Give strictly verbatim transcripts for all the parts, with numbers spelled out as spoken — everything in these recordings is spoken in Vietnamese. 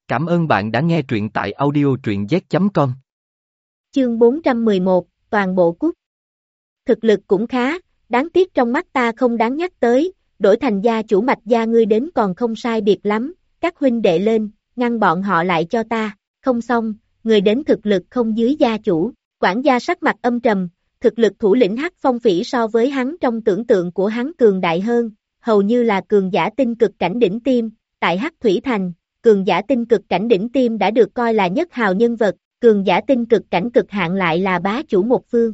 Cảm ơn bạn đã nghe truyện tại audio truyện z chấm com. Chương bốn trăm mười một, toàn bộ cút. Thực lực cũng khá, đáng tiếc trong mắt ta không đáng nhắc tới, đổi thành gia chủ Mạch gia ngươi đến còn không sai biệt lắm, các huynh đệ lên, ngăn bọn họ lại cho ta, không xong, người đến thực lực không dưới gia chủ, quản gia sắc mặt âm trầm, thực lực thủ lĩnh Hắc Phong Phỉ so với hắn trong tưởng tượng của hắn cường đại hơn, hầu như là cường giả tinh cực cảnh đỉnh tiêm, tại Hắc Thủy Thành. Cường giả tinh cực cảnh đỉnh tiêm đã được coi là nhất hào nhân vật, cường giả tinh cực cảnh cực hạn lại là bá chủ một phương.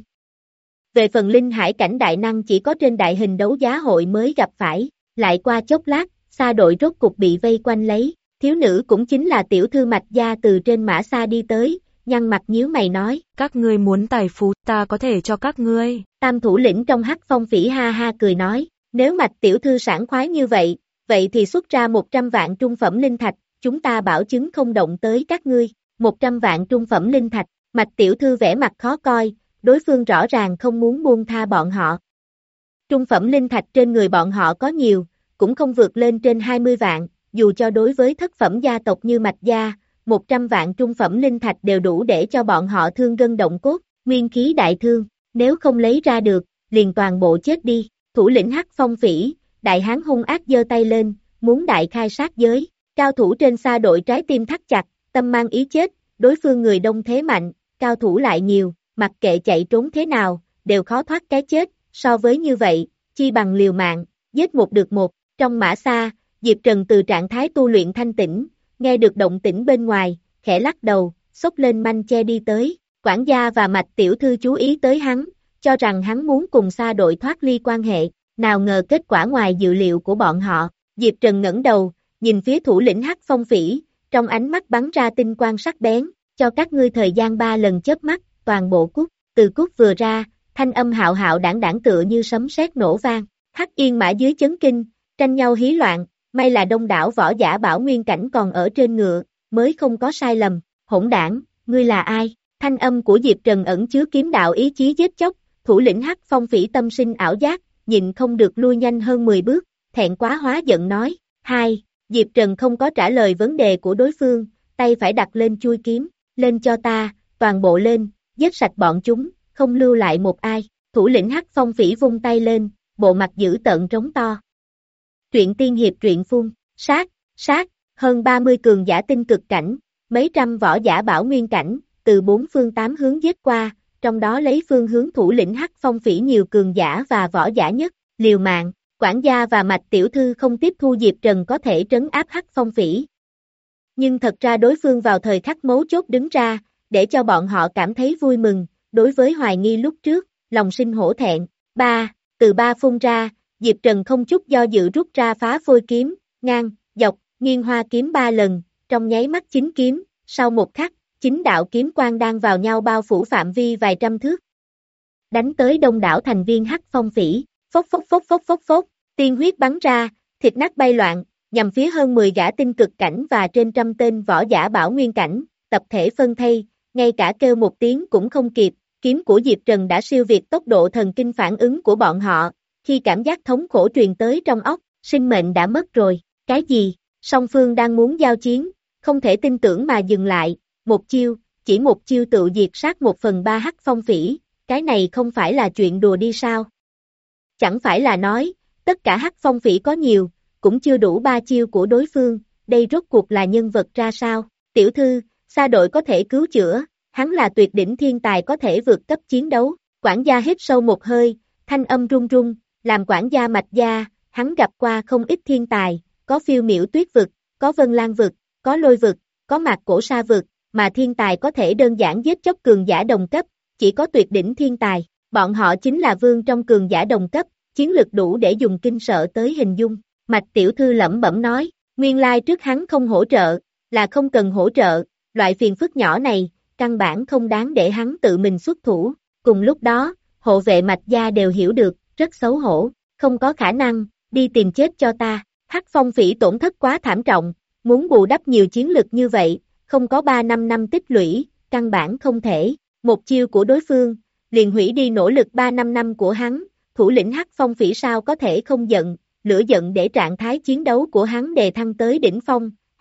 Về phần linh hải cảnh đại năng chỉ có trên đại hình đấu giá hội mới gặp phải, lại qua chốc lát, xa đội rốt cục bị vây quanh lấy, thiếu nữ cũng chính là tiểu thư Mạch gia từ trên mã xa đi tới, nhăn mặt nhíu mày nói, các ngươi muốn tài phú ta có thể cho các ngươi. Tam thủ lĩnh trong Hắc Phong Phỉ ha ha cười nói, nếu Mạch tiểu thư sảng khoái như vậy, vậy thì xuất ra một trăm vạn trung phẩm linh thạch. Chúng ta bảo chứng không động tới các ngươi, một trăm vạn trung phẩm linh thạch, Mạch tiểu thư vẻ mặt khó coi, đối phương rõ ràng không muốn buông tha bọn họ. Trung phẩm linh thạch trên người bọn họ có nhiều, cũng không vượt lên trên hai mươi vạn, dù cho đối với thất phẩm gia tộc như Mạch gia, một trăm vạn trung phẩm linh thạch đều đủ để cho bọn họ thương gân động cốt, nguyên khí đại thương, nếu không lấy ra được, liền toàn bộ chết đi, thủ lĩnh Hắc Phong Phỉ, đại hán hung ác giơ tay lên, muốn đại khai sát giới. Cao thủ trên xa đội trái tim thắt chặt, tâm mang ý chết, đối phương người đông thế mạnh, cao thủ lại nhiều, mặc kệ chạy trốn thế nào, đều khó thoát cái chết, so với như vậy, chi bằng liều mạng, giết một được một, trong mã xa, Diệp Trần từ trạng thái tu luyện thanh tĩnh, nghe được động tĩnh bên ngoài, khẽ lắc đầu, xốc lên manh che đi tới, quản gia và Mạch tiểu thư chú ý tới hắn, cho rằng hắn muốn cùng xa đội thoát ly quan hệ, nào ngờ kết quả ngoài dự liệu của bọn họ, Diệp Trần ngẩng đầu, nhìn phía thủ lĩnh Hắc Phong Phỉ, trong ánh mắt bắn ra tinh quang sắc bén, cho các ngươi thời gian ba lần chớp mắt, toàn bộ cút, từ cút vừa ra, thanh âm hạo hạo đảng đảng tựa như sấm sét nổ vang, Hắc Yên mã dưới chấn kinh, tranh nhau hí loạn, may là đông đảo võ giả bảo nguyên cảnh còn ở trên ngựa, mới không có sai lầm, hỗn đảng, ngươi là ai? Thanh âm của Diệp Trần ẩn chứa kiếm đạo ý chí giết chóc, thủ lĩnh Hắc Phong Phỉ tâm sinh ảo giác, nhịn không được lui nhanh hơn mười bước, thẹn quá hóa giận nói, hai. Diệp Trần không có trả lời vấn đề của đối phương, tay phải đặt lên chuôi kiếm, lên cho ta, toàn bộ lên, giết sạch bọn chúng, không lưu lại một ai, thủ lĩnh Hắc Phong Phỉ vung tay lên, bộ mặt dữ tợn trống to. Truyện tiên hiệp truyện phun, sát, sát, hơn ba mươi cường giả tinh cực cảnh, mấy trăm võ giả bảo nguyên cảnh, từ bốn phương tám hướng giết qua, trong đó lấy phương hướng thủ lĩnh Hắc Phong Phỉ nhiều cường giả và võ giả nhất, liều mạng. Quản gia và Mạch tiểu thư không tiếp thu Diệp Trần có thể trấn áp Hắc Phong Phỉ. Nhưng thật ra đối phương vào thời khắc mấu chốt đứng ra, để cho bọn họ cảm thấy vui mừng, đối với hoài nghi lúc trước, lòng sinh hổ thẹn. Ba, từ ba phun ra, Diệp Trần không chút do dự rút ra phá phôi kiếm, ngang, dọc, nghiêng hoa kiếm ba lần, trong nháy mắt chín kiếm, sau một khắc, chín đạo kiếm quang đang vào nhau bao phủ phạm vi vài trăm thước. Đánh tới đông đảo thành viên Hắc Phong Phỉ. Phốc phốc phốc phốc phốc phốc, tiên huyết bắn ra, thịt nát bay loạn, nhằm phía hơn mười gã tinh cực cảnh và trên trăm tên võ giả bảo nguyên cảnh, tập thể phân thây, ngay cả kêu một tiếng cũng không kịp, kiếm của Diệp Trần đã siêu việt tốc độ thần kinh phản ứng của bọn họ, khi cảm giác thống khổ truyền tới trong óc, sinh mệnh đã mất rồi, cái gì, song phương đang muốn giao chiến, không thể tin tưởng mà dừng lại, một chiêu, chỉ một chiêu tự diệt sát một phần ba Hắc Phong Phỉ, cái này không phải là chuyện đùa đi sao? Chẳng phải là nói, tất cả Hắc Phong Phỉ có nhiều, cũng chưa đủ ba chiêu của đối phương, đây rốt cuộc là nhân vật ra sao? Tiểu thư, xa đội có thể cứu chữa, hắn là tuyệt đỉnh thiên tài có thể vượt cấp chiến đấu, quản gia hít sâu một hơi, thanh âm run run, làm quản gia Mạch gia, hắn gặp qua không ít thiên tài, có phiêu miểu tuyết vực, có vân lan vực, có lôi vực, có mạc cổ sa vực, mà thiên tài có thể đơn giản giết chóc cường giả đồng cấp, chỉ có tuyệt đỉnh thiên tài. Bọn họ chính là vương trong cường giả đồng cấp, chiến lực đủ để dùng kinh sợ tới hình dung. Mạch tiểu thư lẩm bẩm nói, nguyên lai trước hắn không hỗ trợ, là không cần hỗ trợ, loại phiền phức nhỏ này, căn bản không đáng để hắn tự mình xuất thủ. Cùng lúc đó, hộ vệ Mạch gia đều hiểu được, rất xấu hổ, không có khả năng, đi tìm chết cho ta. Hắc Phong Phỉ tổn thất quá thảm trọng, muốn bù đắp nhiều chiến lực như vậy, không có ba năm năm tích lũy, căn bản không thể. Một chiêu của đối phương, liền hủy đi nỗ lực ba năm năm của hắn, thủ lĩnh Hắc Phong Phỉ sao có thể không giận, lửa giận để trạng thái chiến đấu của hắn đề thăng tới đỉnh phong,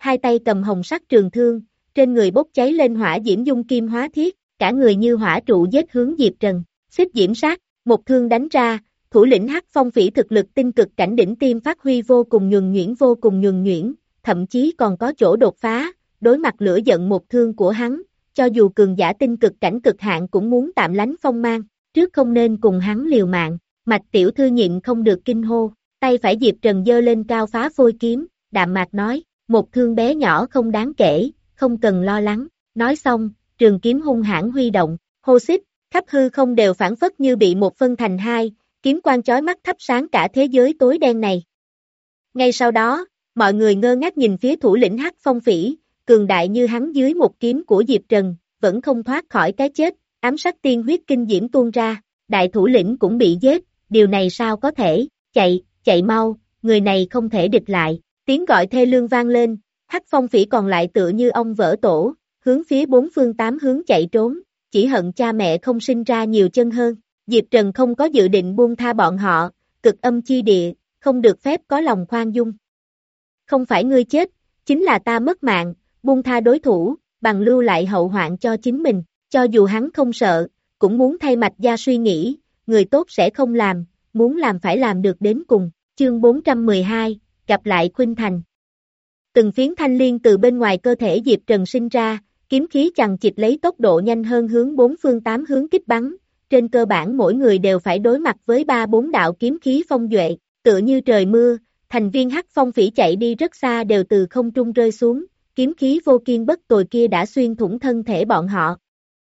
hai tay cầm hồng sắc trường thương, trên người bốc cháy lên hỏa diễm dung kim hóa thiết, cả người như hỏa trụ giết hướng Diệp Trần. Xích diễm sát, một thương đánh ra, thủ lĩnh Hắc Phong Phỉ thực lực tinh cực cảnh đỉnh tiêm phát huy vô cùng nhuần nhuyễn vô cùng nhuần nhuyễn, thậm chí còn có chỗ đột phá, đối mặt lửa giận một thương của hắn, cho dù cường giả tinh cực cảnh cực hạn cũng muốn tạm lánh phong mang, trước không nên cùng hắn liều mạng. Mạch tiểu thư nhịn không được kinh hô, tay phải Diệp Trần giơ lên cao phá phôi kiếm, đạm mạc nói, một thương bé nhỏ không đáng kể, không cần lo lắng. Nói xong, trường kiếm hung hãn huy động, hô xích, khắp hư không đều phản phất như bị một phân thành hai, kiếm quang chói mắt thắp sáng cả thế giới tối đen này. Ngay sau đó, mọi người ngơ ngác nhìn phía thủ lĩnh Hắc Phong Phỉ, cường đại như hắn dưới một kiếm của Diệp Trần, vẫn không thoát khỏi cái chết, ám sát tiên huyết kinh diễm tuôn ra, đại thủ lĩnh cũng bị giết, điều này sao có thể, chạy, chạy mau, người này không thể địch lại, tiếng gọi thê lương vang lên, Hắc Phong Phỉ còn lại tựa như ong vỡ tổ, hướng phía bốn phương tám hướng chạy trốn, chỉ hận cha mẹ không sinh ra nhiều chân hơn. Diệp Trần không có dự định buông tha bọn họ, cực âm chi địa, không được phép có lòng khoan dung. Không phải ngươi chết, chính là ta mất mạng, buông tha đối thủ, bằng lưu lại hậu hoạn cho chính mình, cho dù hắn không sợ, cũng muốn thay Mạch gia suy nghĩ, người tốt sẽ không làm, muốn làm phải làm được đến cùng. Chương bốn trăm mười hai, gặp lại Khuynh Thành. Từng phiến thanh liên từ bên ngoài cơ thể Diệp Trần sinh ra, kiếm khí chằng chịt lấy tốc độ nhanh hơn hướng bốn phương tám hướng kích bắn, trên cơ bản mỗi người đều phải đối mặt với ba bốn đạo kiếm khí phong duệ, tựa như trời mưa, thành viên Hắc Phong Phỉ chạy đi rất xa đều từ không trung rơi xuống, kiếm khí vô kiên bất tồi kia đã xuyên thủng thân thể bọn họ.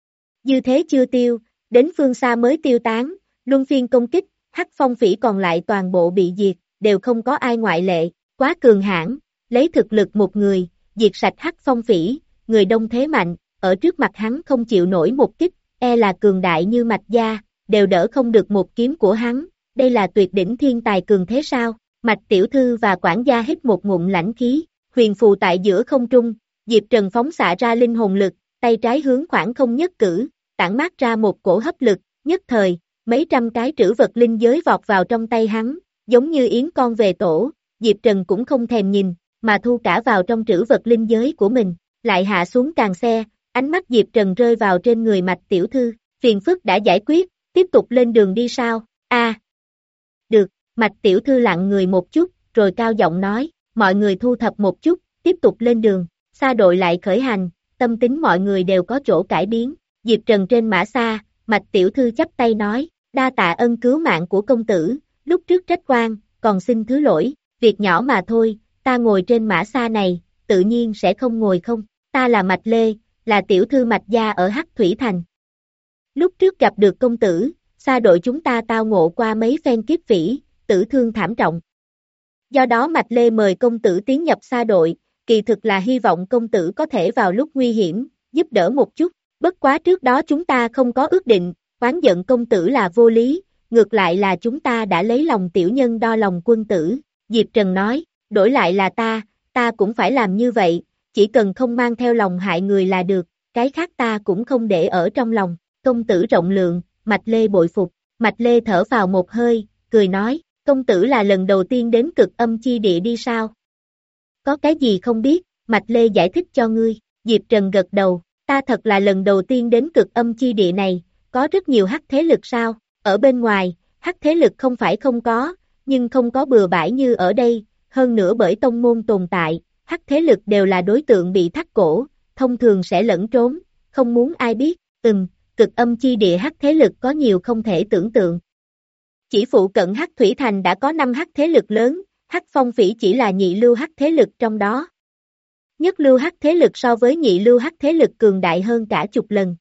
Dư thế chưa tiêu, đến phương xa mới tiêu tán, luân phiên công kích, Hắc Phong Phỉ còn lại toàn bộ bị diệt, đều không có ai ngoại lệ, quá cường hãn, lấy thực lực một người, diệt sạch Hắc Phong Phỉ, người đông thế mạnh, ở trước mặt hắn không chịu nổi một kích, e là cường đại như Mạch gia, đều đỡ không được một kiếm của hắn, đây là tuyệt đỉnh thiên tài cường thế sao? Mạch tiểu thư và quản gia hít một ngụm lãnh khí, huyền phù tại giữa không trung, Diệp Trần phóng xạ ra linh hồn lực, tay trái hướng khoảng không nhất cử, tản mát ra một cổ hấp lực, nhất thời, mấy trăm cái trữ vật linh giới vọt vào trong tay hắn, giống như yến con về tổ, Diệp Trần cũng không thèm nhìn, mà thu cả vào trong trữ vật linh giới của mình, lại hạ xuống càng xe, ánh mắt Diệp Trần rơi vào trên người Mạch tiểu thư, phiền phức đã giải quyết, tiếp tục lên đường đi sao? A, à, được, Mạch tiểu thư lặng người một chút, rồi cao giọng nói, mọi người thu thập một chút, tiếp tục lên đường, xa đội lại khởi hành, tâm tính mọi người đều có chỗ cải biến, Diệp Trần trên mã xa, Mạch tiểu thư chắp tay nói, đa tạ ân cứu mạng của công tử, lúc trước trách oan, còn xin thứ lỗi, việc nhỏ mà thôi, ta ngồi trên mã xa này, tự nhiên sẽ không ngồi không, ta là Mạch Lê, là tiểu thư Mạch gia ở Hắc Thủy Thành. Lúc trước gặp được công tử, xa đội chúng ta tao ngộ qua mấy phen kiếp vĩ, tử thương thảm trọng. Do đó Mạch Lê mời công tử tiến nhập xa đội, kỳ thực là hy vọng công tử có thể vào lúc nguy hiểm, giúp đỡ một chút, bất quá trước đó chúng ta không có ước định, oán giận công tử là vô lý, ngược lại là chúng ta đã lấy lòng tiểu nhân đo lòng quân tử, Diệp Trần nói, đổi lại là ta, ta cũng phải làm như vậy, chỉ cần không mang theo lòng hại người là được, cái khác ta cũng không để ở trong lòng, công tử rộng lượng, Mạch Lê bội phục, Mạch Lê thở vào một hơi, cười nói, công tử là lần đầu tiên đến cực âm chi địa đi sao? Có cái gì không biết, Mạch Lê giải thích cho ngươi, Diệp Trần gật đầu, ta thật là lần đầu tiên đến cực âm chi địa này, có rất nhiều hắc thế lực sao, ở bên ngoài, hắc thế lực không phải không có, nhưng không có bừa bãi như ở đây, hơn nữa bởi tông môn tồn tại, hắc thế lực đều là đối tượng bị thắt cổ, thông thường sẽ lẫn trốn, không muốn ai biết, ừm, cực âm chi địa hắc thế lực có nhiều không thể tưởng tượng. Chỉ phụ cận Hắc Thủy Thành đã có năm hắc thế lực lớn, Hắc Phong Phỉ chỉ là nhị lưu hắc thế lực trong đó. Nhất lưu hắc thế lực so với nhị lưu hắc thế lực cường đại hơn cả chục lần.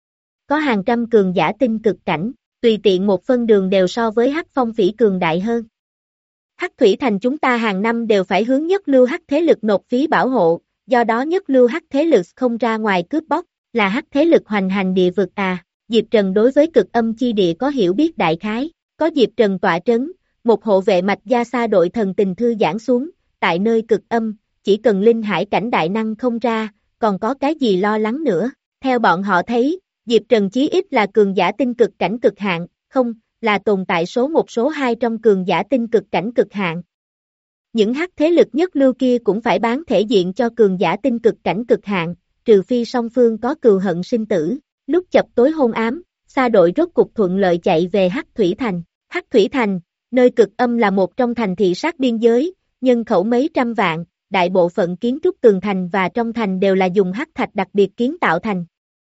Có hàng trăm cường giả tinh cực cảnh, tùy tiện một phân đường đều so với Hắc Phong Phỉ cường đại hơn. Hắc Thủy Thành chúng ta hàng năm đều phải hướng nhất lưu hắc thế lực nộp phí bảo hộ, do đó nhất lưu hắc thế lực không ra ngoài cướp bóc, là hắc thế lực hoành hành địa vực à. Diệp Trần đối với cực âm chi địa có hiểu biết đại khái, có Diệp Trần tọa trấn, một hộ vệ Mạch gia xa đội thần tình thư giảng xuống, tại nơi cực âm, chỉ cần linh hải cảnh đại năng không ra, còn có cái gì lo lắng nữa, theo bọn họ thấy, Diệp Trần chí ít là cường giả tinh cực cảnh cực hạn, không, là tồn tại số một số hai trong cường giả tinh cực cảnh cực hạn. những hắc thế lực nhất lưu kia cũng phải bán thể diện cho cường giả tinh cực cảnh cực hạn, trừ phi song phương có cừu hận sinh tử. Lúc chập tối hôn ám, xa đội rốt cục thuận lợi chạy về Hắc Thủy Thành. Hắc Thủy Thành, nơi cực âm là một trong thành thị sát biên giới, nhân khẩu mấy trăm vạn, đại bộ phận kiến trúc tường thành và trong thành đều là dùng hắc thạch đặc biệt kiến tạo thành.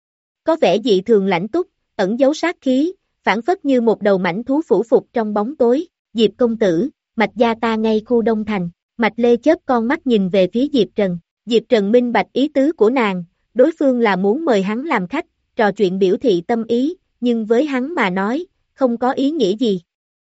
Có vẻ dị thường lãnh túc, ẩn giấu sát khí, phản phất như một đầu mãnh thú phủ phục trong bóng tối. Diệp công tử, Mạch gia ta ngay khu Đông Thành. Mạch Lê chớp con mắt nhìn về phía Diệp Trần. Diệp Trần minh bạch ý tứ của nàng, đối phương là muốn mời hắn làm khách, trò chuyện biểu thị tâm ý, nhưng với hắn mà nói, không có ý nghĩa gì.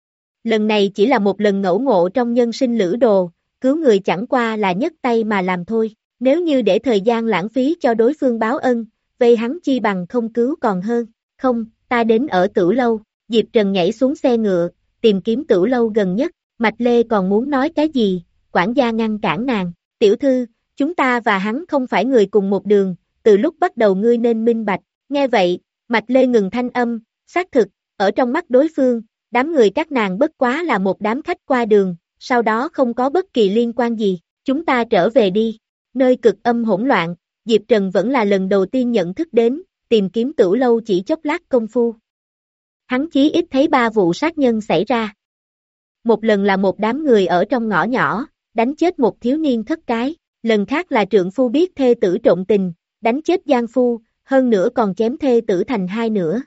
Lần này chỉ là một lần ngẫu ngộ trong nhân sinh lữ đồ, cứu người chẳng qua là nhấc tay mà làm thôi. Nếu như để thời gian lãng phí cho đối phương báo ân, vậy hắn chi bằng không cứu còn hơn. Không, ta đến ở Tửu Lâu. Diệp Trần nhảy xuống xe ngựa, tìm kiếm Tửu Lâu gần nhất. Mạch Lê còn muốn nói cái gì, quản gia ngăn cản nàng. Tiểu thư, chúng ta và hắn không phải người cùng một đường, từ lúc bắt đầu ngươi nên minh bạch. Nghe vậy, Mạch Lê ngừng thanh âm, xác thực, ở trong mắt đối phương, đám người các nàng bất quá là một đám khách qua đường, sau đó không có bất kỳ liên quan gì. Chúng ta trở về đi. Nơi cực âm hỗn loạn, Diệp Trần vẫn là lần đầu tiên nhận thức đến, tìm kiếm Tửu Lâu chỉ chốc lát công phu. Hắn chí ít thấy ba vụ sát nhân xảy ra. Một lần là một đám người ở trong ngõ nhỏ, đánh chết một thiếu niên thất cái, lần khác là trượng phu biết thê tử trộn tình, đánh chết giang phu, hơn nữa còn chém thê tử thành hai nửa.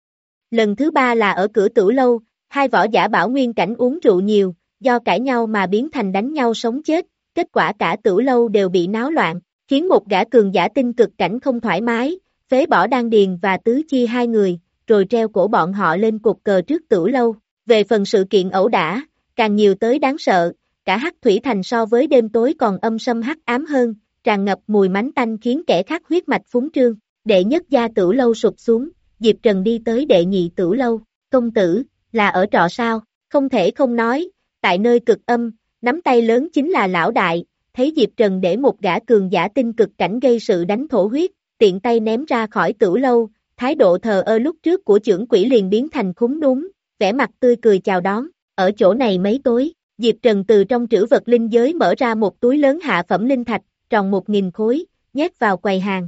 Lần thứ ba là ở cửa Tửu Lâu, hai võ giả bảo nguyên cảnh uống rượu nhiều, do cãi nhau mà biến thành đánh nhau sống chết, kết quả cả Tửu Lâu đều bị náo loạn, khiến một gã cường giả tinh cực cảnh không thoải mái, phế bỏ đan điền và tứ chi hai người, rồi treo cổ bọn họ lên cột cờ trước Tửu Lâu. Về phần sự kiện ẩu đả, càng nhiều tới đáng sợ, cả Hắc Thủy Thành so với đêm tối còn âm sâm hắc ám hơn, tràn ngập mùi mánh tanh khiến kẻ khác huyết mạch phúng trương. Đệ nhất gia Tửu Lâu sụp xuống, Diệp Trần đi tới đệ nhị Tửu Lâu. Công tử, là ở trọ sao? Không thể không nói, tại nơi cực âm, nắm tay lớn chính là lão đại, thấy Diệp Trần để một gã cường giả tinh cực cảnh gây sự đánh thổ huyết, tiện tay ném ra khỏi Tửu Lâu, thái độ thờ ơ lúc trước của chưởng quỷ liền biến thành khúng đúng, vẻ mặt tươi cười chào đón. Ở chỗ này mấy tối, Diệp Trần từ trong trữ vật linh giới mở ra một túi lớn hạ phẩm linh thạch, tròn một nghìn khối, nhét vào quầy hàng.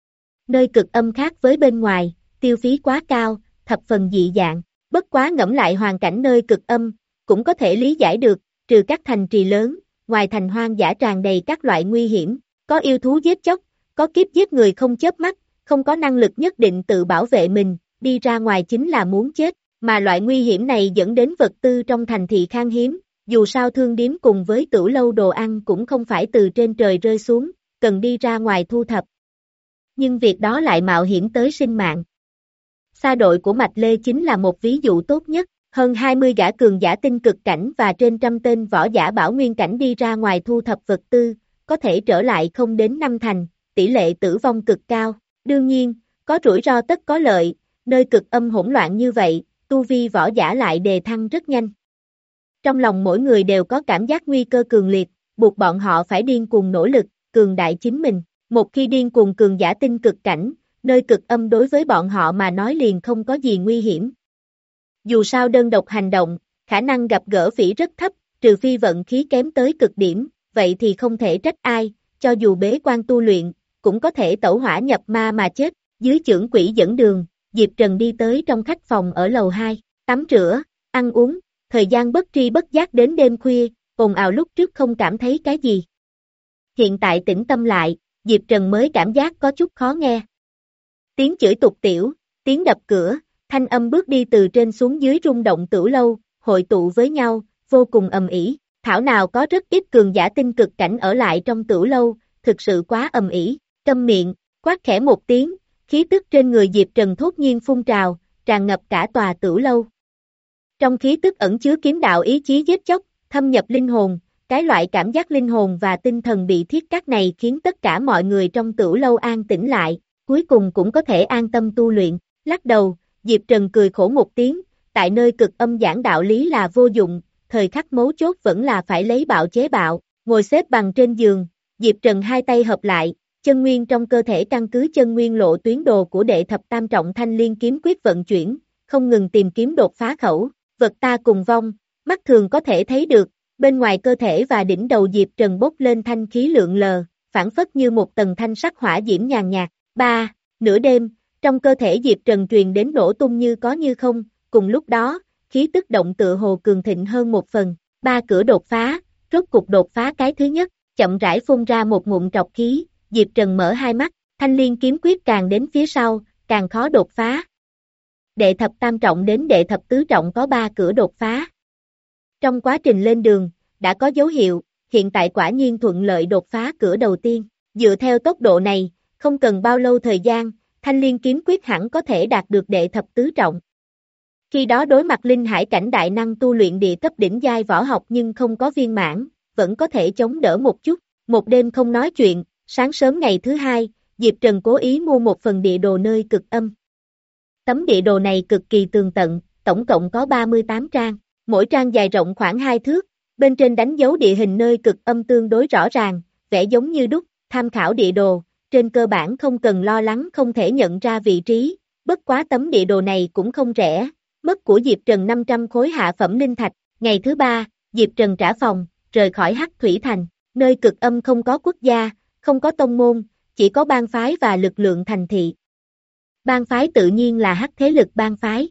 Nơi cực âm khác với bên ngoài, tiêu phí quá cao, thập phần dị dạng, bất quá ngẫm lại hoàn cảnh nơi cực âm, cũng có thể lý giải được, trừ các thành trì lớn, ngoài thành hoang dã tràn đầy các loại nguy hiểm, có yêu thú giết chóc, có kiếp giết người không chớp mắt, không có năng lực nhất định tự bảo vệ mình, đi ra ngoài chính là muốn chết, mà loại nguy hiểm này dẫn đến vật tư trong thành thị khan hiếm, dù sao thương điếm cùng với Tửu Lâu đồ ăn cũng không phải từ trên trời rơi xuống, cần đi ra ngoài thu thập. Nhưng việc đó lại mạo hiểm tới sinh mạng. Sa đội của Mạch Lê chính là một ví dụ tốt nhất, hơn hai mươi gã cường giả tinh cực cảnh và trên trăm tên võ giả bảo nguyên cảnh đi ra ngoài thu thập vật tư, có thể trở lại không đến năm thành, tỷ lệ tử vong cực cao. Đương nhiên, có rủi ro tất có lợi, nơi cực âm hỗn loạn như vậy, tu vi võ giả lại đề thăng rất nhanh. Trong lòng mỗi người đều có cảm giác nguy cơ cường liệt, buộc bọn họ phải điên cuồng nỗ lực, cường đại chính mình. Một khi điên cuồng cường giả tinh cực cảnh, nơi cực âm đối với bọn họ mà nói liền không có gì nguy hiểm. Dù sao đơn độc hành động, khả năng gặp gỡ phỉ rất thấp, trừ phi vận khí kém tới cực điểm, vậy thì không thể trách ai, cho dù bế quan tu luyện, cũng có thể tẩu hỏa nhập ma mà chết. Dưới chưởng quỷ dẫn đường, Diệp Trần đi tới trong khách phòng ở lầu hai, tắm rửa, ăn uống, thời gian bất tri bất giác đến đêm khuya, ồn ào lúc trước không cảm thấy cái gì. Hiện tại tĩnh tâm lại, Diệp Trần mới cảm giác có chút khó nghe. Tiếng chửi tục tiểu, tiếng đập cửa, thanh âm bước đi từ trên xuống dưới rung động Tửu Lâu, hội tụ với nhau, vô cùng ầm ĩ. Thảo nào có rất ít cường giả tinh cực cảnh ở lại trong Tửu Lâu, thực sự quá ầm ĩ. Câm miệng, quát khẽ một tiếng, khí tức trên người Diệp Trần thốt nhiên phun trào, tràn ngập cả tòa Tửu Lâu. Trong khí tức ẩn chứa kiếm đạo ý chí giết chóc, thâm nhập linh hồn, cái loại cảm giác linh hồn và tinh thần bị thiết cắt này khiến tất cả mọi người trong Tửu Lâu an tĩnh lại, cuối cùng cũng có thể an tâm tu luyện. Lắc đầu, Diệp Trần cười khổ một tiếng, tại nơi cực âm giảng đạo lý là vô dụng, thời khắc mấu chốt vẫn là phải lấy bạo chế bạo. Ngồi xếp bằng trên giường, Diệp Trần hai tay hợp lại, chân nguyên trong cơ thể căn cứ chân nguyên lộ tuyến đồ của đệ thập tam trọng thanh liên kiếm quyết vận chuyển, không ngừng tìm kiếm đột phá khẩu, vật ta cùng vong, mắt thường có thể thấy được, Bên ngoài cơ thể và đỉnh đầu Diệp Trần bốc lên thanh khí lượn lờ, phảng phất như một tầng thanh sắc hỏa diễm nhàn nhạt. ba. Nửa đêm, trong cơ thể Diệp Trần truyền đến nổ tung như có như không, cùng lúc đó, khí tức động tựa hồ cường thịnh hơn một phần. Ba cửa đột phá, rốt cục đột phá cái thứ nhất, chậm rãi phun ra một ngụm trọc khí, Diệp Trần mở hai mắt, thanh liên kiếm quyết càng đến phía sau, càng khó đột phá. Đệ thập tam trọng đến đệ thập tứ trọng có ba cửa đột phá. Trong quá trình lên đường, đã có dấu hiệu, hiện tại quả nhiên thuận lợi đột phá cửa đầu tiên. Dựa theo tốc độ này, không cần bao lâu thời gian, thanh liên kiếm quyết hẳn có thể đạt được đệ thập tứ trọng. Khi đó đối mặt linh hải cảnh đại năng tu luyện địa cấp đỉnh giai võ học nhưng không có viên mãn, vẫn có thể chống đỡ một chút. Một đêm không nói chuyện, sáng sớm ngày thứ hai, Diệp Trần cố ý mua một phần địa đồ nơi cực âm. Tấm địa đồ này cực kỳ tường tận, tổng cộng có ba mươi tám trang, mỗi trang dài rộng khoảng hai thước, bên trên đánh dấu địa hình nơi cực âm tương đối rõ ràng, vẽ giống như đúc, tham khảo địa đồ, trên cơ bản không cần lo lắng không thể nhận ra vị trí, bất quá tấm địa đồ này cũng không rẻ, mất của Diệp Trần năm trăm khối hạ phẩm linh thạch. Ngày thứ ba, Diệp Trần trả phòng, rời khỏi Hắc Thủy Thành, nơi cực âm không có quốc gia, không có tông môn, chỉ có bang phái và lực lượng thành thị. Bang phái tự nhiên là Hắc thế lực bang phái,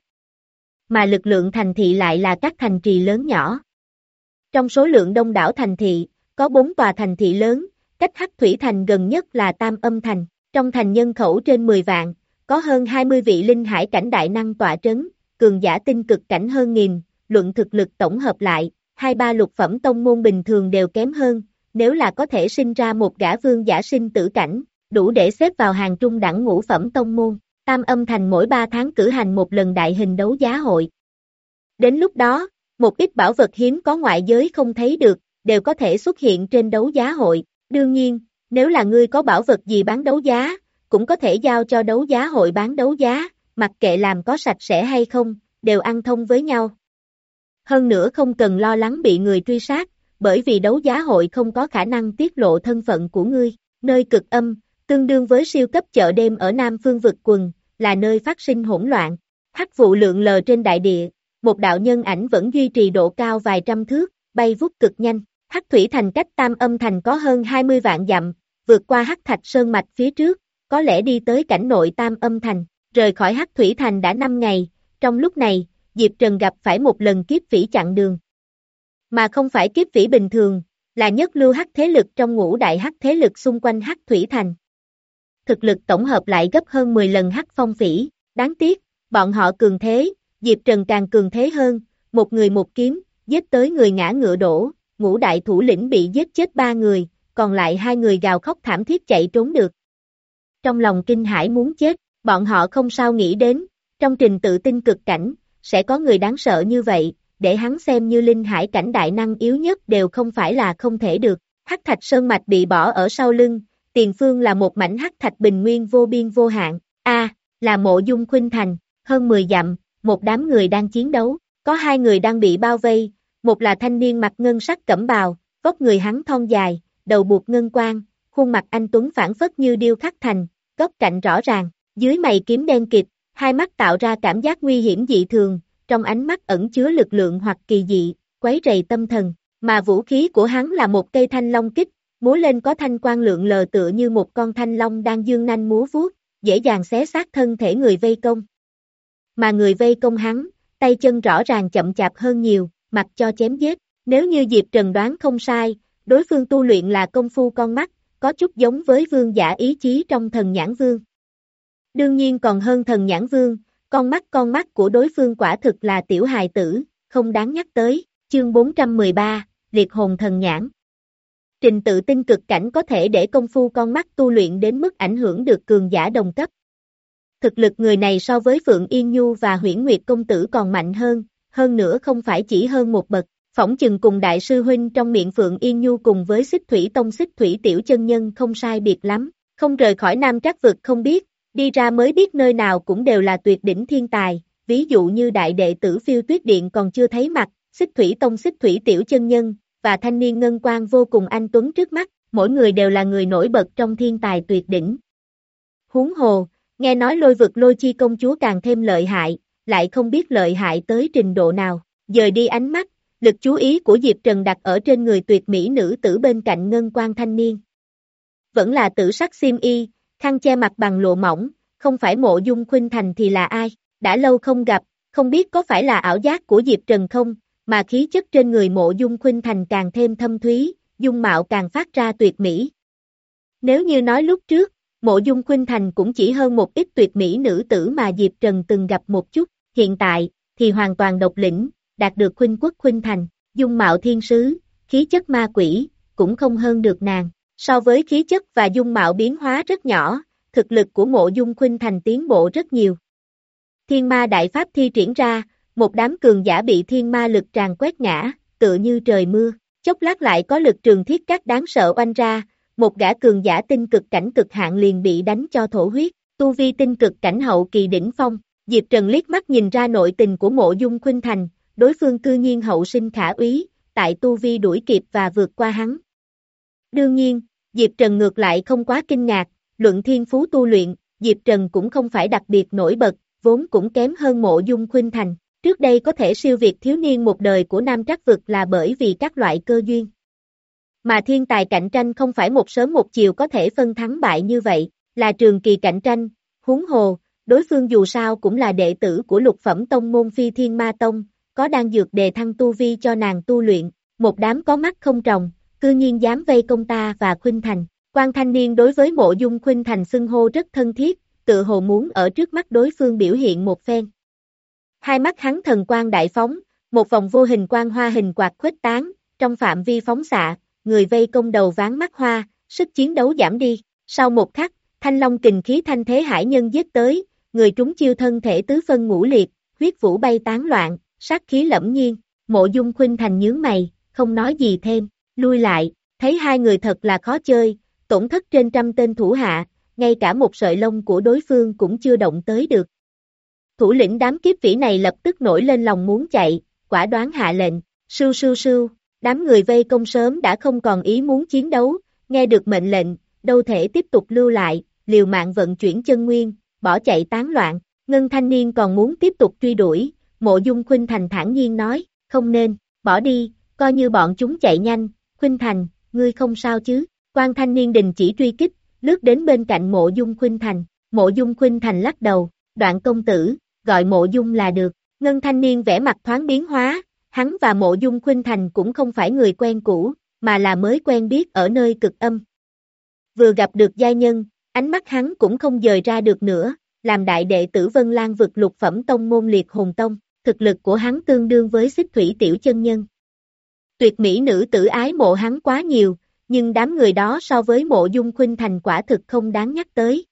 mà lực lượng thành thị lại là các thành trì lớn nhỏ. Trong số lượng đông đảo thành thị, có bốn tòa thành thị lớn, cách Hắc Thủy Thành gần nhất là Tam Âm Thành, trong thành nhân khẩu trên mười vạn, có hơn hai mươi vị linh hải cảnh đại năng tọa trấn, cường giả tinh cực cảnh hơn nghìn, luận thực lực tổng hợp lại, hai ba lục phẩm tông môn bình thường đều kém hơn, nếu là có thể sinh ra một gã vương giả sinh tử cảnh, đủ để xếp vào hàng trung đẳng ngũ phẩm tông môn. Tam Âm Thành mỗi ba tháng cử hành một lần đại hình đấu giá hội. Đến lúc đó, một ít bảo vật hiếm có ngoại giới không thấy được, đều có thể xuất hiện trên đấu giá hội. Đương nhiên, nếu là ngươi có bảo vật gì bán đấu giá, cũng có thể giao cho đấu giá hội bán đấu giá, mặc kệ làm có sạch sẽ hay không, đều ăn thông với nhau. Hơn nữa không cần lo lắng bị người truy sát, bởi vì đấu giá hội không có khả năng tiết lộ thân phận của ngươi. Nơi cực âm, tương đương với siêu cấp chợ đêm ở Nam Phương vực quần, là nơi phát sinh hỗn loạn. Hắc vụ lượn lờ trên đại địa, một đạo nhân ảnh vẫn duy trì độ cao vài trăm thước, bay vút cực nhanh. Hắc Thủy Thành cách Tam Âm Thành có hơn hai mươi vạn dặm, vượt qua Hắc Thạch Sơn Mạch phía trước, có lẽ đi tới cảnh nội Tam Âm Thành. Rời khỏi Hắc Thủy Thành đã năm ngày, trong lúc này, Diệp Trần gặp phải một lần kiếp phỉ chặn đường. Mà không phải kiếp phỉ bình thường, là nhất lưu hắc thế lực trong ngũ đại hắc thế lực xung quanh Hắc Thủy Thành. Thực lực tổng hợp lại gấp hơn mười lần Hắc Phong Phỉ, đáng tiếc, bọn họ cường thế, Diệp Trần càng cường thế hơn, một người một kiếm, giết tới người ngã ngựa đổ, ngũ đại thủ lĩnh bị giết chết ba người, còn lại hai người gào khóc thảm thiết chạy trốn được. Trong lòng kinh hãi muốn chết, bọn họ không sao nghĩ đến, trong trình tự tinh cực cảnh, sẽ có người đáng sợ như vậy, để hắn xem như linh hải cảnh đại năng yếu nhất đều không phải là không thể được. Hắc Thạch Sơn Mạch bị bỏ ở sau lưng, tiền phương là một mảnh hắc thạch bình nguyên vô biên vô hạn. A, à, là Mộ Dung Khuynh Thành, hơn mười dặm, một đám người đang chiến đấu, có hai người đang bị bao vây, một là thanh niên mặc ngân sắc cẩm bào, vóc người hắn thon dài, đầu buộc ngân quan, khuôn mặt anh tuấn phảng phất như điêu khắc thành, góc cạnh rõ ràng, dưới mày kiếm đen kịt, hai mắt tạo ra cảm giác nguy hiểm dị thường, trong ánh mắt ẩn chứa lực lượng hoặc kỳ dị, quấy rầy tâm thần, mà vũ khí của hắn là một cây thanh long kích, múa lên có thanh quang lượng lờ tựa như một con thanh long đang dương nanh múa vuốt, dễ dàng xé xác thân thể người vây công. Mà người vây công hắn, tay chân rõ ràng chậm chạp hơn nhiều, mặc cho chém giết, nếu như Diệp Trần đoán không sai, đối phương tu luyện là công phu con mắt, có chút giống với vương giả ý chí trong Thần Nhãn Vương. Đương nhiên còn hơn Thần Nhãn Vương, con mắt con mắt của đối phương quả thực là tiểu hài tử, không đáng nhắc tới. Chương bốn trăm mười ba, Liệt Hồn Thần Nhãn. Trình tự tinh cực cảnh có thể để công phu con mắt tu luyện đến mức ảnh hưởng được cường giả đồng cấp. Thực lực người này so với Phượng Yên Nhu và Huyễn Nguyệt Công Tử còn mạnh hơn, hơn nữa không phải chỉ hơn một bậc, phỏng chừng cùng đại sư huynh trong miệng Phượng Yên Nhu cùng với Xích Thủy Tông Xích Thủy Tiểu Chân Nhân không sai biệt lắm, không rời khỏi Nam Trắc Vực không biết, đi ra mới biết nơi nào cũng đều là tuyệt đỉnh thiên tài, ví dụ như đại đệ tử Phiêu Tuyết Điện còn chưa thấy mặt, Xích Thủy Tông Xích Thủy Tiểu Chân Nhân, và thanh niên ngân quan vô cùng anh tuấn trước mắt, mỗi người đều là người nổi bật trong thiên tài tuyệt đỉnh. Huống hồ, nghe nói Lôi Vực Lôi Chi công chúa càng thêm lợi hại, lại không biết lợi hại tới trình độ nào, dời đi ánh mắt, lực chú ý của Diệp Trần đặt ở trên người tuyệt mỹ nữ tử bên cạnh ngân quan thanh niên. Vẫn là tử sắc xiêm y, khăn che mặt bằng lụa mỏng, không phải Mộ Dung Khuynh Thành thì là ai? Đã lâu không gặp, không biết có phải là ảo giác của Diệp Trần không, mà khí chất trên người Mộ Dung Khuynh Thành càng thêm thâm thúy, dung mạo càng phát ra tuyệt mỹ. Nếu như nói lúc trước, Mộ Dung Khuynh Thành cũng chỉ hơn một ít tuyệt mỹ nữ tử mà Diệp Trần từng gặp một chút, hiện tại, thì hoàn toàn độc lĩnh, đạt được Khuynh Quốc Khuynh Thành, dung mạo thiên sứ, khí chất ma quỷ, cũng không hơn được nàng. So với khí chất và dung mạo biến hóa rất nhỏ, thực lực của Mộ Dung Khuynh Thành tiến bộ rất nhiều. Thiên ma đại pháp thi triển ra, một đám cường giả bị thiên ma lực tràn quét ngã, tựa như trời mưa, chốc lát lại có lực trường thiết cát đáng sợ oanh ra, một gã cường giả tinh cực cảnh cực hạn liền bị đánh cho thổ huyết, tu vi tinh cực cảnh hậu kỳ đỉnh phong. Diệp Trần liếc mắt nhìn ra nội tình của Mộ Dung Khuynh Thành, đối phương cư nhiên hậu sinh khả úy, tại tu vi đuổi kịp và vượt qua hắn. Đương nhiên, Diệp Trần ngược lại không quá kinh ngạc, luận thiên phú tu luyện, Diệp Trần cũng không phải đặc biệt nổi bật, vốn cũng kém hơn Mộ Dung Khuynh Thành. Trước đây có thể siêu việt thiếu niên một đời của Nam Trắc Vực là bởi vì các loại cơ duyên. Mà thiên tài cạnh tranh không phải một sớm một chiều có thể phân thắng bại như vậy, là trường kỳ cạnh tranh, huống hồ, đối phương dù sao cũng là đệ tử của lục phẩm tông môn Phi Thiên Ma Tông, có đang dược đề thăng tu vi cho nàng tu luyện, một đám có mắt không tròng, cư nhiên dám vây công ta và Khuynh Thành. Quan thanh niên đối với Mộ Dung Khuynh Thành xưng hô rất thân thiết, tự hồ muốn ở trước mắt đối phương biểu hiện một phen. Hai mắt hắn thần quang đại phóng, một vòng vô hình quang hoa hình quạt khuếch tán, trong phạm vi phóng xạ, người vây công đầu ván mắt hoa, sức chiến đấu giảm đi. Sau một khắc, thanh long kình khí thanh thế hải nhân giết tới, người trúng chiêu thân thể tứ phân ngũ liệt, huyết vũ bay tán loạn, sát khí lẫm nhiên. Mộ Dung Khuynh Thành nhướng mày, không nói gì thêm, lui lại, thấy hai người thật là khó chơi, tổn thất trên trăm tên thủ hạ, ngay cả một sợi lông của đối phương cũng chưa động tới được. Thủ lĩnh đám kiếp vĩ này lập tức nổi lên lòng muốn chạy, quả đoán hạ lệnh, sưu sưu sưu, đám người vây công sớm đã không còn ý muốn chiến đấu, nghe được mệnh lệnh, đâu thể tiếp tục lưu lại, liều mạng vận chuyển chân nguyên, bỏ chạy tán loạn. Ngân thanh niên còn muốn tiếp tục truy đuổi, Mộ Dung Khuynh Thành thản nhiên nói, không nên, bỏ đi, coi như bọn chúng chạy nhanh. Khuynh Thành, ngươi không sao chứ? Quan thanh niên đình chỉ truy kích, lướt đến bên cạnh Mộ Dung Khuynh Thành. Mộ Dung Khuynh Thành lắc đầu, Đoạn công tử, gọi Mộ Dung là được. Ngân thanh niên vẻ mặt thoáng biến hóa, hắn và Mộ Dung Khuynh Thành cũng không phải người quen cũ, mà là mới quen biết ở nơi cực âm. Vừa gặp được giai nhân, ánh mắt hắn cũng không dời ra được nữa, làm đại đệ tử Vân Lan vực lục phẩm tông môn Liệt Hồn Tông, thực lực của hắn tương đương với Xích Thủy tiểu chân nhân. Tuyệt mỹ nữ tử ái mộ hắn quá nhiều, nhưng đám người đó so với Mộ Dung Khuynh Thành quả thực không đáng nhắc tới.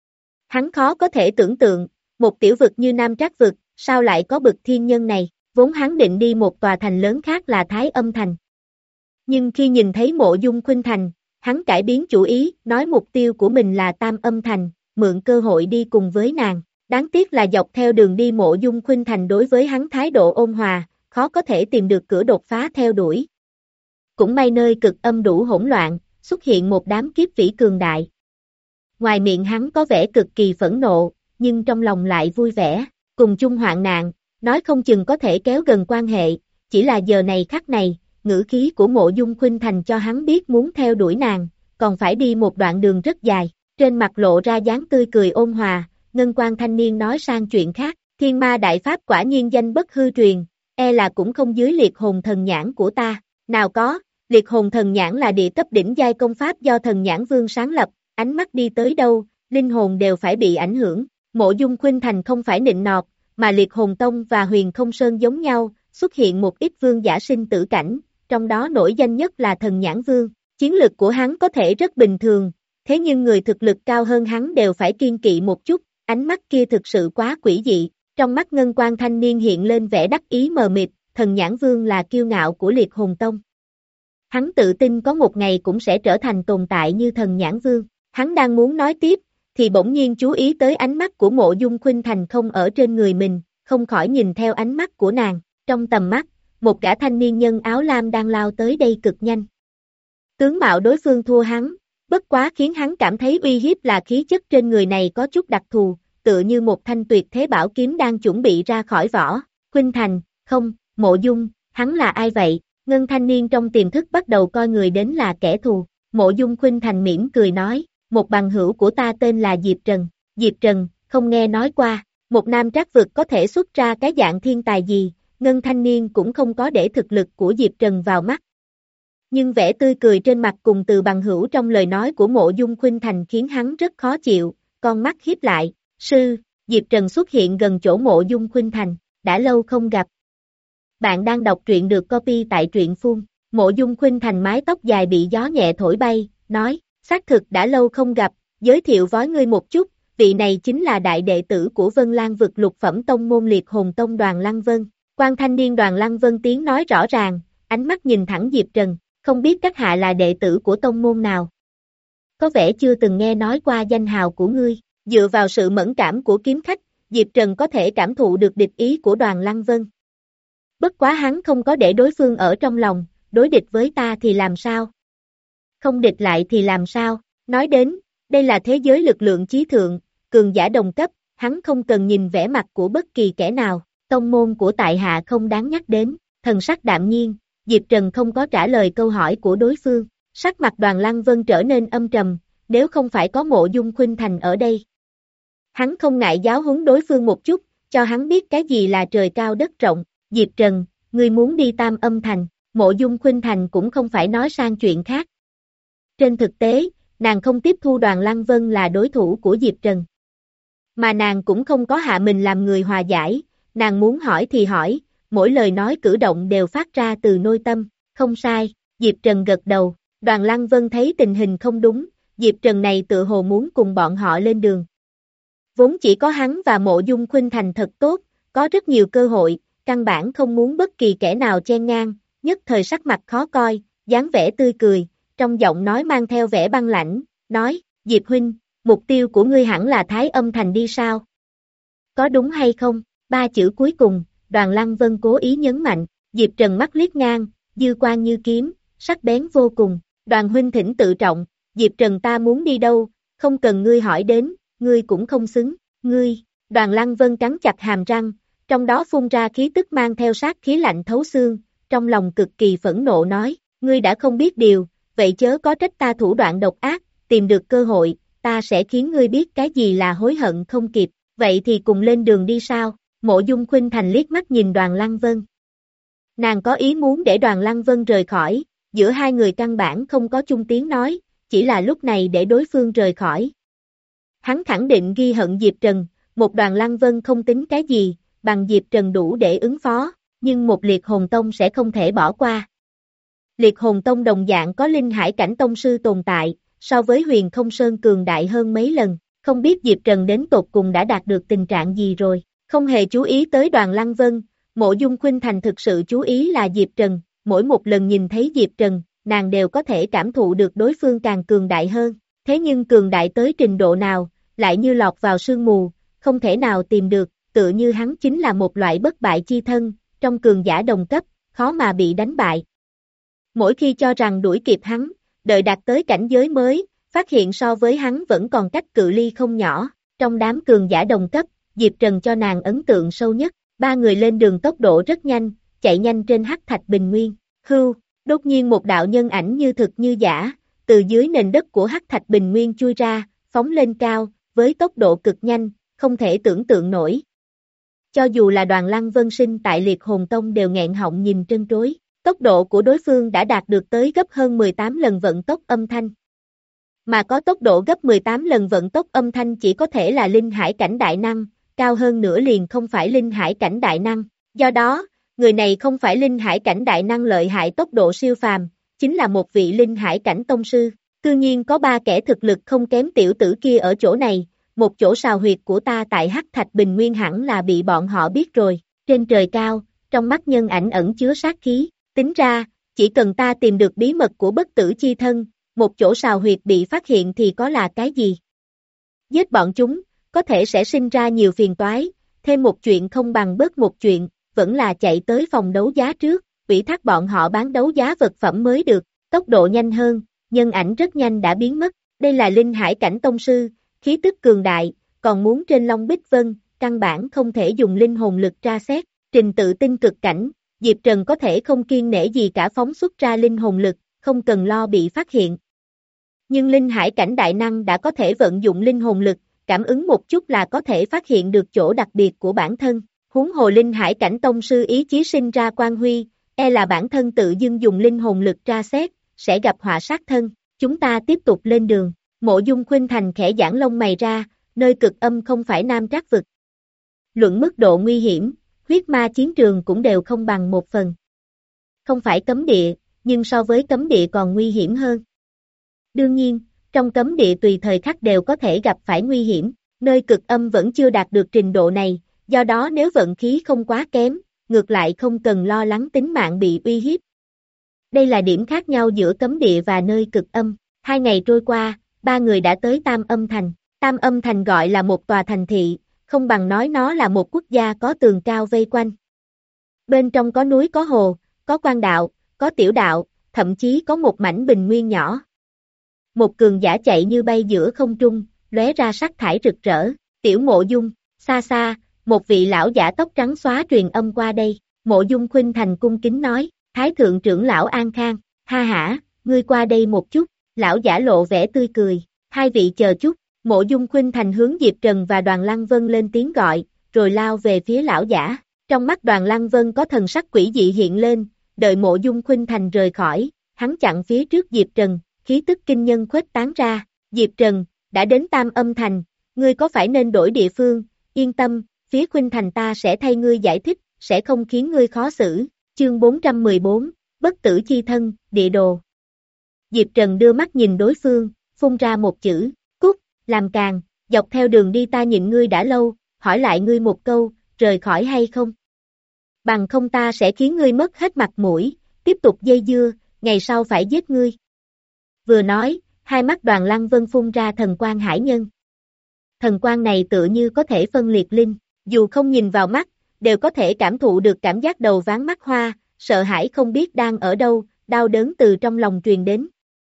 Hắn khó có thể tưởng tượng, một tiểu vực như Nam Trắc Vực, sao lại có bậc thiên nhân này, vốn hắn định đi một tòa thành lớn khác là Thái Âm Thành. Nhưng khi nhìn thấy Mộ Dung Khuynh Thành, hắn cải biến chủ ý, nói mục tiêu của mình là Tam Âm Thành, mượn cơ hội đi cùng với nàng. Đáng tiếc là dọc theo đường đi Mộ Dung Khuynh Thành đối với hắn thái độ ôn hòa, khó có thể tìm được cửa đột phá theo đuổi. Cũng may nơi cực âm đủ hỗn loạn, xuất hiện một đám kiếp vĩ cường đại. Ngoài miệng hắn có vẻ cực kỳ phẫn nộ, nhưng trong lòng lại vui vẻ, cùng chung hoạn nạn, nói không chừng có thể kéo gần quan hệ, chỉ là giờ này khắc này, ngữ khí của Mộ Dung Khuynh Thành cho hắn biết muốn theo đuổi nàng, còn phải đi một đoạn đường rất dài, trên mặt lộ ra dáng tươi cười ôn hòa. Ngân quan thanh niên nói sang chuyện khác, thiên ma đại pháp quả nhiên danh bất hư truyền, e là cũng không dưới liệt hồn thần nhãn của ta. Nào có, liệt hồn thần nhãn là địa cấp đỉnh giai công pháp do thần nhãn vương sáng lập, ánh mắt đi tới đâu, linh hồn đều phải bị ảnh hưởng. Mộ Dung Khuynh Thành không phải nịnh nọt, mà liệt hồn tông và huyền không sơn giống nhau, xuất hiện một ít vương giả sinh tử cảnh, trong đó nổi danh nhất là thần nhãn vương. Chiến lực của hắn có thể rất bình thường, thế nhưng người thực lực cao hơn hắn đều phải kiên kỵ một chút. Ánh mắt kia thực sự quá quỷ dị, trong mắt ngân quan thanh niên hiện lên vẻ đắc ý mờ mịt, thần nhãn vương là kiêu ngạo của liệt hồn tông. Hắn tự tin có một ngày cũng sẽ trở thành tồn tại như thần nhãn vương, hắn đang muốn nói tiếp, thì bỗng nhiên chú ý tới ánh mắt của Mộ Dung Khuynh Thành không ở trên người mình, không khỏi nhìn theo ánh mắt của nàng, trong tầm mắt, một gã thanh niên nhân áo lam đang lao tới đây cực nhanh. Tướng mạo đối phương thua hắn. Bất quá khiến hắn cảm thấy uy hiếp là khí chất trên người này có chút đặc thù, tựa như một thanh tuyệt thế bảo kiếm đang chuẩn bị ra khỏi vỏ. Khuynh Thành, không, Mộ Dung, Hắn là ai vậy? Ngân thanh niên trong tiềm thức bắt đầu coi người đến là kẻ thù. Mộ Dung Khuynh Thành mỉm cười nói, một bằng hữu của ta tên là Diệp Trần. Diệp Trần, không nghe nói qua, một nam trác vực có thể xuất ra cái dạng thiên tài gì, Ngân thanh niên cũng không có để thực lực của Diệp Trần vào mắt. Nhưng vẻ tươi cười trên mặt cùng từ bằng hữu trong lời nói của Mộ Dung Khuynh Thành khiến hắn rất khó chịu, con mắt híp lại, sư, Diệp Trần xuất hiện gần chỗ Mộ Dung Khuynh Thành, đã lâu không gặp. Bạn đang đọc truyện được copy tại truyện phun, Mộ Dung Khuynh Thành mái tóc dài bị gió nhẹ thổi bay, nói, xác thực đã lâu không gặp, giới thiệu với ngươi một chút, vị này chính là đại đệ tử của Vân Lan vực lục phẩm tông môn Liệt Hồn Tông Đoàn Lăng Vân. Quan thanh niên Đoàn Lăng Vân tiếng nói rõ ràng, ánh mắt nhìn thẳng Diệp Trần, không biết các hạ là đệ tử của tông môn nào. Có vẻ chưa từng nghe nói qua danh hào của ngươi, dựa vào sự mẫn cảm của kiếm khách, Diệp Trần có thể cảm thụ được địch ý của Đoàn Lăng Vân. Bất quá hắn không có để đối phương ở trong lòng, đối địch với ta thì làm sao? Không địch lại thì làm sao? Nói đến, đây là thế giới lực lượng chí thượng, cường giả đồng cấp, hắn không cần nhìn vẻ mặt của bất kỳ kẻ nào, tông môn của tại hạ không đáng nhắc đến, thần sắc đạm nhiên, Diệp Trần không có trả lời câu hỏi của đối phương, sắc mặt Đoàn Lăng Vân trở nên âm trầm, nếu không phải có Mộ Dung Khuynh Thành ở đây. Hắn không ngại giáo huấn đối phương một chút, cho hắn biết cái gì là trời cao đất rộng, Diệp Trần, ngươi muốn đi Tam Âm Thành, Mộ Dung Khuynh Thành cũng không phải nói sang chuyện khác. Trên thực tế, nàng không tiếp thu Đoàn Lăng Vân là đối thủ của Diệp Trần. Mà nàng cũng không có hạ mình làm người hòa giải, nàng muốn hỏi thì hỏi, mỗi lời nói cử động đều phát ra từ nội tâm, không sai, Diệp Trần gật đầu, Đoàn Lăng Vân thấy tình hình không đúng, Diệp Trần này tự hồ muốn cùng bọn họ lên đường. Vốn chỉ có hắn và Mộ Dung Khuynh Thành thật tốt, có rất nhiều cơ hội, căn bản không muốn bất kỳ kẻ nào chen ngang, nhất thời sắc mặt khó coi, dáng vẻ tươi cười, trong giọng nói mang theo vẻ băng lãnh, nói, Diệp huynh, mục tiêu của ngươi hẳn là Thái Âm Thành đi sao? Có đúng hay không? Ba chữ cuối cùng, Đoàn Lăng Vân cố ý nhấn mạnh, Diệp Trần mắt liếc ngang, dư quan như kiếm, sắc bén vô cùng, Đoàn huynh thỉnh tự trọng, Diệp Trần ta muốn đi đâu, không cần ngươi hỏi đến, ngươi cũng không xứng, ngươi, Đoàn Lăng Vân cắn chặt hàm răng, trong đó phun ra khí tức mang theo sát khí lạnh thấu xương, trong lòng cực kỳ phẫn nộ nói, ngươi đã không biết điều, vậy chớ có trách ta thủ đoạn độc ác, tìm được cơ hội, ta sẽ khiến ngươi biết cái gì là hối hận không kịp, vậy thì cùng lên đường đi sao? Mộ Dung Khuynh Thành liếc mắt nhìn Đoàn Lăng Vân. Nàng có ý muốn để Đoàn Lăng Vân rời khỏi, giữa hai người căn bản không có chung tiếng nói, chỉ là lúc này để đối phương rời khỏi. Hắn khẳng định ghi hận Diệp Trần, một Đoàn Lăng Vân không tính cái gì, bằng Diệp Trần đủ để ứng phó, nhưng một Liệt Hồn Tông sẽ không thể bỏ qua. Liệt Hồn Tông đồng dạng có linh hải cảnh tông sư tồn tại, so với Huyền Không Sơn cường đại hơn mấy lần, không biết Diệp Trần đến tột cùng đã đạt được tình trạng gì rồi, không hề chú ý tới Đoàn Lăng Vân, Mộ Dung Khuynh Thành thực sự chú ý là Diệp Trần, mỗi một lần nhìn thấy Diệp Trần, nàng đều có thể cảm thụ được đối phương càng cường đại hơn, thế nhưng cường đại tới trình độ nào, lại như lọt vào sương mù, không thể nào tìm được, tựa như hắn chính là một loại bất bại chi thân, trong cường giả đồng cấp, khó mà bị đánh bại. Mỗi khi cho rằng đuổi kịp hắn, đợi đạt tới cảnh giới mới, phát hiện so với hắn vẫn còn cách cự ly không nhỏ, trong đám cường giả đồng cấp, Diệp Trần cho nàng ấn tượng sâu nhất, ba người lên đường tốc độ rất nhanh, chạy nhanh trên hắc thạch bình nguyên, hưu, đột nhiên một đạo nhân ảnh như thực như giả, từ dưới nền đất của hắc thạch bình nguyên chui ra, phóng lên cao, với tốc độ cực nhanh, không thể tưởng tượng nổi. Cho dù là Đoàn Lăng Vân sinh tại Liệt Hồn Tông đều nghẹn họng nhìn trân trối, tốc độ của đối phương đã đạt được tới gấp hơn mười tám lần vận tốc âm thanh. Mà có tốc độ gấp mười tám lần vận tốc âm thanh chỉ có thể là linh hải cảnh đại năng, cao hơn nữa liền không phải linh hải cảnh đại năng. Do đó, người này không phải linh hải cảnh đại năng lợi hại tốc độ siêu phàm, chính là một vị linh hải cảnh tông sư. Tự nhiên có ba kẻ thực lực không kém tiểu tử kia ở chỗ này, một chỗ sào huyệt của ta tại Hắc Thạch Bình Nguyên hẳn là bị bọn họ biết rồi. Trên trời cao, trong mắt nhân ảnh ẩn chứa sát khí, tính ra, chỉ cần ta tìm được bí mật của bất tử chi thân, một chỗ sào huyệt bị phát hiện thì có là cái gì? Giết bọn chúng, có thể sẽ sinh ra nhiều phiền toái, thêm một chuyện không bằng bớt một chuyện, vẫn là chạy tới phòng đấu giá trước, ủy thác bọn họ bán đấu giá vật phẩm mới được, tốc độ nhanh hơn, nhân ảnh rất nhanh đã biến mất, đây là linh hải cảnh tông sư, khí tức cường đại, còn muốn trên Long Bích Vân, căn bản không thể dùng linh hồn lực tra xét, trình tự tinh cực cảnh, Diệp Trần có thể không kiêng nể gì cả phóng xuất ra linh hồn lực, không cần lo bị phát hiện. Nhưng linh hải cảnh đại năng đã có thể vận dụng linh hồn lực, cảm ứng một chút là có thể phát hiện được chỗ đặc biệt của bản thân. Huống hồ linh hải cảnh tông sư ý chí sinh ra quang huy, e là bản thân tự dưng dùng linh hồn lực tra xét, sẽ gặp họa sát thân. Chúng ta tiếp tục lên đường. Mộ Dung Khuynh Thành khẽ giãn lông mày ra, nơi cực âm không phải Nam Trác vực. Luận mức độ nguy hiểm, huyết ma chiến trường cũng đều không bằng một phần. Không phải cấm địa, nhưng so với cấm địa còn nguy hiểm hơn. Đương nhiên, trong cấm địa tùy thời khắc đều có thể gặp phải nguy hiểm, nơi cực âm vẫn chưa đạt được trình độ này, do đó nếu vận khí không quá kém, ngược lại không cần lo lắng tính mạng bị uy hiếp. Đây là điểm khác nhau giữa cấm địa và nơi cực âm. Hai ngày trôi qua, ba người đã tới Tam Âm Thành. Tam Âm Thành gọi là một tòa thành thị, không bằng nói nó là một quốc gia có tường cao vây quanh. Bên trong có núi có hồ, có quan đạo, có tiểu đạo, thậm chí có một mảnh bình nguyên nhỏ. Một cường giả chạy như bay giữa không trung, lóe ra sắc thải rực rỡ. Tiểu Mộ Dung, xa xa, một vị lão giả tóc trắng xóa truyền âm qua đây. Mộ Dung Khuynh Thành cung kính nói, Thái thượng trưởng lão An Khang, ha hả, ngươi qua đây một chút. Lão giả lộ vẻ tươi cười, hai vị chờ chút. Mộ Dung Khuynh Thành hướng Diệp Trần và Đoàn Lăng Vân lên tiếng gọi, rồi lao về phía lão giả. Trong mắt Đoàn Lăng Vân có thần sắc quỷ dị hiện lên, đợi Mộ Dung Khuynh Thành rời khỏi, hắn chặn phía trước Diệp Trần, khí tức kinh nhân khuếch tán ra. Diệp Trần, đã đến Tam Âm Thành, ngươi có phải nên đổi địa phương? Yên tâm, phía Khuynh Thành ta sẽ thay ngươi giải thích, sẽ không khiến ngươi khó xử. Chương bốn trăm mười bốn, Bất tử chi thân, địa đồ. Diệp Trần đưa mắt nhìn đối phương, phun ra một chữ, cút, làm càng, dọc theo đường đi ta nhịn ngươi đã lâu, hỏi lại ngươi một câu, rời khỏi hay không? Bằng không ta sẽ khiến ngươi mất hết mặt mũi, tiếp tục dây dưa, ngày sau phải giết ngươi. Vừa nói, hai mắt Đoàn Lăng Vân phun ra thần quang hải nhân. Thần quang này tựa như có thể phân liệt linh, dù không nhìn vào mắt, đều có thể cảm thụ được cảm giác đầu ván mắt hoa, sợ hãi không biết đang ở đâu, đau đớn từ trong lòng truyền đến.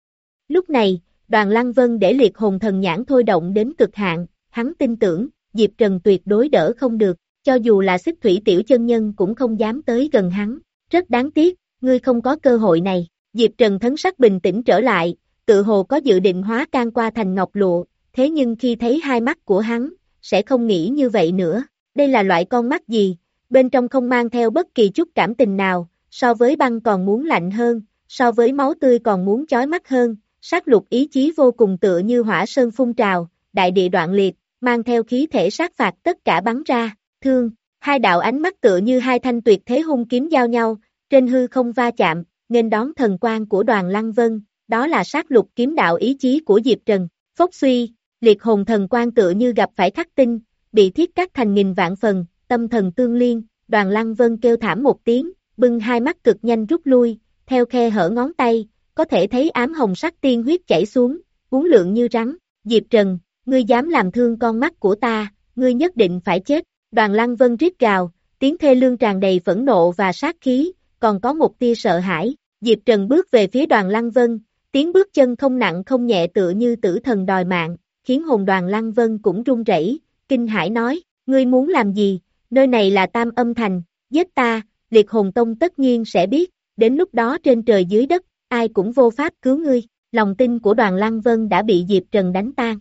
Lúc này, Đoàn Lăng Vân để liệt hồn thần nhãn thôi động đến cực hạn, hắn tin tưởng, Diệp Trần tuyệt đối đỡ không được, cho dù là xích thủy tiểu chân nhân cũng không dám tới gần hắn, rất đáng tiếc, ngươi không có cơ hội này. Diệp Trần thần sắc bình tĩnh trở lại, tự hồ có dự định hóa can qua thành ngọc lụa, thế nhưng khi thấy hai mắt của hắn, sẽ không nghĩ như vậy nữa. Đây là loại con mắt gì? Bên trong không mang theo bất kỳ chút cảm tình nào, so với băng còn muốn lạnh hơn, so với máu tươi còn muốn chói mắt hơn, sát lục ý chí vô cùng tựa như hỏa sơn phun trào, đại địa đoạn liệt, mang theo khí thể sát phạt tất cả bắn ra, thương, hai đạo ánh mắt tựa như hai thanh tuyệt thế hung kiếm giao nhau, trên hư không va chạm, nghênh đón thần quang của Đoàn Lăng Vân, đó là sát lục kiếm đạo ý chí của Diệp Trần. Phốc suy, liệt hồn thần quang tựa như gặp phải khắc tinh, bị thiết cắt thành nghìn vạn phần, tâm thần tương liên, Đoàn Lăng Vân kêu thảm một tiếng, bưng hai mắt cực nhanh rút lui, theo khe hở ngón tay, có thể thấy ám hồng sắc tiên huyết chảy xuống, uốn lượn như rắn. Diệp Trần, ngươi dám làm thương con mắt của ta, ngươi nhất định phải chết. Đoàn Lăng Vân rít gào, tiếng thê lương tràn đầy phẫn nộ và sát khí, còn có một tia sợ hãi. Diệp Trần bước về phía Đoàn Lăng Vân, tiếng bước chân không nặng không nhẹ tựa như tử thần đòi mạng, khiến hồn Đoàn Lăng Vân cũng run rẩy, kinh hãi nói, ngươi muốn làm gì, nơi này là Tam Âm Thành, giết ta, liệt hồn tông tất nhiên sẽ biết, đến lúc đó trên trời dưới đất, ai cũng vô pháp cứu ngươi. Lòng tin của Đoàn Lăng Vân đã bị Diệp Trần đánh tan.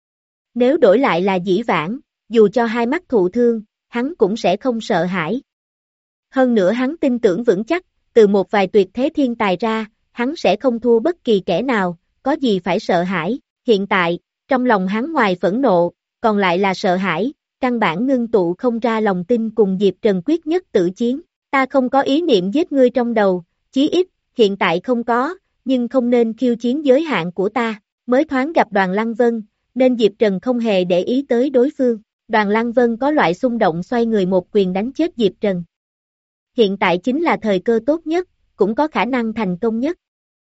Nếu đổi lại là Dĩ Vãng, dù cho hai mắt thụ thương, hắn cũng sẽ không sợ hãi. Hơn nữa hắn tin tưởng vững chắc, từ một vài tuyệt thế thiên tài ra, hắn sẽ không thua bất kỳ kẻ nào, có gì phải sợ hãi. Hiện tại, trong lòng hắn ngoài phẫn nộ, còn lại là sợ hãi, căn bản ngưng tụ không ra lòng tin cùng Diệp Trần quyết nhất tử chiến. Ta không có ý niệm giết ngươi trong đầu, chí ít, hiện tại không có, nhưng không nên khiêu chiến giới hạn của ta. Mới thoáng gặp Đoàn Lăng Vân, nên Diệp Trần không hề để ý tới đối phương. Đoàn Lăng Vân có loại xung động xoay người một quyền đánh chết Diệp Trần. Hiện tại chính là thời cơ tốt nhất, cũng có khả năng thành công nhất.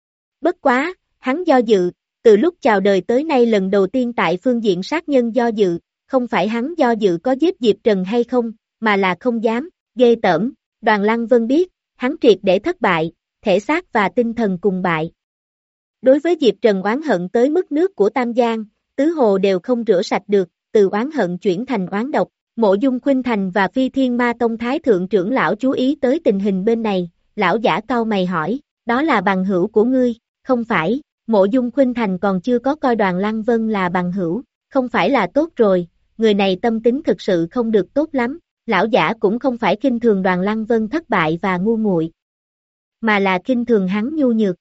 Bất quá, hắn do dự, từ lúc chào đời tới nay lần đầu tiên tại phương diện sát nhân do dự, không phải hắn do dự có giết Diệp Trần hay không, mà là không dám, ghê tởm. Đoàn Lăng Vân biết, hắn triệt để thất bại, thể xác và tinh thần cùng bại. Đối với Diệp Trần oán hận tới mức nước của Tam Giang, tứ hồ đều không rửa sạch được, từ oán hận chuyển thành oán độc, Mộ Dung Khuynh Thành và Phi Thiên Ma Tông Thái Thượng trưởng lão chú ý tới tình hình bên này, lão giả cau mày hỏi, đó là bằng hữu của ngươi, không phải, Mộ Dung Khuynh Thành còn chưa có coi Đoàn Lăng Vân là bằng hữu, không phải là tốt rồi, người này tâm tính thực sự không được tốt lắm, lão giả cũng không phải khinh thường Đoàn Lăng Vân thất bại và ngu muội, mà là khinh thường hắn nhu nhược.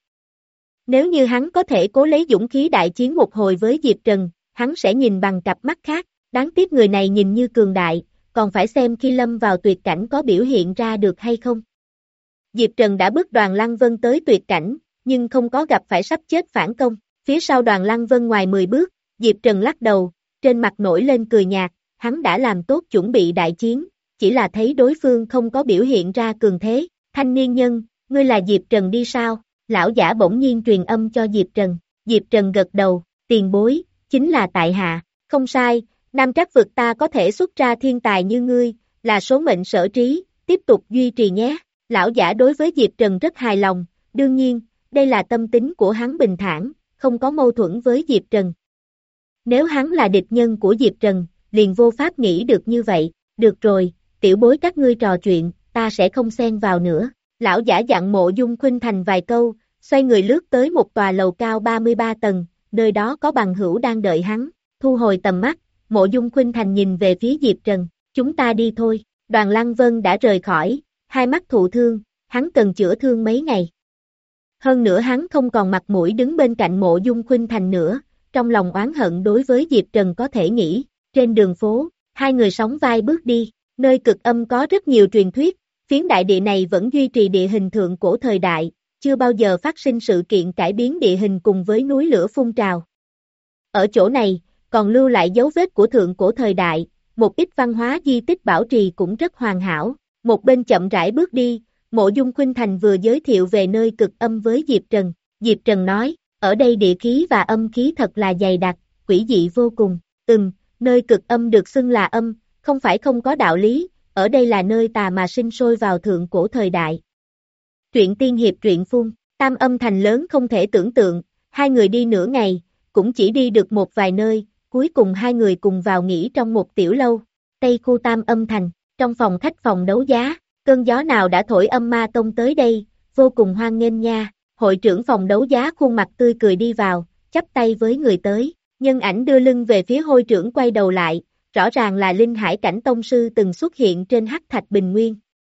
Nếu như hắn có thể cố lấy dũng khí đại chiến một hồi với Diệp Trần, hắn sẽ nhìn bằng cặp mắt khác, đáng tiếc người này nhìn như cường đại, còn phải xem khi lâm vào tuyệt cảnh có biểu hiện ra được hay không. Diệp Trần đã bước Đoàn Lăng Vân tới tuyệt cảnh, nhưng không có gặp phải sắp chết phản công, phía sau Đoàn Lăng Vân ngoài mười bước, Diệp Trần lắc đầu, trên mặt nổi lên cười nhạt, hắn đã làm tốt chuẩn bị đại chiến, chỉ là thấy đối phương không có biểu hiện ra cường thế, thanh niên nhân, ngươi là Diệp Trần đi sao? Lão giả bỗng nhiên truyền âm cho Diệp Trần, Diệp Trần gật đầu, tiền bối, chính là tại hạ, không sai, Nam Trác vực ta có thể xuất ra thiên tài như ngươi, là số mệnh sở trí, tiếp tục duy trì nhé, lão giả đối với Diệp Trần rất hài lòng, đương nhiên, đây là tâm tính của hắn bình thản, không có mâu thuẫn với Diệp Trần. Nếu hắn là địch nhân của Diệp Trần, liền vô pháp nghĩ được như vậy, được rồi, tiểu bối các ngươi trò chuyện, ta sẽ không xen vào nữa. Lão giả dặn Mộ Dung Khuynh Thành vài câu, xoay người lướt tới một tòa lầu cao ba mươi ba tầng, nơi đó có bằng hữu đang đợi hắn, thu hồi tầm mắt, Mộ Dung Khuynh Thành nhìn về phía Diệp Trần, chúng ta đi thôi, Đoàn Lăng Vân đã rời khỏi, hai mắt thụ thương, hắn cần chữa thương mấy ngày. Hơn nữa hắn không còn mặt mũi đứng bên cạnh Mộ Dung Khuynh Thành nữa, trong lòng oán hận đối với Diệp Trần có thể nghĩ, trên đường phố, hai người sóng vai bước đi, nơi cực âm có rất nhiều truyền thuyết, phiến đại địa này vẫn duy trì địa hình thượng cổ thời đại, chưa bao giờ phát sinh sự kiện cải biến địa hình cùng với núi lửa phun trào. Ở chỗ này, còn lưu lại dấu vết của thượng cổ thời đại, một ít văn hóa di tích bảo trì cũng rất hoàn hảo, một bên chậm rãi bước đi, Mộ Dung Khuynh Thành vừa giới thiệu về nơi cực âm với Diệp Trần, Diệp Trần nói, ở đây địa khí và âm khí thật là dày đặc, quỷ dị vô cùng, ừm, nơi cực âm được xưng là âm, không phải không có đạo lý, ở đây là nơi tà mà sinh sôi vào thượng cổ thời đại. Truyện tiên hiệp truyện phun, Tam Âm Thành lớn không thể tưởng tượng, hai người đi nửa ngày, cũng chỉ đi được một vài nơi, cuối cùng hai người cùng vào nghỉ trong một tiểu lâu, Tây khu Tam Âm Thành, trong phòng khách phòng đấu giá, cơn gió nào đã thổi Âm Ma Tông tới đây, vô cùng hoan nghênh nha, hội trưởng phòng đấu giá khuôn mặt tươi cười đi vào, chắp tay với người tới, nhân ảnh đưa lưng về phía hội trưởng quay đầu lại, rõ ràng là Linh Hải Cảnh Tông Sư từng xuất hiện trên Hắc Thạch Bình Nguyên.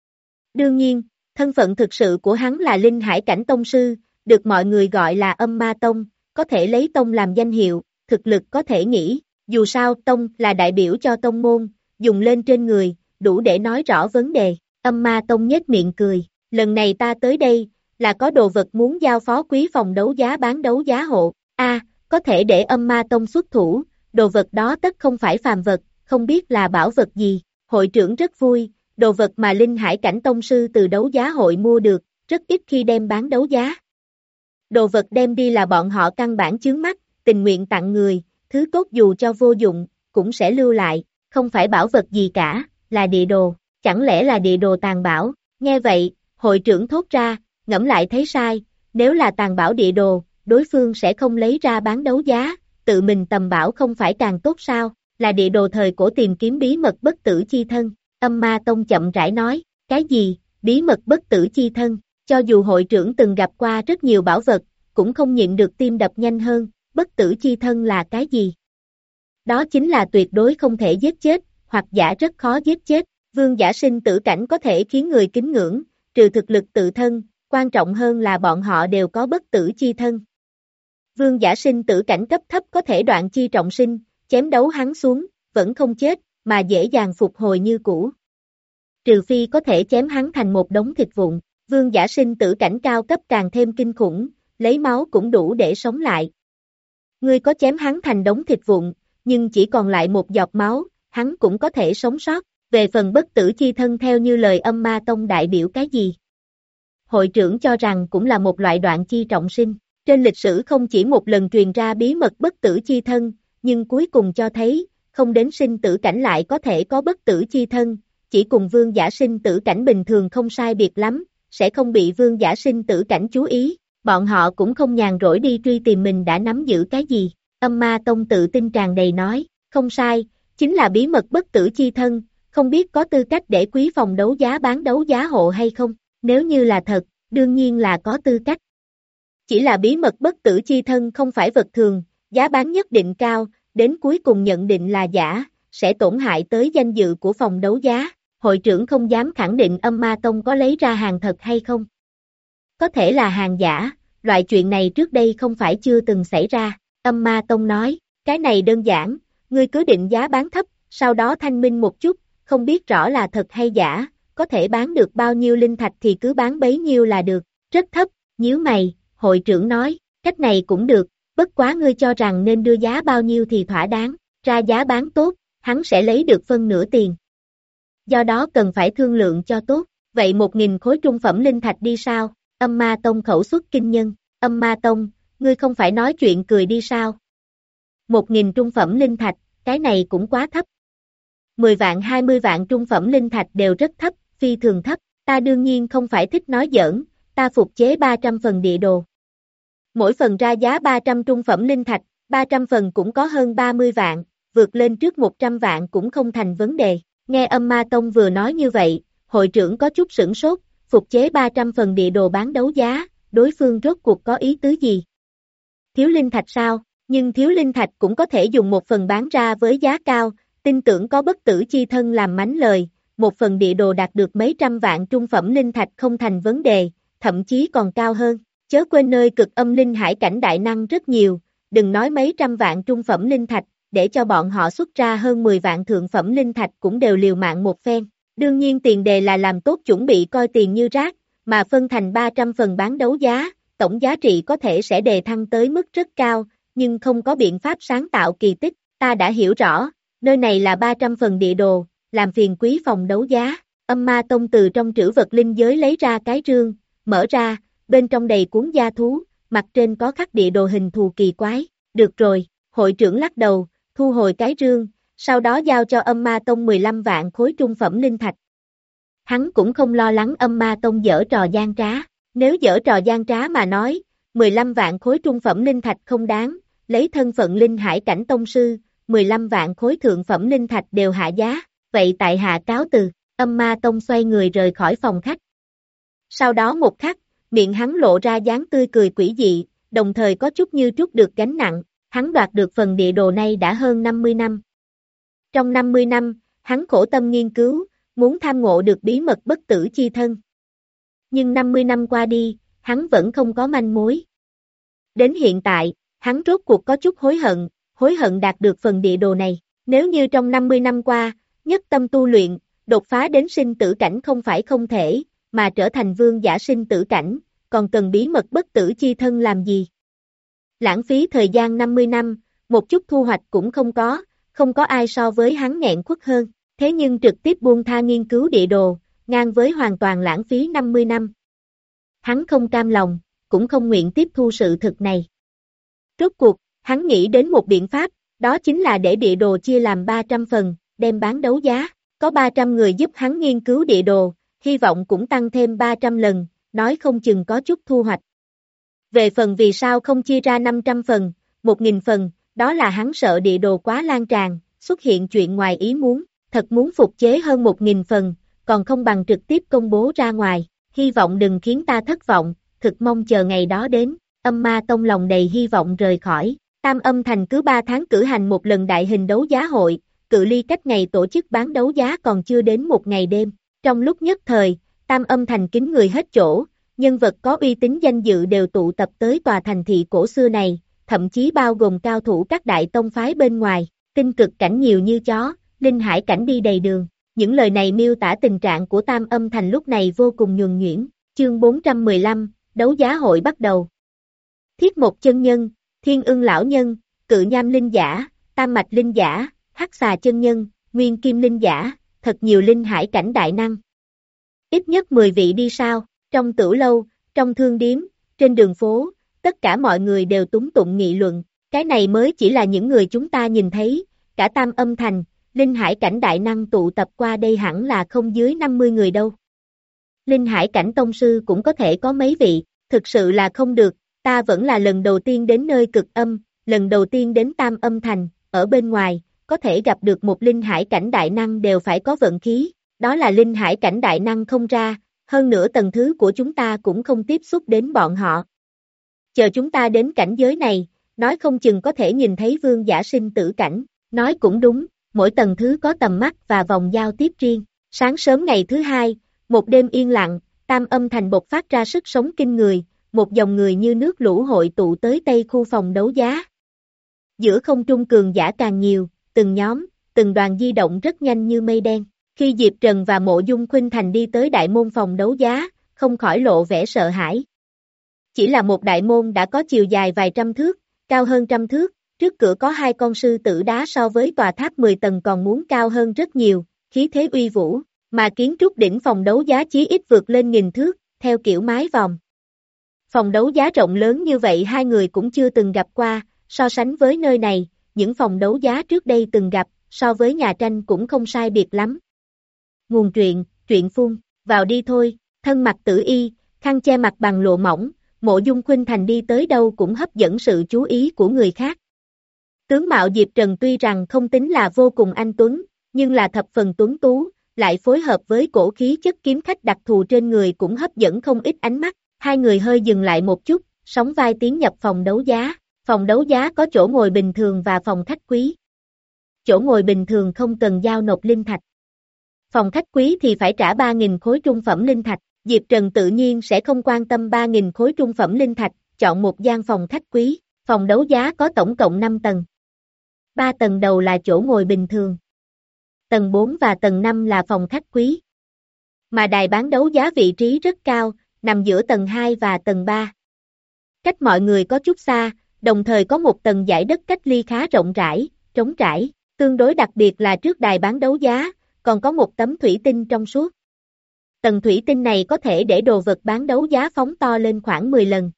Đương nhiên, thân phận thực sự của hắn là Linh Hải Cảnh Tông Sư, được mọi người gọi là Âm Ma Tông, có thể lấy Tông làm danh hiệu, thực lực có thể nghĩ, dù sao Tông là đại biểu cho Tông môn, dùng lên trên người, đủ để nói rõ vấn đề, Âm Ma Tông nhếch miệng cười, lần này ta tới đây, là có đồ vật muốn giao phó quý phòng đấu giá bán đấu giá hộ, a có thể để Âm Ma Tông xuất thủ, đồ vật đó tất không phải phàm vật, không biết là bảo vật gì, hội trưởng rất vui, đồ vật mà Linh Hải Cảnh Tông Sư từ đấu giá hội mua được, rất ít khi đem bán đấu giá. Đồ vật đem đi là bọn họ căn bản chướng mắt, tình nguyện tặng người, thứ tốt dù cho vô dụng, cũng sẽ lưu lại, không phải bảo vật gì cả, là địa đồ, chẳng lẽ là địa đồ tàn bảo, nghe vậy, hội trưởng thốt ra, ngẫm lại thấy sai, nếu là tàn bảo địa đồ, đối phương sẽ không lấy ra bán đấu giá, tự mình tầm bảo không phải càng tốt sao, là địa đồ thời cổ tìm kiếm bí mật bất tử chi thân, Âm Ma Tông chậm rãi nói, cái gì, bí mật bất tử chi thân, cho dù hội trưởng từng gặp qua rất nhiều bảo vật, cũng không nhịn được tim đập nhanh hơn, bất tử chi thân là cái gì? Đó chính là tuyệt đối không thể giết chết, hoặc giả rất khó giết chết, vương giả sinh tử cảnh có thể khiến người kính ngưỡng, trừ thực lực tự thân, quan trọng hơn là bọn họ đều có bất tử chi thân. Vương giả sinh tử cảnh cấp thấp có thể đoạn chi trọng sinh, chém đấu hắn xuống, vẫn không chết, mà dễ dàng phục hồi như cũ. Trừ phi có thể chém hắn thành một đống thịt vụn, vương giả sinh tử cảnh cao cấp càng thêm kinh khủng, lấy máu cũng đủ để sống lại. Ngươi có chém hắn thành đống thịt vụn, nhưng chỉ còn lại một giọt máu, hắn cũng có thể sống sót, về phần bất tử chi thân theo như lời Âm Ma Tông đại biểu cái gì? Hội trưởng cho rằng cũng là một loại đoạn chi trọng sinh. Trên lịch sử không chỉ một lần truyền ra bí mật bất tử chi thân, nhưng cuối cùng cho thấy, không đến sinh tử cảnh lại có thể có bất tử chi thân, chỉ cùng vương giả sinh tử cảnh bình thường không sai biệt lắm, sẽ không bị vương giả sinh tử cảnh chú ý, bọn họ cũng không nhàn rỗi đi truy tìm mình đã nắm giữ cái gì. Âm Ma Tông tự tin tràn đầy nói, không sai, chính là bí mật bất tử chi thân, không biết có tư cách để quý phòng đấu giá bán đấu giá hộ hay không, nếu như là thật, đương nhiên là có tư cách. Chỉ là bí mật bất tử chi thân không phải vật thường, giá bán nhất định cao, đến cuối cùng nhận định là giả, sẽ tổn hại tới danh dự của phòng đấu giá. Hội trưởng không dám khẳng định Âm Ma Tông có lấy ra hàng thật hay không. Có thể là hàng giả, loại chuyện này trước đây không phải chưa từng xảy ra. Âm Ma Tông nói, cái này đơn giản, ngươi cứ định giá bán thấp, sau đó thanh minh một chút, không biết rõ là thật hay giả, có thể bán được bao nhiêu linh thạch thì cứ bán bấy nhiêu là được, rất thấp, nhíu mày, hội trưởng nói, cách này cũng được, bất quá ngươi cho rằng nên đưa giá bao nhiêu thì thỏa đáng, ra giá bán tốt, hắn sẽ lấy được phân nửa tiền. Do đó cần phải thương lượng cho tốt, vậy một nghìn khối trung phẩm linh thạch đi sao? Âm Ma Tông khẩu xuất kinh nhân, Âm Ma Tông, ngươi không phải nói chuyện cười đi sao? Một nghìn trung phẩm linh thạch, cái này cũng quá thấp. Mười vạn hai mươi vạn trung phẩm linh thạch đều rất thấp, phi thường thấp, ta đương nhiên không phải thích nói giỡn, ta phục chế ba trăm phần địa đồ. Mỗi phần ra giá ba trăm trung phẩm linh thạch, ba trăm phần cũng có hơn ba mươi vạn, vượt lên trước một trăm vạn cũng không thành vấn đề. Nghe Âm Ma Tông vừa nói như vậy, hội trưởng có chút sửng sốt, phục chế ba trăm phần địa đồ bán đấu giá, đối phương rốt cuộc có ý tứ gì? Thiếu linh thạch sao? Nhưng thiếu linh thạch cũng có thể dùng một phần bán ra với giá cao, tin tưởng có bất tử chi thân làm mánh lời, một phần địa đồ đạt được mấy trăm vạn trung phẩm linh thạch không thành vấn đề, thậm chí còn cao hơn. Chớ quên nơi cực âm linh hải cảnh đại năng rất nhiều, đừng nói mấy trăm vạn trung phẩm linh thạch, để cho bọn họ xuất ra hơn mười vạn thượng phẩm linh thạch cũng đều liều mạng một phen. Đương nhiên tiền đề là làm tốt chuẩn bị coi tiền như rác, mà phân thành ba trăm phần bán đấu giá, tổng giá trị có thể sẽ đề thăng tới mức rất cao, nhưng không có biện pháp sáng tạo kỳ tích. Ta đã hiểu rõ, nơi này là ba trăm phần địa đồ, làm phiền quý phòng đấu giá. Âm Ma Tông từ trong trữ vật linh giới lấy ra cái rương, mở ra, bên trong đầy cuốn da thú, mặt trên có khắc địa đồ hình thù kỳ quái. Được rồi, hội trưởng lắc đầu, thu hồi cái rương, sau đó giao cho Âm Ma Tông mười lăm vạn khối trung phẩm linh thạch. Hắn cũng không lo lắng Âm Ma Tông giở trò gian trá, nếu giở trò gian trá mà nói, mười lăm vạn khối trung phẩm linh thạch không đáng, lấy thân phận linh hải cảnh tông sư, mười lăm vạn khối thượng phẩm linh thạch đều hạ giá, vậy tại hạ cáo từ. Âm Ma Tông xoay người rời khỏi phòng khách. Sau đó một khắc, miệng hắn lộ ra dáng tươi cười quỷ dị, đồng thời có chút như trút được gánh nặng, hắn đoạt được phần địa đồ này đã hơn năm mươi năm. Trong năm mươi năm, hắn khổ tâm nghiên cứu, muốn tham ngộ được bí mật bất tử chi thân. Nhưng năm mươi năm qua đi, hắn vẫn không có manh mối. Đến hiện tại, hắn rốt cuộc có chút hối hận, hối hận đạt được phần địa đồ này. Nếu như trong năm mươi năm qua, nhất tâm tu luyện, đột phá đến sinh tử cảnh không phải không thể, mà trở thành vương giả sinh tử cảnh, còn cần bí mật bất tử chi thân làm gì? Lãng phí thời gian năm mươi năm, một chút thu hoạch cũng không có, không có ai so với hắn nghẹn khuất hơn, thế nhưng trực tiếp buông tha nghiên cứu địa đồ, ngang với hoàn toàn lãng phí năm mươi năm. Hắn không cam lòng, cũng không nguyện tiếp thu sự thực này. Rốt cuộc, hắn nghĩ đến một biện pháp, đó chính là để địa đồ chia làm ba trăm phần, đem bán đấu giá, có ba trăm người giúp hắn nghiên cứu địa đồ, hy vọng cũng tăng thêm ba trăm lần, nói không chừng có chút thu hoạch. Về phần vì sao không chia ra năm trăm phần, một nghìn phần, đó là hắn sợ địa đồ quá lan tràn, xuất hiện chuyện ngoài ý muốn, thật muốn phục chế hơn một nghìn phần, còn không bằng trực tiếp công bố ra ngoài, hy vọng đừng khiến ta thất vọng, thực mong chờ ngày đó đến. Âm Ma Tông lòng đầy hy vọng rời khỏi. Tam Âm Thành cứ ba tháng cử hành một lần đại hình đấu giá hội, cự ly cách ngày tổ chức bán đấu giá còn chưa đến một ngày đêm. Trong lúc nhất thời, Tam Âm Thành kín người hết chỗ, nhân vật có uy tín danh dự đều tụ tập tới tòa thành thị cổ xưa này, thậm chí bao gồm cao thủ các đại tông phái bên ngoài, tinh cực cảnh nhiều như chó, linh hải cảnh đi đầy đường. Những lời này miêu tả tình trạng của Tam Âm Thành lúc này vô cùng nhuần nhuyễn. Chương bốn trăm mười lăm, đấu giá hội bắt đầu. Thiết Một chân nhân, Thiên Ưng lão nhân, Cự Nham linh giả, Tam Mạch linh giả, Hắc Xà chân nhân, Nguyên Kim linh giả, thật nhiều linh hải cảnh đại năng. Ít nhất mười vị đi sao, trong tửu lâu, trong thương điếm, trên đường phố, tất cả mọi người đều túng tụng nghị luận, cái này mới chỉ là những người chúng ta nhìn thấy, cả Tam Âm Thành, linh hải cảnh đại năng tụ tập qua đây hẳn là không dưới năm mươi người đâu. Linh hải cảnh tông sư cũng có thể có mấy vị, thực sự là không được, ta vẫn là lần đầu tiên đến nơi cực âm, lần đầu tiên đến Tam Âm Thành, ở bên ngoài, có thể gặp được một linh hải cảnh đại năng đều phải có vận khí, đó là linh hải cảnh đại năng không ra, hơn nữa tầng thứ của chúng ta cũng không tiếp xúc đến bọn họ. Chờ chúng ta đến cảnh giới này, nói không chừng có thể nhìn thấy vương giả sinh tử cảnh, nói cũng đúng, mỗi tầng thứ có tầm mắt và vòng giao tiếp riêng. Sáng sớm ngày thứ hai, một đêm yên lặng, Tam Âm Thành bộc phát ra sức sống kinh người, một dòng người như nước lũ hội tụ tới tây khu phòng đấu giá. Giữa không trung cường giả càng nhiều, từng nhóm, từng đoàn di động rất nhanh như mây đen. Khi Diệp Trần và Mộ Dung Khuynh Thành đi tới đại môn phòng đấu giá, không khỏi lộ vẻ sợ hãi. Chỉ là một đại môn đã có chiều dài vài trăm thước, cao hơn trăm thước, trước cửa có hai con sư tử đá so với tòa tháp mười tầng còn muốn cao hơn rất nhiều, khí thế uy vũ, mà kiến trúc đỉnh phòng đấu giá chí ít vượt lên nghìn thước, theo kiểu mái vòm. Phòng đấu giá rộng lớn như vậy hai người cũng chưa từng gặp qua, so sánh với nơi này, những phòng đấu giá trước đây từng gặp, so với nhà tranh cũng không sai biệt lắm. Nguồn truyện, truyện phun, vào đi thôi, thân mặc tử y, khăn che mặt bằng lụa mỏng, Mộ Dung Khuynh Thành đi tới đâu cũng hấp dẫn sự chú ý của người khác. Tướng mạo Diệp Trần tuy rằng không tính là vô cùng anh tuấn, nhưng là thập phần tuấn tú, lại phối hợp với cổ khí chất kiếm khách đặc thù trên người cũng hấp dẫn không ít ánh mắt. Hai người hơi dừng lại một chút, sóng vai tiến nhập phòng đấu giá. Phòng đấu giá có chỗ ngồi bình thường và phòng khách quý. Chỗ ngồi bình thường không cần giao nộp linh thạch. Phòng khách quý thì phải trả ba nghìn khối trung phẩm linh thạch. Diệp Trần tự nhiên sẽ không quan tâm ba nghìn khối trung phẩm linh thạch, chọn một gian phòng khách quý. Phòng đấu giá có tổng cộng năm tầng. ba tầng đầu là chỗ ngồi bình thường. Tầng bốn và tầng năm là phòng khách quý. Mà đài bán đấu giá vị trí rất cao, nằm giữa tầng hai và tầng ba. Cách mọi người có chút xa, đồng thời có một tầng dải đất cách ly khá rộng rãi, trống trải, tương đối đặc biệt là trước đài bán đấu giá, còn có một tấm thủy tinh trong suốt. Tầng thủy tinh này có thể để đồ vật bán đấu giá phóng to lên khoảng mười lần.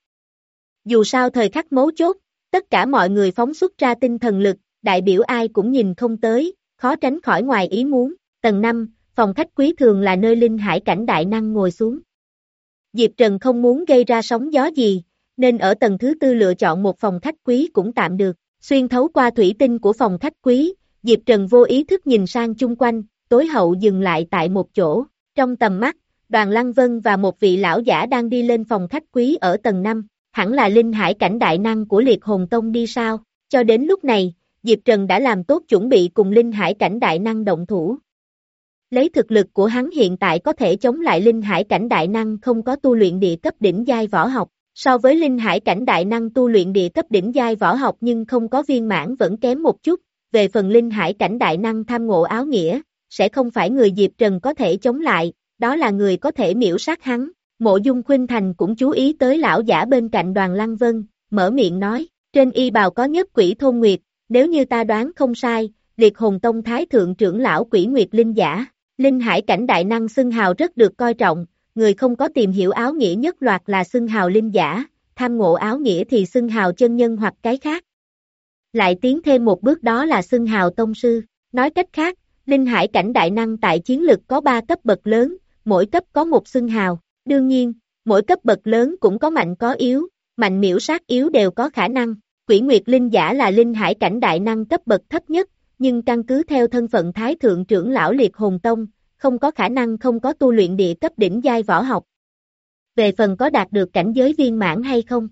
Dù sao thời khắc mấu chốt, tất cả mọi người phóng xuất ra tinh thần lực, đại biểu ai cũng nhìn không tới, khó tránh khỏi ngoài ý muốn. Tầng năm, phòng khách quý thường là nơi linh hải cảnh đại năng ngồi xuống. Diệp Trần không muốn gây ra sóng gió gì, nên ở tầng thứ tư lựa chọn một phòng khách quý cũng tạm được. Xuyên thấu qua thủy tinh của phòng khách quý, Diệp Trần vô ý thức nhìn sang chung quanh, tối hậu dừng lại tại một chỗ. Trong tầm mắt, Đoàn Lăng Vân và một vị lão giả đang đi lên phòng khách quý ở tầng năm, hẳn là linh hải cảnh đại năng của Liệt Hồn Tông đi sao. Cho đến lúc này, Diệp Trần đã làm tốt chuẩn bị cùng linh hải cảnh đại năng động thủ. Lấy thực lực của hắn hiện tại có thể chống lại linh hải cảnh đại năng không có tu luyện địa cấp đỉnh giai võ học, so với linh hải cảnh đại năng tu luyện địa cấp đỉnh giai võ học nhưng không có viên mãn vẫn kém một chút, về phần linh hải cảnh đại năng tham ngộ áo nghĩa, sẽ không phải người Diệp Trần có thể chống lại, đó là người có thể miễu sát hắn. Mộ Dung Khuynh Thành cũng chú ý tới lão giả bên cạnh Đoàn Lăng Vân, mở miệng nói, trên y bào có nhất quỷ thôn nguyệt, nếu như ta đoán không sai, Liệt Hồn Tông Thái Thượng trưởng lão Quỷ Nguyệt Linh giả, linh hải cảnh đại năng xưng hào rất được coi trọng, người không có tìm hiểu áo nghĩa nhất loạt là xưng hào linh giả, tham ngộ áo nghĩa thì xưng hào chân nhân hoặc cái khác. Lại tiến thêm một bước đó là xưng hào tông sư, nói cách khác, linh hải cảnh đại năng tại chiến lực có ba cấp bậc lớn, mỗi cấp có một xưng hào, đương nhiên, mỗi cấp bậc lớn cũng có mạnh có yếu, mạnh miễu sát yếu đều có khả năng. Quỷ Nguyệt Linh giả là linh hải cảnh đại năng cấp bậc thấp nhất, nhưng căn cứ theo thân phận Thái Thượng trưởng lão Liệt Hồn Tông, không có khả năng không có tu luyện địa cấp đỉnh giai võ học. Về phần có đạt được cảnh giới viên mãn hay không,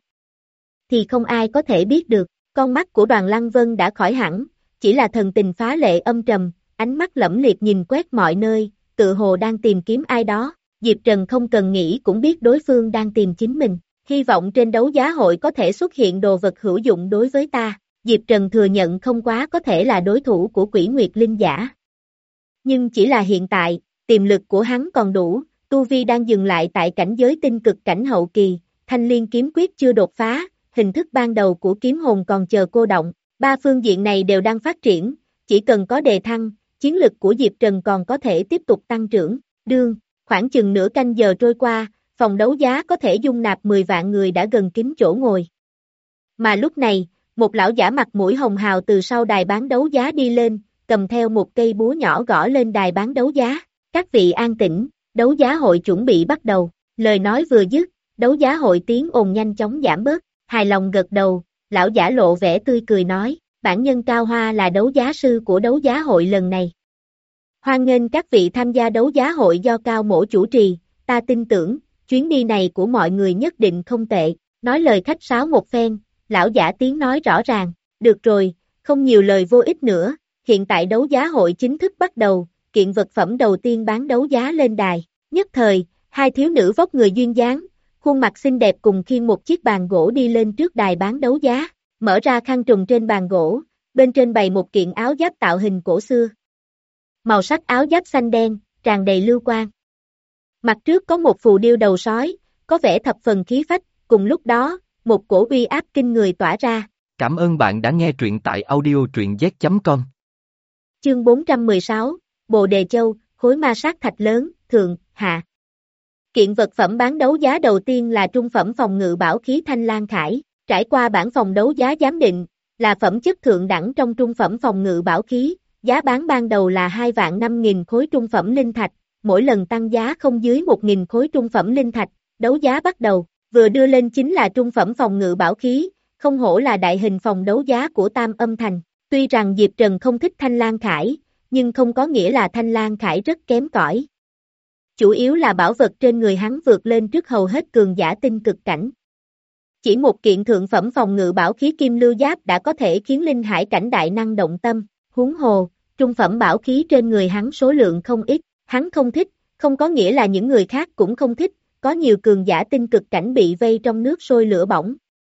thì không ai có thể biết được. Con mắt của Đoàn Lăng Vân đã khỏi hẳn, chỉ là thần tình phá lệ âm trầm, ánh mắt lẫm liệt nhìn quét mọi nơi, tự hồ đang tìm kiếm ai đó. Diệp Trần không cần nghĩ cũng biết đối phương đang tìm chính mình. Hy vọng trên đấu giá hội có thể xuất hiện đồ vật hữu dụng đối với ta. Diệp Trần thừa nhận không quá có thể là đối thủ của Quỷ Nguyệt Linh giả. Nhưng chỉ là hiện tại, tiềm lực của hắn còn đủ, tu vi đang dừng lại tại cảnh giới tinh cực cảnh hậu kỳ, Thanh Liên kiếm quyết chưa đột phá, hình thức ban đầu của kiếm hồn còn chờ cô động, ba phương diện này đều đang phát triển, chỉ cần có đề thăng, chiến lực của Diệp Trần còn có thể tiếp tục tăng trưởng. Đương, khoảng chừng nửa canh giờ trôi qua, phòng đấu giá có thể dung nạp mười vạn người đã gần kín chỗ ngồi. Mà lúc này, một lão giả mặt mũi hồng hào từ sau đài bán đấu giá đi lên, cầm theo một cây búa nhỏ gõ lên đài bán đấu giá. Các vị an tĩnh, đấu giá hội chuẩn bị bắt đầu. Lời nói vừa dứt, đấu giá hội tiếng ồn nhanh chóng giảm bớt. Hài lòng gật đầu, lão giả lộ vẻ tươi cười nói, bản nhân Cao Hoa là đấu giá sư của đấu giá hội lần này. Hoan nghênh các vị tham gia đấu giá hội do Cao Mỗ chủ trì, ta tin tưởng, chuyến đi này của mọi người nhất định không tệ. Nói lời khách sáo một phen, lão giả tiếng nói rõ ràng, được rồi, không nhiều lời vô ích nữa, hiện tại đấu giá hội chính thức bắt đầu, kiện vật phẩm đầu tiên bán đấu giá lên đài. Nhất thời, hai thiếu nữ vóc người duyên dáng, khuôn mặt xinh đẹp cùng khiêng một chiếc bàn gỗ đi lên trước đài bán đấu giá, mở ra khăn trùm trên bàn gỗ, bên trên bày một kiện áo giáp tạo hình cổ xưa. Màu sắc áo giáp xanh đen, tràn đầy lưu quang. Mặt trước có một phù điêu đầu sói, có vẻ thập phần khí phách, cùng lúc đó, một cổ uy áp kinh người tỏa ra. Cảm ơn bạn đã nghe truyện tại audio truyện z chấm com. Chương bốn trăm mười sáu, Bồ Đề Châu, khối ma sát thạch lớn, thượng, hạ. Kiện vật phẩm bán đấu giá đầu tiên là trung phẩm phòng ngự bảo khí Thanh Lan Khải, trải qua bản phòng đấu giá giám định, là phẩm chất thượng đẳng trong trung phẩm phòng ngự bảo khí, giá bán ban đầu là hai vạn năm nghìn khối trung phẩm linh thạch, mỗi lần tăng giá không dưới một nghìn khối trung phẩm linh thạch, đấu giá bắt đầu, vừa đưa lên chính là trung phẩm phòng ngự bảo khí, không hổ là đại hình phòng đấu giá của Tam Âm Thành, tuy rằng Diệp Trần không thích Thanh Lan Khải, nhưng không có nghĩa là Thanh Lan Khải rất kém cỏi. Chủ yếu là bảo vật trên người hắn vượt lên trước hầu hết cường giả tinh cực cảnh. Chỉ một kiện thượng phẩm phòng ngự bảo khí kim lưu giáp đã có thể khiến linh hải cảnh đại năng động tâm, huống hồ, trung phẩm bảo khí trên người hắn số lượng không ít, hắn không thích, không có nghĩa là những người khác cũng không thích, có nhiều cường giả tinh cực cảnh bị vây trong nước sôi lửa bỏng.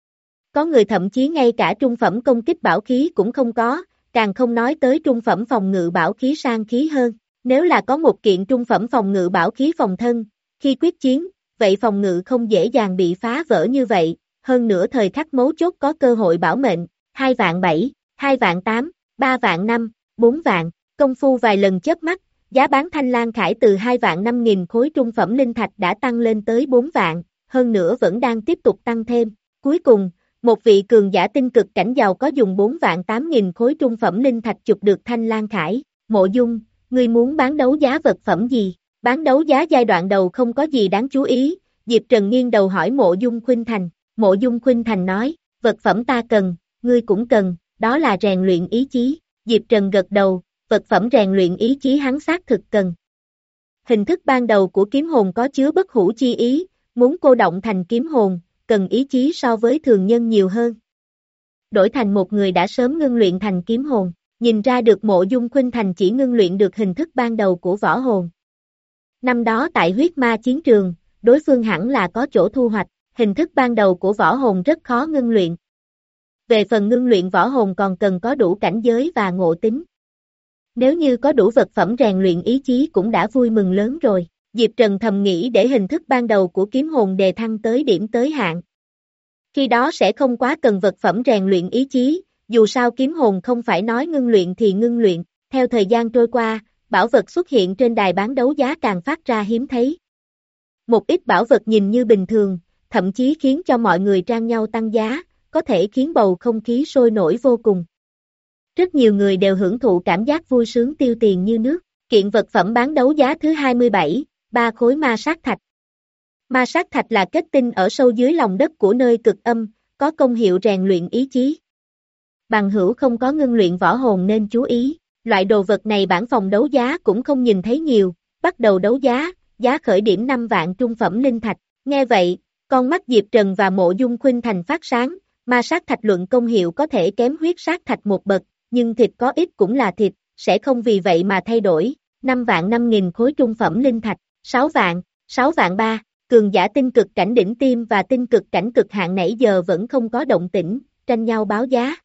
Có người thậm chí ngay cả trung phẩm công kích bảo khí cũng không có, càng không nói tới trung phẩm phòng ngự bảo khí sang khí hơn. Nếu là có một kiện trung phẩm phòng ngự bảo khí phòng thân, khi quyết chiến, vậy phòng ngự không dễ dàng bị phá vỡ như vậy, hơn nữa thời khắc mấu chốt có cơ hội bảo mệnh, hai vạn bảy, hai vạn tám, ba vạn năm, bốn vạn, công phu vài lần chớp mắt, giá bán Thanh Lan Khải từ hai vạn năm nghìn khối trung phẩm linh thạch đã tăng lên tới bốn vạn, hơn nữa vẫn đang tiếp tục tăng thêm, cuối cùng, một vị cường giả tinh cực cảnh giàu có dùng bốn vạn tám nghìn khối trung phẩm linh thạch chụp được Thanh Lan Khải, Mộ Dung. Ngươi muốn bán đấu giá vật phẩm gì? Bán đấu giá giai đoạn đầu không có gì đáng chú ý, Diệp Trần nghiêng đầu hỏi Mộ Dung Khuynh Thành. Mộ Dung Khuynh Thành nói, vật phẩm ta cần, ngươi cũng cần, đó là rèn luyện ý chí. Diệp Trần gật đầu, vật phẩm rèn luyện ý chí hắn xác thực cần. Hình thức ban đầu của kiếm hồn có chứa bất hủ chi ý, muốn cô động thành kiếm hồn, cần ý chí so với thường nhân nhiều hơn. Đổi thành một người đã sớm ngưng luyện thành kiếm hồn. Nhìn ra được Mộ Dung Khuynh Thành chỉ ngưng luyện được hình thức ban đầu của võ hồn. Năm đó tại huyết ma chiến trường, đối phương hẳn là có chỗ thu hoạch, hình thức ban đầu của võ hồn rất khó ngưng luyện. Về phần ngưng luyện võ hồn còn cần có đủ cảnh giới và ngộ tính. Nếu như có đủ vật phẩm rèn luyện ý chí cũng đã vui mừng lớn rồi, Diệp Trần thầm nghĩ để hình thức ban đầu của kiếm hồn đề thăng tới điểm tới hạn. Khi đó sẽ không quá cần vật phẩm rèn luyện ý chí. Dù sao kiếm hồn không phải nói ngưng luyện thì ngưng luyện, theo thời gian trôi qua, bảo vật xuất hiện trên đài bán đấu giá càng phát ra hiếm thấy. Một ít bảo vật nhìn như bình thường, thậm chí khiến cho mọi người trang nhau tăng giá, có thể khiến bầu không khí sôi nổi vô cùng. Rất nhiều người đều hưởng thụ cảm giác vui sướng tiêu tiền như nước. Kiện vật phẩm bán đấu giá thứ hai mươi bảy, ba khối ma sát thạch. Ma sát thạch là kết tinh ở sâu dưới lòng đất của nơi cực âm, có công hiệu rèn luyện ý chí. Bằng hữu không có ngưng luyện võ hồn nên chú ý, loại đồ vật này bản phòng đấu giá cũng không nhìn thấy nhiều, bắt đầu đấu giá, giá khởi điểm năm vạn trung phẩm linh thạch, nghe vậy, con mắt Diệp Trần và Mộ Dung Khuynh Thành phát sáng, ma sát thạch luận công hiệu có thể kém huyết sát thạch một bậc, nhưng thịt có ít cũng là thịt, sẽ không vì vậy mà thay đổi, năm vạn năm nghìn khối trung phẩm linh thạch, sáu vạn, sáu vạn ba, cường giả tinh cực cảnh đỉnh tiêm và tinh cực cảnh cực hạn nãy giờ vẫn không có động tĩnh, tranh nhau báo giá.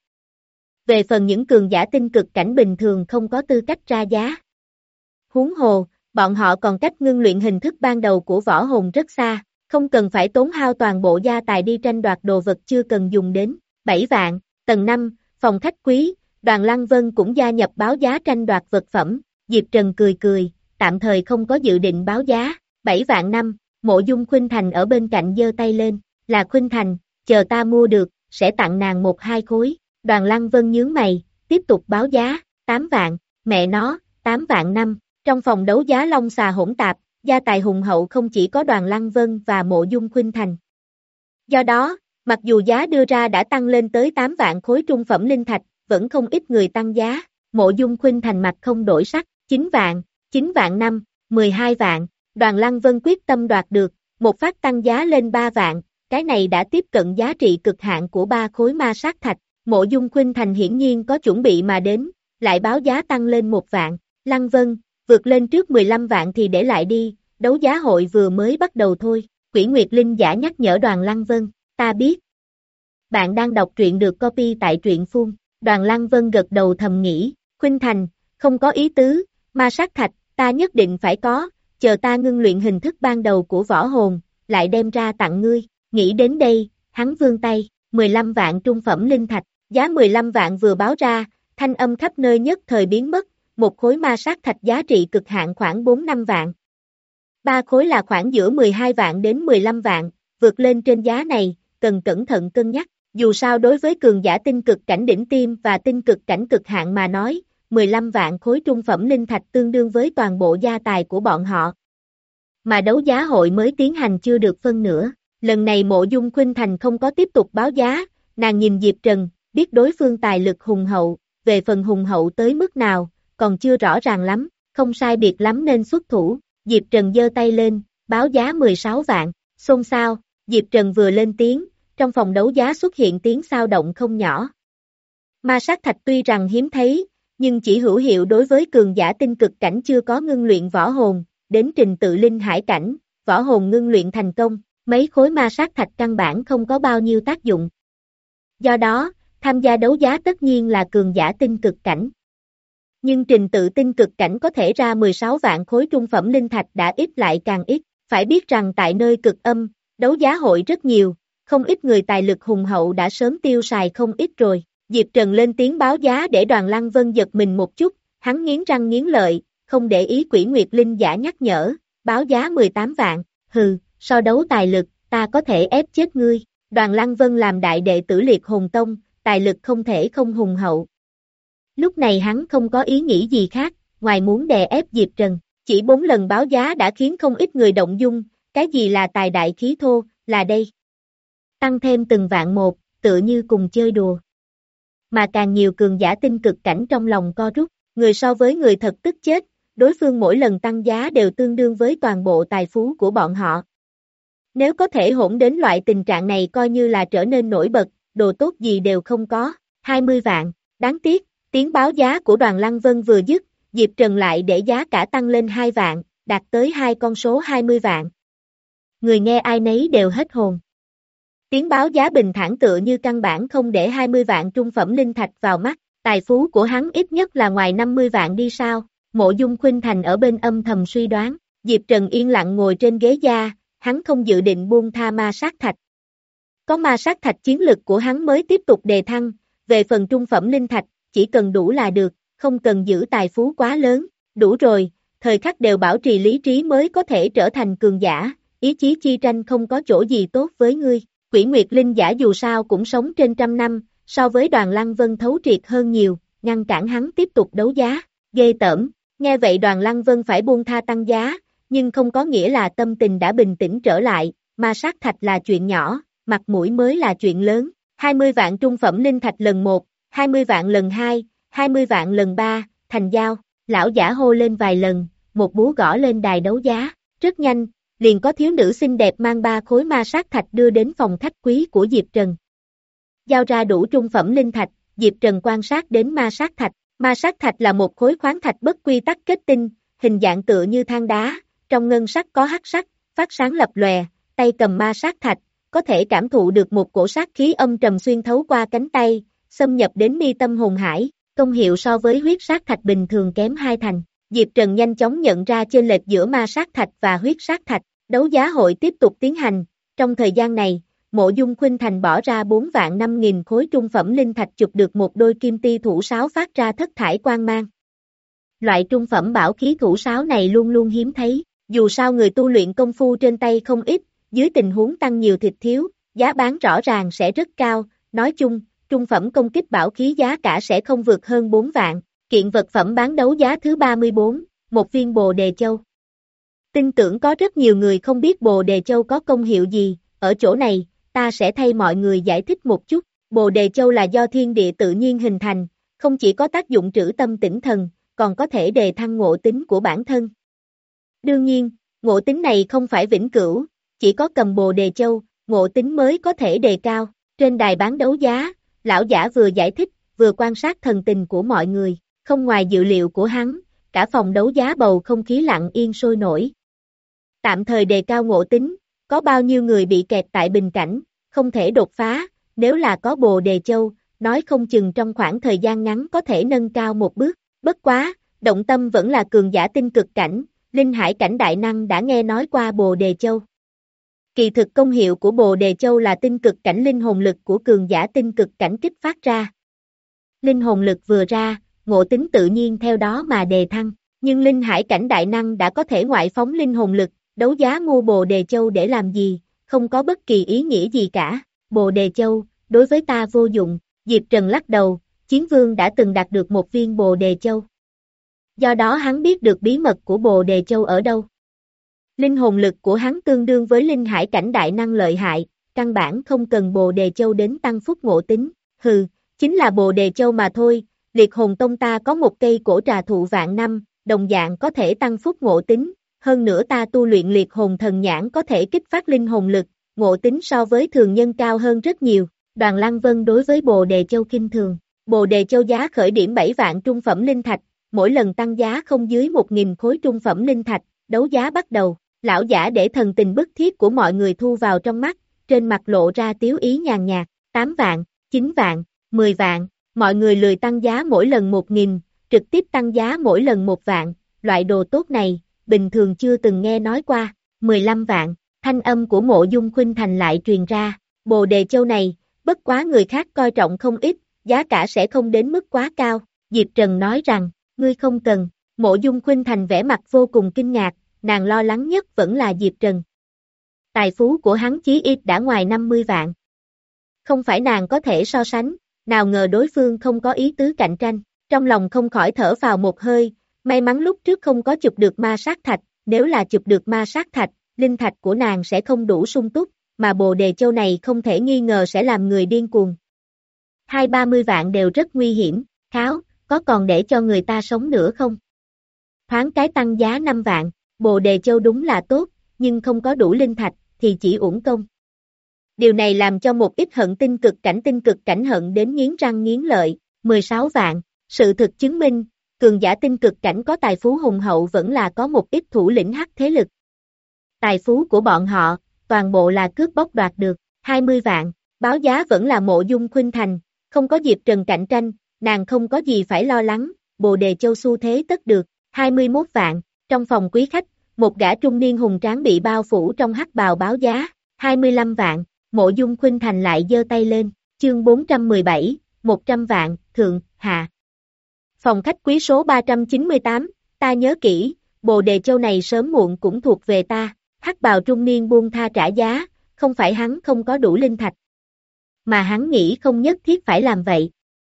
Về phần những cường giả tinh cực cảnh bình thường không có tư cách ra giá. Huống hồ, bọn họ còn cách ngưng luyện hình thức ban đầu của võ hồn rất xa, không cần phải tốn hao toàn bộ gia tài đi tranh đoạt đồ vật chưa cần dùng đến. bảy vạn, tầng năm, phòng khách quý, Đoàn Lăng Vân cũng gia nhập báo giá tranh đoạt vật phẩm, Diệp Trần cười cười, tạm thời không có dự định báo giá, bảy vạn năm, Mộ Dung Khuynh Thành ở bên cạnh giơ tay lên, là Khuynh Thành, chờ ta mua được, sẽ tặng nàng một hai khối. Đoàn Lăng Vân nhướng mày, tiếp tục báo giá, tám vạn, mẹ nó, tám vạn năm, trong phòng đấu giá long xà hỗn tạp, gia tài hùng hậu không chỉ có Đoàn Lăng Vân và Mộ Dung Khuynh Thành. Do đó, mặc dù giá đưa ra đã tăng lên tới tám vạn khối trung phẩm linh thạch, vẫn không ít người tăng giá. Mộ Dung Khuynh Thành mặt không đổi sắc, chín vạn, chín vạn năm, mười hai vạn, Đoàn Lăng Vân quyết tâm đoạt được, một phát tăng giá lên ba vạn, cái này đã tiếp cận giá trị cực hạn của ba khối ma sát thạch. Mộ Dung Khuynh Thành hiển nhiên có chuẩn bị mà đến, lại báo giá tăng lên một vạn. Lăng Vân, vượt lên trước mười lăm vạn thì để lại đi, đấu giá hội vừa mới bắt đầu thôi. Quỷ Nguyệt Linh giả nhắc nhở Đoàn Lăng Vân, ta biết. Bạn đang đọc truyện được copy tại truyện phun. Đoàn Lăng Vân gật đầu thầm nghĩ, Khuynh Thành, không có ý tứ, ma sát thạch, ta nhất định phải có, chờ ta ngưng luyện hình thức ban đầu của võ hồn, lại đem ra tặng ngươi. Nghĩ đến đây, hắn vươn tay, mười lăm vạn trung phẩm linh thạch, giá mười lăm vạn vừa báo ra, thanh âm khắp nơi nhất thời biến mất, một khối ma sát thạch giá trị cực hạn khoảng bốn năm vạn. Ba khối là khoảng giữa mười hai vạn đến mười lăm vạn, vượt lên trên giá này, cần cẩn thận cân nhắc. Dù sao đối với cường giả tinh cực cảnh đỉnh tiêm và tinh cực cảnh cực hạn mà nói, mười lăm vạn khối trung phẩm linh thạch tương đương với toàn bộ gia tài của bọn họ. Mà đấu giá hội mới tiến hành chưa được phân nửa, lần này Mộ Dung Khuynh Thành không có tiếp tục báo giá, nàng nhìn Diệp Trần, biết đối phương tài lực hùng hậu, về phần hùng hậu tới mức nào, còn chưa rõ ràng lắm, không sai biệt lắm nên xuất thủ. Diệp Trần giơ tay lên, báo giá mười sáu vạn, xôn xao, Diệp Trần vừa lên tiếng, trong phòng đấu giá xuất hiện tiếng xao động không nhỏ. Ma sát thạch tuy rằng hiếm thấy, nhưng chỉ hữu hiệu đối với cường giả tinh cực cảnh chưa có ngưng luyện võ hồn, đến trình tự linh hải cảnh, võ hồn ngưng luyện thành công, mấy khối ma sát thạch căn bản không có bao nhiêu tác dụng. Do đó, tham gia đấu giá tất nhiên là cường giả tinh cực cảnh. Nhưng trình tự tinh cực cảnh có thể ra mười sáu vạn khối trung phẩm linh thạch đã ít lại càng ít, phải biết rằng tại nơi cực âm, đấu giá hội rất nhiều, không ít người tài lực hùng hậu đã sớm tiêu xài không ít rồi. Diệp Trần lên tiếng báo giá để Đoàn Lăng Vân giật mình một chút, hắn nghiến răng nghiến lợi, không để ý Quỷ Nguyệt Linh giả nhắc nhở, báo giá mười tám vạn, hừ, so đấu tài lực, ta có thể ép chết ngươi. Đoàn Lăng Vân làm đại đệ tử Liệt Hồn Tông, tài lực không thể không hùng hậu. Lúc này hắn không có ý nghĩ gì khác, ngoài muốn đè ép Diệp Trần, chỉ bốn lần báo giá đã khiến không ít người động dung, cái gì là tài đại khí thô, là đây. Tăng thêm từng vạn một, tựa như cùng chơi đùa. Mà càng nhiều cường giả tinh cực cảnh trong lòng co rút, người so với người thật tức chết, đối phương mỗi lần tăng giá đều tương đương với toàn bộ tài phú của bọn họ. Nếu có thể hỗn đến loại tình trạng này coi như là trở nên nổi bật, đồ tốt gì đều không có, hai mươi vạn, đáng tiếc, tiếng báo giá của Đoàn Lăng Vân vừa dứt, Diệp Trần lại để giá cả tăng lên hai vạn, đạt tới hai con số hai mươi vạn. Người nghe ai nấy đều hết hồn. Tiếng báo giá bình thản tựa như căn bản không để hai mươi vạn trung phẩm linh thạch vào mắt, tài phú của hắn ít nhất là ngoài năm mươi vạn đi sao. Mộ Dung Khuynh Thành ở bên âm thầm suy đoán, Diệp Trần yên lặng ngồi trên ghế da, hắn không dự định buông tha ma sát thạch. Có ma sát thạch chiến lực của hắn mới tiếp tục đề thăng, về phần trung phẩm linh thạch, chỉ cần đủ là được, không cần giữ tài phú quá lớn, đủ rồi, thời khắc đều bảo trì lý trí mới có thể trở thành cường giả, ý chí chi tranh không có chỗ gì tốt với ngươi. Quỷ Nguyệt Linh giả dù sao cũng sống trên trăm năm, so với Đoàn Lăng Vân thấu triệt hơn nhiều, ngăn cản hắn tiếp tục đấu giá, ghê tởm. Nghe vậy Đoàn Lăng Vân phải buông tha tăng giá, nhưng không có nghĩa là tâm tình đã bình tĩnh trở lại, ma sát thạch là chuyện nhỏ, mặt mũi mới là chuyện lớn, hai mươi vạn trung phẩm linh thạch lần một, hai mươi vạn lần hai, hai mươi vạn lần ba, thành giao, lão giả hô lên vài lần, một búa gõ lên đài đấu giá, rất nhanh, liền có thiếu nữ xinh đẹp mang ba khối ma sát thạch đưa đến phòng khách quý của Diệp Trần. Giao ra đủ trung phẩm linh thạch, Diệp Trần quan sát đến ma sát thạch. Ma sát thạch là một khối khoáng thạch bất quy tắc kết tinh, hình dạng tựa như than đá, trong ngân sắc có hắc sắc, phát sáng lập lòe, tay cầm ma sát thạch, có thể cảm thụ được một cổ sát khí âm trầm xuyên thấu qua cánh tay, xâm nhập đến mi tâm hồn hải, công hiệu so với huyết sát thạch bình thường kém hai thành. Diệp Trần nhanh chóng nhận ra chênh lệch giữa ma sát thạch và huyết sát thạch, đấu giá hội tiếp tục tiến hành, trong thời gian này, Mộ Dung Khuynh Thành bỏ ra bốn vạn năm nghìn khối trung phẩm linh thạch chụp được một đôi kim ti thủ sáo phát ra thất thải quang mang. Loại trung phẩm bảo khí thủ sáo này luôn luôn hiếm thấy, dù sao người tu luyện công phu trên tay không ít, dưới tình huống tăng nhiều thịt thiếu, giá bán rõ ràng sẽ rất cao, nói chung, trung phẩm công kích bảo khí giá cả sẽ không vượt hơn bốn vạn, kiện vật phẩm bán đấu giá thứ ba mươi bốn, một viên bồ đề châu. Tin tưởng có rất nhiều người không biết bồ đề châu có công hiệu gì, ở chỗ này, ta sẽ thay mọi người giải thích một chút. Bồ đề châu là do thiên địa tự nhiên hình thành, không chỉ có tác dụng trữ tâm tĩnh thần, còn có thể đề thăng ngộ tính của bản thân. Đương nhiên, ngộ tính này không phải vĩnh cửu, chỉ có cầm Bồ Đề Châu, ngộ tính mới có thể đề cao. Trên đài bán đấu giá, lão giả vừa giải thích, vừa quan sát thần tình của mọi người, không ngoài dự liệu của hắn, cả phòng đấu giá bầu không khí lặng yên sôi nổi. Tạm thời đề cao ngộ tính, có bao nhiêu người bị kẹt tại bình cảnh, không thể đột phá, nếu là có Bồ Đề Châu, nói không chừng trong khoảng thời gian ngắn có thể nâng cao một bước. Bất quá, động tâm vẫn là cường giả tinh cực cảnh, linh hải cảnh đại năng đã nghe nói qua Bồ Đề Châu. Kỳ thực công hiệu của Bồ Đề Châu là tinh cực cảnh linh hồn lực của cường giả tinh cực cảnh kích phát ra. Linh hồn lực vừa ra, ngộ tính tự nhiên theo đó mà đề thăng, nhưng linh hải cảnh đại năng đã có thể ngoại phóng linh hồn lực, đấu giá mua Bồ Đề Châu để làm gì, không có bất kỳ ý nghĩa gì cả. Bồ Đề Châu, đối với ta vô dụng, Diệp Trần lắc đầu, Chiến Vương đã từng đạt được một viên Bồ Đề Châu. Do đó hắn biết được bí mật của Bồ Đề Châu ở đâu. Linh hồn lực của hắn tương đương với linh hải cảnh đại năng lợi hại, căn bản không cần Bồ Đề Châu đến tăng phúc ngộ tính, hừ, chính là Bồ Đề Châu mà thôi, Liệt Hồn Tông ta có một cây cổ trà thụ vạn năm, đồng dạng có thể tăng phúc ngộ tính, hơn nữa ta tu luyện Liệt Hồn Thần Nhãn có thể kích phát linh hồn lực, ngộ tính so với thường nhân cao hơn rất nhiều. Đoàn Lăng Vân đối với Bồ Đề Châu khinh thường, Bồ Đề Châu giá khởi điểm bảy vạn trung phẩm linh thạch, mỗi lần tăng giá không dưới một nghìn khối trung phẩm linh thạch, đấu giá bắt đầu. Lão giả để thần tình bức thiết của mọi người thu vào trong mắt, trên mặt lộ ra tiếu ý nhàn nhạt, tám vạn, chín vạn, mười vạn, mọi người lười tăng giá mỗi lần một nghìn, trực tiếp tăng giá mỗi lần một vạn, loại đồ tốt này, bình thường chưa từng nghe nói qua, mười lăm vạn, thanh âm của Mộ Dung Khuynh Thành lại truyền ra, Bồ Đề Châu này, bất quá người khác coi trọng không ít, giá cả sẽ không đến mức quá cao, Diệp Trần nói rằng, ngươi không cần, Mộ Dung Khuynh Thành vẻ mặt vô cùng kinh ngạc, nàng lo lắng nhất vẫn là Diệp Trần. Tài phú của hắn chí ít đã ngoài năm mươi vạn. Không phải nàng có thể so sánh, nào ngờ đối phương không có ý tứ cạnh tranh, trong lòng không khỏi thở vào một hơi, may mắn lúc trước không có chụp được ma sát thạch, nếu là chụp được ma sát thạch, linh thạch của nàng sẽ không đủ sung túc, mà Bồ Đề Châu này không thể nghi ngờ sẽ làm người điên cuồng. Hai ba mươi vạn đều rất nguy hiểm, kháo, có còn để cho người ta sống nữa không? Thoáng cái tăng giá năm vạn. Bồ Đề Châu đúng là tốt, nhưng không có đủ linh thạch, thì chỉ uổng công. Điều này làm cho một ít hận tinh cực cảnh tinh cực cảnh hận đến nghiến răng nghiến lợi, mười sáu vạn, sự thực chứng minh, cường giả tinh cực cảnh có tài phú hùng hậu vẫn là có một ít thủ lĩnh hắc thế lực. Tài phú của bọn họ, toàn bộ là cướp bóc đoạt được, hai mươi vạn, báo giá vẫn là Mộ Dung Khuynh Thành, không có Diệp Trần cạnh tranh, nàng không có gì phải lo lắng, Bồ Đề Châu xu thế tất được, hai mươi mốt vạn. Trong phòng quý khách, một gã trung niên hùng tráng bị bao phủ trong hắc bào báo giá, hai mươi lăm vạn, Mộ Dung Khuynh Thành lại giơ tay lên, chương bốn trăm mười bảy, một trăm vạn, thượng, hạ. Phòng khách quý số ba trăm chín mươi tám, ta nhớ kỹ, Bồ Đề Châu này sớm muộn cũng thuộc về ta, hắc bào trung niên buông tha trả giá, không phải hắn không có đủ linh thạch, mà hắn nghĩ không nhất thiết phải làm vậy.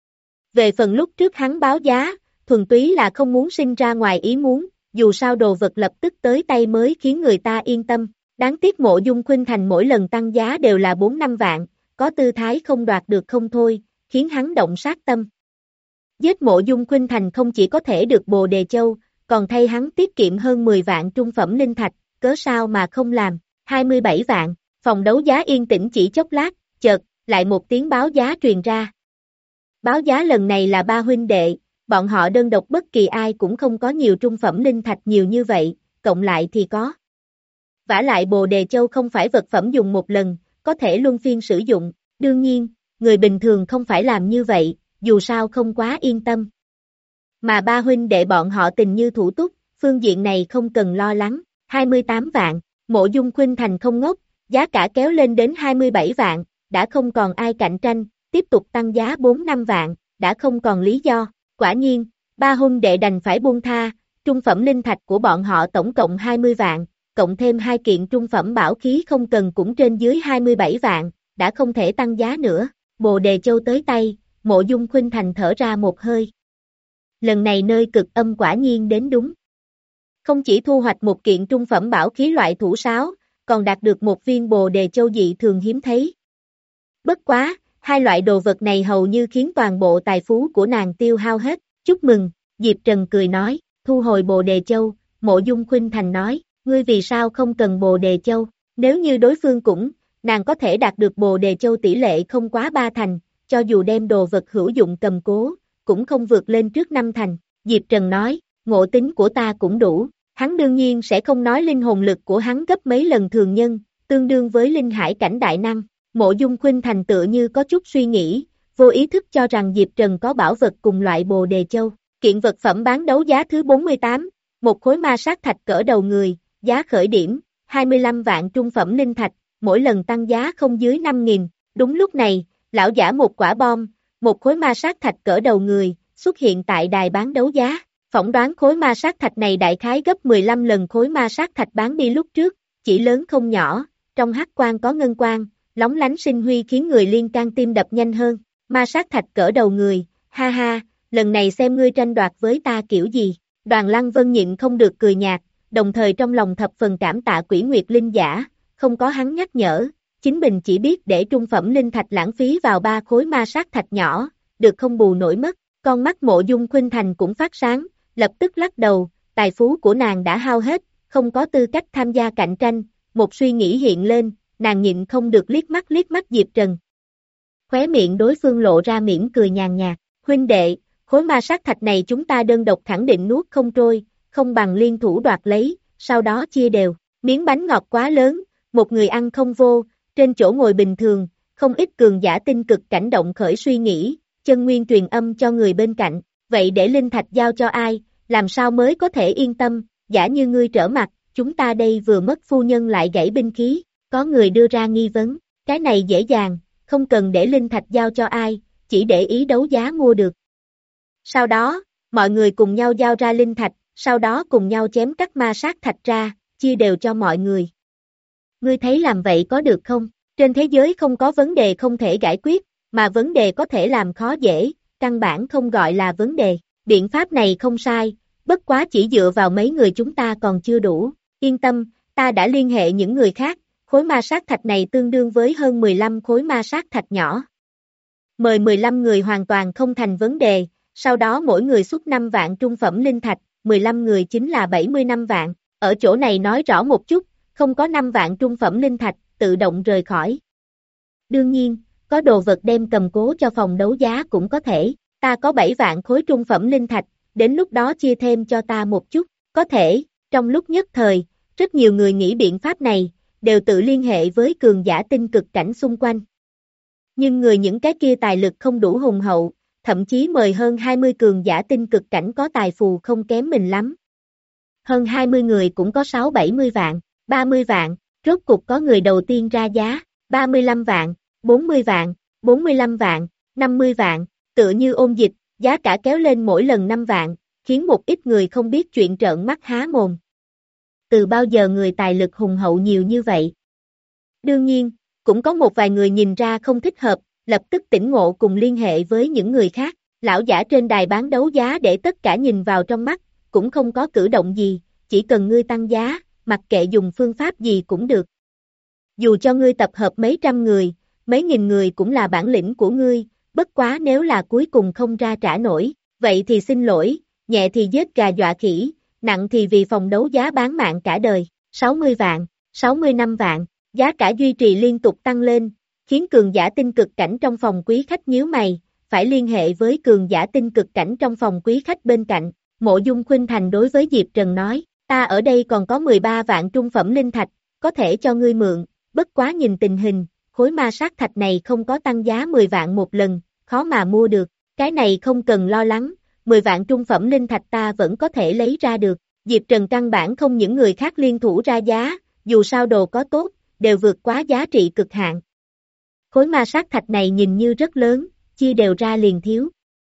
Về phần lúc trước hắn báo giá, thuần túy là không muốn sinh ra ngoài ý muốn, dù sao đồ vật lập tức tới tay mới khiến người ta yên tâm, đáng tiếc Mộ Dung Khuynh Thành mỗi lần tăng giá đều là bốn năm vạn, có tư thái không đoạt được không thôi, khiến hắn động sát tâm. Giết Mộ Dung Khuynh Thành không chỉ có thể được Bồ Đề Châu, còn thay hắn tiết kiệm hơn mười vạn trung phẩm linh thạch, cớ sao mà không làm, hai mươi bảy vạn, phòng đấu giá yên tĩnh chỉ chốc lát, chợt, lại một tiếng báo giá truyền ra. Báo giá lần này là ba huynh đệ, bọn họ đơn độc bất kỳ ai cũng không có nhiều trung phẩm linh thạch nhiều như vậy, cộng lại thì có. Vả lại Bồ Đề Châu không phải vật phẩm dùng một lần, có thể luân phiên sử dụng, đương nhiên, người bình thường không phải làm như vậy, dù sao không quá yên tâm. Mà ba huynh đệ bọn họ tình như thủ túc, phương diện này không cần lo lắng, hai mươi tám vạn, Mộ Dung Khuynh Thành không ngốc, giá cả kéo lên đến hai mươi bảy vạn, đã không còn ai cạnh tranh, tiếp tục tăng giá bốn năm vạn, đã không còn lý do. Quả nhiên, ba huynh đệ đành phải buông tha, trung phẩm linh thạch của bọn họ tổng cộng hai mươi vạn, cộng thêm hai kiện trung phẩm bảo khí không cần cũng trên dưới hai mươi bảy vạn, đã không thể tăng giá nữa. Bồ Đề Châu tới tay, Mộ Dung Khuynh Thành thở ra một hơi. Lần này nơi cực âm quả nhiên đến đúng. Không chỉ thu hoạch một kiện trung phẩm bảo khí loại thủ sáo, còn đạt được một viên Bồ Đề Châu dị thường hiếm thấy. Bất quá, hai loại đồ vật này hầu như khiến toàn bộ tài phú của nàng tiêu hao hết. Chúc mừng, Diệp Trần cười nói, thu hồi Bồ Đề Châu. Mộ Dung Khuynh Thành nói, ngươi vì sao không cần Bồ Đề Châu? Nếu như đối phương cũng, nàng có thể đạt được Bồ Đề Châu tỷ lệ không quá ba thành, cho dù đem đồ vật hữu dụng cầm cố, cũng không vượt lên trước năm thành. Diệp Trần nói, ngộ tính của ta cũng đủ, hắn đương nhiên sẽ không nói linh hồn lực của hắn gấp mấy lần thường nhân, tương đương với linh hải cảnh đại năng. Mộ Dung Khuynh Thành tựa như có chút suy nghĩ, vô ý thức cho rằng Diệp Trần có bảo vật cùng loại Bồ Đề Châu. Kiện vật phẩm bán đấu giá thứ bốn mươi tám, một khối ma sát thạch cỡ đầu người, giá khởi điểm, hai mươi lăm vạn trung phẩm linh thạch, mỗi lần tăng giá không dưới năm nghìn. Đúng lúc này, lão giả một quả bom, một khối ma sát thạch cỡ đầu người, xuất hiện tại đài bán đấu giá. Phỏng đoán khối ma sát thạch này đại khái gấp mười lăm lần khối ma sát thạch bán đi lúc trước, chỉ lớn không nhỏ, trong hắc quang có ngân quang, lóng lánh sinh huy khiến người liên can tim đập nhanh hơn. Ma sát thạch cỡ đầu người, ha ha, lần này xem ngươi tranh đoạt với ta kiểu gì. Đoàn Lăng Vân nhịn không được cười nhạt, đồng thời trong lòng thập phần cảm tạ Quỷ Nguyệt Linh giả, không có hắn nhắc nhở, chính mình chỉ biết để trung phẩm linh thạch lãng phí vào ba khối ma sát thạch nhỏ, được không bù nổi mất. Con mắt Mộ Dung Khuynh Thành cũng phát sáng, lập tức lắc đầu, tài phú của nàng đã hao hết, không có tư cách tham gia cạnh tranh. Một suy nghĩ hiện lên, nàng nhịn không được liếc mắt liếc mắt Diệp Trần. Khóe miệng đối phương lộ ra mỉm cười nhàn nhạt, huynh đệ, khối ma sát thạch này chúng ta đơn độc khẳng định nuốt không trôi, không bằng liên thủ đoạt lấy, sau đó chia đều. Miếng bánh ngọt quá lớn, một người ăn không vô, trên chỗ ngồi bình thường, không ít cường giả tinh cực cảnh động khởi suy nghĩ, chân nguyên truyền âm cho người bên cạnh, vậy để linh thạch giao cho ai, làm sao mới có thể yên tâm, giả như ngươi trở mặt, chúng ta đây vừa mất phu nhân lại gãy binh khí. Có người đưa ra nghi vấn, cái này dễ dàng, không cần để linh thạch giao cho ai, chỉ để ý đấu giá mua được. Sau đó, mọi người cùng nhau giao ra linh thạch, sau đó cùng nhau chém cắt ma sát thạch ra, chia đều cho mọi người. Ngươi thấy làm vậy có được không? Trên thế giới không có vấn đề không thể giải quyết, mà vấn đề có thể làm khó dễ, căn bản không gọi là vấn đề. Biện pháp này không sai, bất quá chỉ dựa vào mấy người chúng ta còn chưa đủ. Yên tâm, ta đã liên hệ những người khác. Khối ma sát thạch này tương đương với hơn mười lăm khối ma sát thạch nhỏ. Mời mười lăm người hoàn toàn không thành vấn đề, sau đó mỗi người xuất năm vạn trung phẩm linh thạch, mười lăm người chính là bảy mươi lăm vạn. Ở chỗ này nói rõ một chút, không có năm vạn trung phẩm linh thạch, tự động rời khỏi. Đương nhiên, có đồ vật đem cầm cố cho phòng đấu giá cũng có thể, ta có bảy vạn khối trung phẩm linh thạch, đến lúc đó chia thêm cho ta một chút, có thể. Trong lúc nhất thời, rất nhiều người nghĩ biện pháp này, đều tự liên hệ với cường giả tinh cực cảnh xung quanh. Nhưng người những cái kia tài lực không đủ hùng hậu, thậm chí mời hơn hai mươi cường giả tinh cực cảnh có tài phù không kém mình lắm. Hơn hai mươi người cũng có sáu bảy mươi vạn, ba mươi vạn, rốt cục có người đầu tiên ra giá, ba mươi lăm vạn, bốn mươi vạn, bốn mươi lăm vạn, năm mươi vạn, tựa như ôn dịch, giá cả kéo lên mỗi lần năm vạn, khiến một ít người không biết chuyện trợn mắt há mồm. Từ bao giờ người tài lực hùng hậu nhiều như vậy? Đương nhiên, cũng có một vài người nhìn ra không thích hợp, lập tức tỉnh ngộ cùng liên hệ với những người khác. Lão giả trên đài bán đấu giá để tất cả nhìn vào trong mắt, cũng không có cử động gì, chỉ cần ngươi tăng giá, mặc kệ dùng phương pháp gì cũng được. Dù cho ngươi tập hợp mấy trăm người, mấy nghìn người cũng là bản lĩnh của ngươi, bất quá nếu là cuối cùng không ra trả nổi, vậy thì xin lỗi, nhẹ thì giết gà dọa khỉ, nặng thì vì phòng đấu giá bán mạng cả đời. Sáu mươi vạn, sáu mươi lăm vạn, giá cả duy trì liên tục tăng lên, khiến cường giả tinh cực cảnh trong phòng quý khách nhíu mày, phải liên hệ với cường giả tinh cực cảnh trong phòng quý khách bên cạnh. Mộ Dung Khuynh Thành đối với Diệp Trần nói, ta ở đây còn có mười ba vạn trung phẩm linh thạch, có thể cho ngươi mượn, bất quá nhìn tình hình, khối ma sát thạch này không có tăng giá mười vạn một lần, khó mà mua được, cái này không cần lo lắng, mười vạn trung phẩm linh thạch ta vẫn có thể lấy ra được. Diệp Trần căn bản không những người khác liên thủ ra giá, dù sao đồ có tốt, đều vượt quá giá trị cực hạn. Khối ma sát thạch này nhìn như rất lớn, chia đều ra liền thiếu.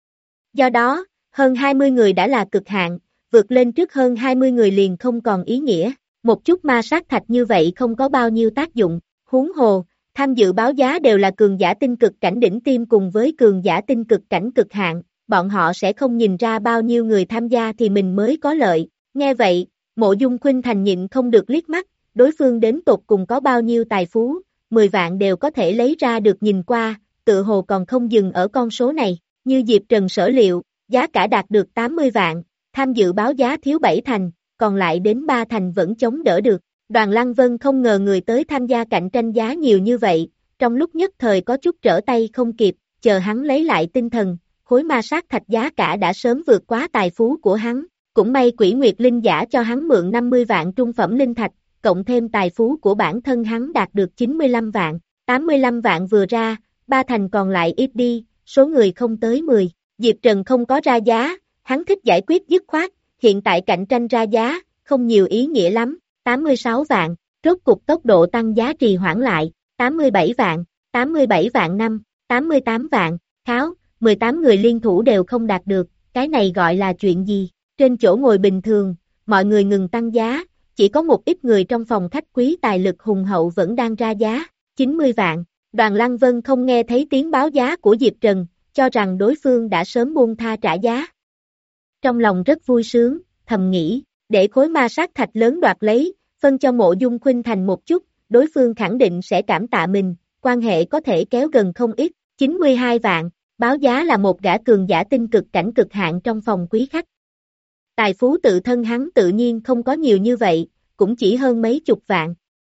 Do đó, hơn hai mươi người đã là cực hạn, vượt lên trước hơn hai mươi người liền không còn ý nghĩa. Một chút ma sát thạch như vậy không có bao nhiêu tác dụng, huống hồ, tham dự báo giá đều là cường giả tinh cực cảnh đỉnh tiêm cùng với cường giả tinh cực cảnh cực hạn, bọn họ sẽ không nhìn ra bao nhiêu người tham gia thì mình mới có lợi. Nghe vậy, Mộ Dung Khuynh Thành nhịn không được liếc mắt, đối phương đến tột cùng có bao nhiêu tài phú, mười vạn đều có thể lấy ra được nhìn qua, tự hồ còn không dừng ở con số này, như Diệp Trần sở liệu, giá cả đạt được tám mươi vạn, tham dự báo giá thiếu bảy thành, còn lại đến ba thành vẫn chống đỡ được. Đoàn Lăng Vân không ngờ người tới tham gia cạnh tranh giá nhiều như vậy, trong lúc nhất thời có chút trở tay không kịp, chờ hắn lấy lại tinh thần, khối ma sát thạch giá cả đã sớm vượt quá tài phú của hắn, cũng may Quỷ Nguyệt Linh giả cho hắn mượn năm mươi vạn trung phẩm linh thạch, cộng thêm tài phú của bản thân hắn đạt được chín mươi lăm vạn, tám mươi lăm vạn vừa ra, ba thành còn lại ít đi, số người không tới mười, Diệp Trần không có ra giá, hắn thích giải quyết dứt khoát, hiện tại cạnh tranh ra giá, không nhiều ý nghĩa lắm, tám mươi sáu vạn, rốt cục tốc độ tăng giá trì hoãn lại, tám mươi bảy vạn, tám mươi bảy vạn năm, tám mươi tám vạn, kháo, mười tám người liên thủ đều không đạt được, cái này gọi là chuyện gì? Trên chỗ ngồi bình thường, mọi người ngừng tăng giá, chỉ có một ít người trong phòng khách quý tài lực hùng hậu vẫn đang ra giá, chín mươi vạn. Đoàn Lăng Vân không nghe thấy tiếng báo giá của Diệp Trần, cho rằng đối phương đã sớm buông tha trả giá. Trong lòng rất vui sướng, thầm nghĩ, để khối ma sát thạch lớn đoạt lấy, phân cho Mộ Dung Khuynh Thành một chút, đối phương khẳng định sẽ cảm tạ mình, quan hệ có thể kéo gần không ít, chín mươi hai vạn, báo giá là một gã cường giả tinh cực cảnh cực hạn trong phòng quý khách. Tài phú tự thân hắn tự nhiên không có nhiều như vậy, cũng chỉ hơn mấy chục vạn.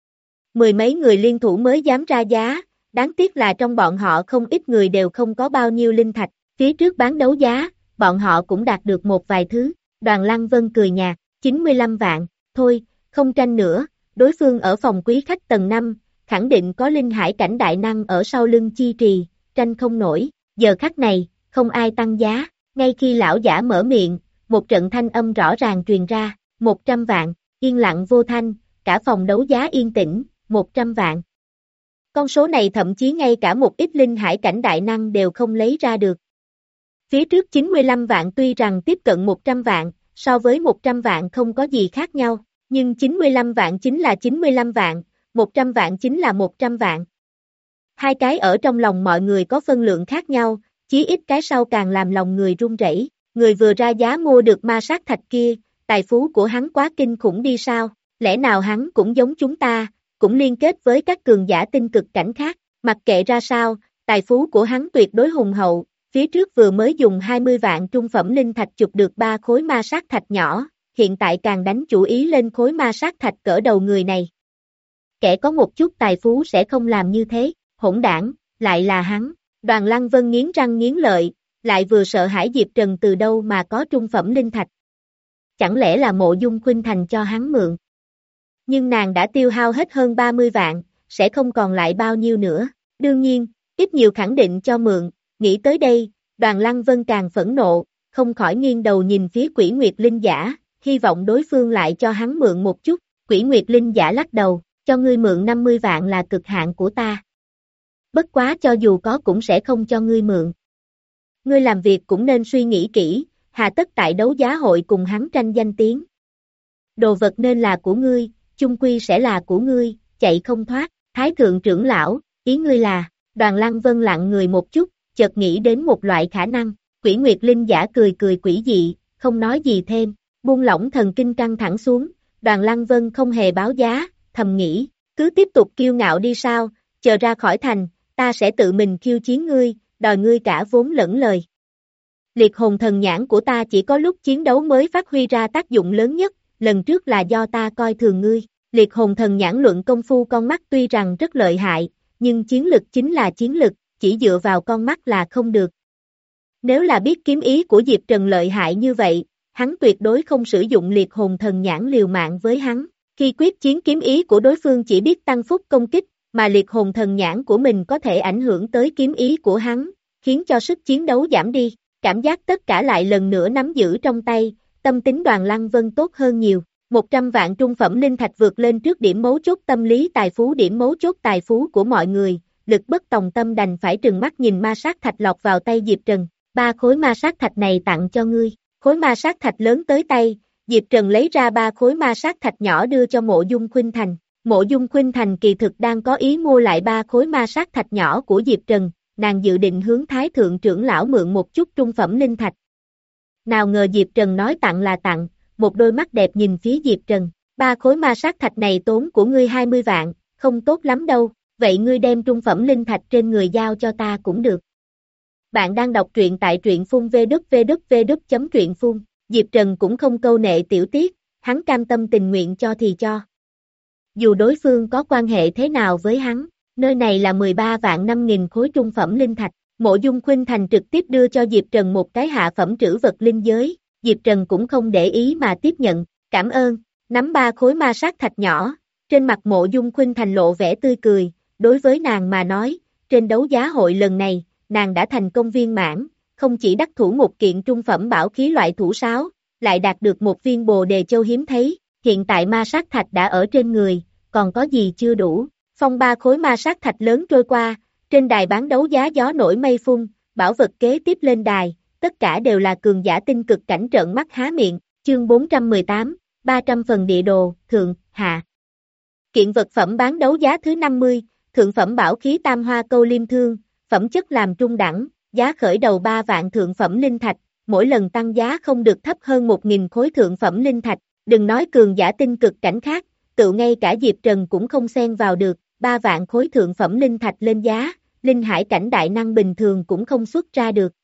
Mười mấy người liên thủ mới dám ra giá, đáng tiếc là trong bọn họ không ít người đều không có bao nhiêu linh thạch, phía trước bán đấu giá, bọn họ cũng đạt được một vài thứ, Đoàn Lăng Vân cười nhạt, chín mươi lăm vạn, thôi, không tranh nữa, đối phương ở phòng quý khách tầng năm, khẳng định có linh hải cảnh đại năng ở sau lưng chi trì, tranh không nổi, giờ khắc này, không ai tăng giá, ngay khi lão giả mở miệng, một trận thanh âm rõ ràng truyền ra, một trăm vạn, yên lặng vô thanh, cả phòng đấu giá yên tĩnh, một trăm vạn. Con số này thậm chí ngay cả một ít linh hải cảnh đại năng đều không lấy ra được. Phía trước chín mươi lăm vạn tuy rằng tiếp cận một trăm vạn, so với một trăm vạn không có gì khác nhau, nhưng chín mươi lăm vạn chính là chín mươi lăm vạn, một trăm vạn chính là một trăm vạn. Hai cái ở trong lòng mọi người có phân lượng khác nhau, chí ít cái sau càng làm lòng người run rẩy. Người vừa ra giá mua được ma sát thạch kia, tài phú của hắn quá kinh khủng đi sao, lẽ nào hắn cũng giống chúng ta, cũng liên kết với các cường giả tinh cực cảnh khác, mặc kệ ra sao, tài phú của hắn tuyệt đối hùng hậu, phía trước vừa mới dùng hai mươi vạn trung phẩm linh thạch chụp được ba khối ma sát thạch nhỏ, hiện tại càng đánh chủ ý lên khối ma sát thạch cỡ đầu người này. Kẻ có một chút tài phú sẽ không làm như thế, hỗn đảng, lại là hắn, Đoàn Lăng Vân nghiến răng nghiến lợi, lại vừa sợ hãi Diệp Trần từ đâu mà có trung phẩm linh thạch. Chẳng lẽ là Mộ Dung Khuynh Thành cho hắn mượn? Nhưng nàng đã tiêu hao hết hơn ba mươi vạn, sẽ không còn lại bao nhiêu nữa. Đương nhiên, ít nhiều khẳng định cho mượn, nghĩ tới đây, Đoàn Lăng Vân càng phẫn nộ, không khỏi nghiêng đầu nhìn phía Quỷ Nguyệt Linh giả, hy vọng đối phương lại cho hắn mượn một chút. Quỷ Nguyệt Linh giả lắc đầu, cho ngươi mượn năm mươi vạn là cực hạn của ta. Bất quá cho dù có cũng sẽ không cho ngươi mượn. Ngươi làm việc cũng nên suy nghĩ kỹ, hà tất tại đấu giá hội cùng hắn tranh danh tiếng. Đồ vật nên là của ngươi, chung quy sẽ là của ngươi, chạy không thoát. Thái thượng trưởng lão, ý ngươi là, Đoàn Lăng Vân lặng người một chút, chợt nghĩ đến một loại khả năng. Quỷ Nguyệt Linh giả cười cười quỷ dị, không nói gì thêm, buông lỏng thần kinh căng thẳng xuống. Đoàn Lăng Vân không hề báo giá, thầm nghĩ, cứ tiếp tục kiêu ngạo đi sao, chờ ra khỏi thành, ta sẽ tự mình khiêu chiến ngươi, đòi ngươi cả vốn lẫn lời. Liệt hồn thần nhãn của ta chỉ có lúc chiến đấu mới phát huy ra tác dụng lớn nhất, lần trước là do ta coi thường ngươi. Liệt hồn thần nhãn luận công phu con mắt tuy rằng rất lợi hại, nhưng chiến lực chính là chiến lực, chỉ dựa vào con mắt là không được. Nếu là biết kiếm ý của Diệp Trần lợi hại như vậy, hắn tuyệt đối không sử dụng liệt hồn thần nhãn liều mạng với hắn. Khi quyết chiến kiếm ý của đối phương chỉ biết tăng phúc công kích, mà liệt hồn thần nhãn của mình có thể ảnh hưởng tới kiếm ý của hắn, khiến cho sức chiến đấu giảm đi. Cảm giác tất cả lại lần nữa nắm giữ trong tay, tâm tính Đoàn Lăng Vân tốt hơn nhiều. một trăm vạn trung phẩm linh thạch vượt lên trước điểm mấu chốt tâm lý tài phú điểm mấu chốt tài phú của mọi người, lực bất tòng tâm đành phải trừng mắt nhìn ma sát thạch lọt vào tay Diệp Trần. Ba khối ma sát thạch này tặng cho ngươi. Khối ma sát thạch lớn tới tay, Diệp Trần lấy ra ba khối ma sát thạch nhỏ đưa cho Mộ Dung Khuynh Thành. Mộ Dung Khuynh Thành kỳ thực đang có ý mua lại ba khối ma sát thạch nhỏ của Diệp Trần, nàng dự định hướng Thái thượng trưởng lão mượn một chút trung phẩm linh thạch. Nào ngờ Diệp Trần nói tặng là tặng, một đôi mắt đẹp nhìn phía Diệp Trần, ba khối ma sát thạch này tốn của ngươi hai mươi vạn, không tốt lắm đâu. vậy ngươi đem trung phẩm linh thạch trên người giao cho ta cũng được. Bạn đang đọc truyện tại truyện phun www chấm truyện phun, Diệp Trần cũng không câu nệ tiểu tiết, hắn cam tâm tình nguyện cho thì cho. Dù đối phương có quan hệ thế nào với hắn, nơi này là mười ba vạn năm nghìn khối trung phẩm linh thạch, Mộ Dung Khuynh Thành trực tiếp đưa cho Diệp Trần một cái hạ phẩm trữ vật linh giới, Diệp Trần cũng không để ý mà tiếp nhận, cảm ơn, nắm ba khối ma sát thạch nhỏ, trên mặt Mộ Dung Khuynh Thành lộ vẻ tươi cười, đối với nàng mà nói, trên đấu giá hội lần này, nàng đã thành công viên mãn, không chỉ đắc thủ một kiện trung phẩm bảo khí loại thủ sáo, lại đạt được một viên bồ đề châu hiếm thấy, hiện tại ma sát thạch đã ở trên người, còn có gì chưa đủ, phong ba khối ma sát thạch lớn trôi qua, trên đài bán đấu giá gió nổi mây phun, bảo vật kế tiếp lên đài, tất cả đều là cường giả tinh cực cảnh trợn mắt há miệng, chương bốn trăm mười tám, ba trăm phần địa đồ, thượng, hạ. Kiện vật phẩm bán đấu giá thứ năm mươi, thượng phẩm bảo khí tam hoa câu liêm thương, phẩm chất làm trung đẳng, giá khởi đầu ba vạn thượng phẩm linh thạch, mỗi lần tăng giá không được thấp hơn một nghìn khối thượng phẩm linh thạch, đừng nói cường giả tinh cực cảnh khác, tự ngay cả Diệp Trần cũng không xen vào được, ba vạn khối thượng phẩm linh thạch lên giá, linh hải cảnh đại năng bình thường cũng không xuất ra được.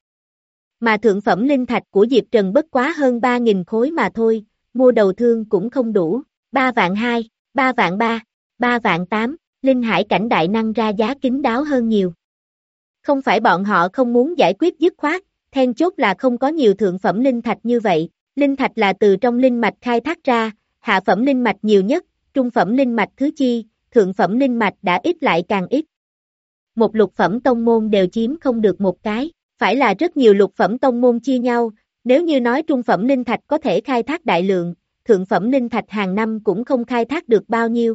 Mà thượng phẩm linh thạch của Diệp Trần bất quá hơn ba nghìn khối mà thôi, mua đầu thương cũng không đủ, ba vạn hai, ba vạn ba, ba vạn tám, linh hải cảnh đại năng ra giá kín đáo hơn nhiều. Không phải bọn họ không muốn giải quyết dứt khoát, then chốt là không có nhiều thượng phẩm linh thạch như vậy, linh thạch là từ trong linh mạch khai thác ra, hạ phẩm linh mạch nhiều nhất, trung phẩm linh mạch thứ chi, thượng phẩm linh mạch đã ít lại càng ít. Một lục phẩm tông môn đều chiếm không được một cái, phải là rất nhiều lục phẩm tông môn chia nhau, nếu như nói trung phẩm linh thạch có thể khai thác đại lượng, thượng phẩm linh thạch hàng năm cũng không khai thác được bao nhiêu.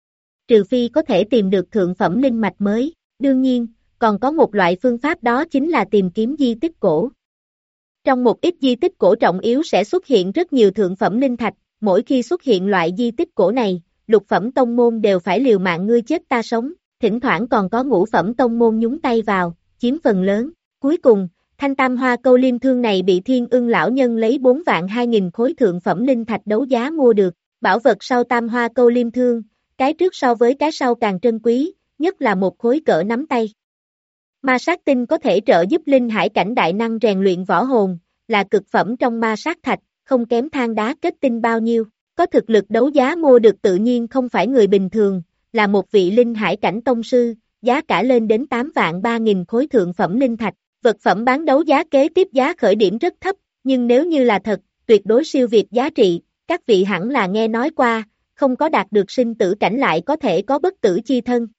Trừ phi có thể tìm được thượng phẩm linh mạch mới, đương nhiên, còn có một loại phương pháp đó chính là tìm kiếm di tích cổ. Trong một ít di tích cổ trọng yếu sẽ xuất hiện rất nhiều thượng phẩm linh thạch, mỗi khi xuất hiện loại di tích cổ này, lục phẩm tông môn đều phải liều mạng ngươi chết ta sống, thỉnh thoảng còn có ngũ phẩm tông môn nhúng tay vào, chiếm phần lớn. Cuối cùng, thanh tam hoa câu liêm thương này bị Thiên Ưng lão nhân lấy bốn vạn hai nghìn khối thượng phẩm linh thạch đấu giá mua được, bảo vật sau tam hoa câu liêm thương, cái trước so với cái sau càng trân quý, nhất là một khối cỡ nắm tay. Ma sát tinh có thể trợ giúp linh hải cảnh đại năng rèn luyện võ hồn, là cực phẩm trong ma sát thạch, không kém than đá kết tinh bao nhiêu, có thực lực đấu giá mua được tự nhiên không phải người bình thường, là một vị linh hải cảnh tông sư, giá cả lên đến tám vạn ba nghìn khối thượng phẩm linh thạch, vật phẩm bán đấu giá kế tiếp giá khởi điểm rất thấp, nhưng nếu như là thật, tuyệt đối siêu việt giá trị, các vị hẳn là nghe nói qua, không có đạt được sinh tử cảnh lại có thể có bất tử chi thân.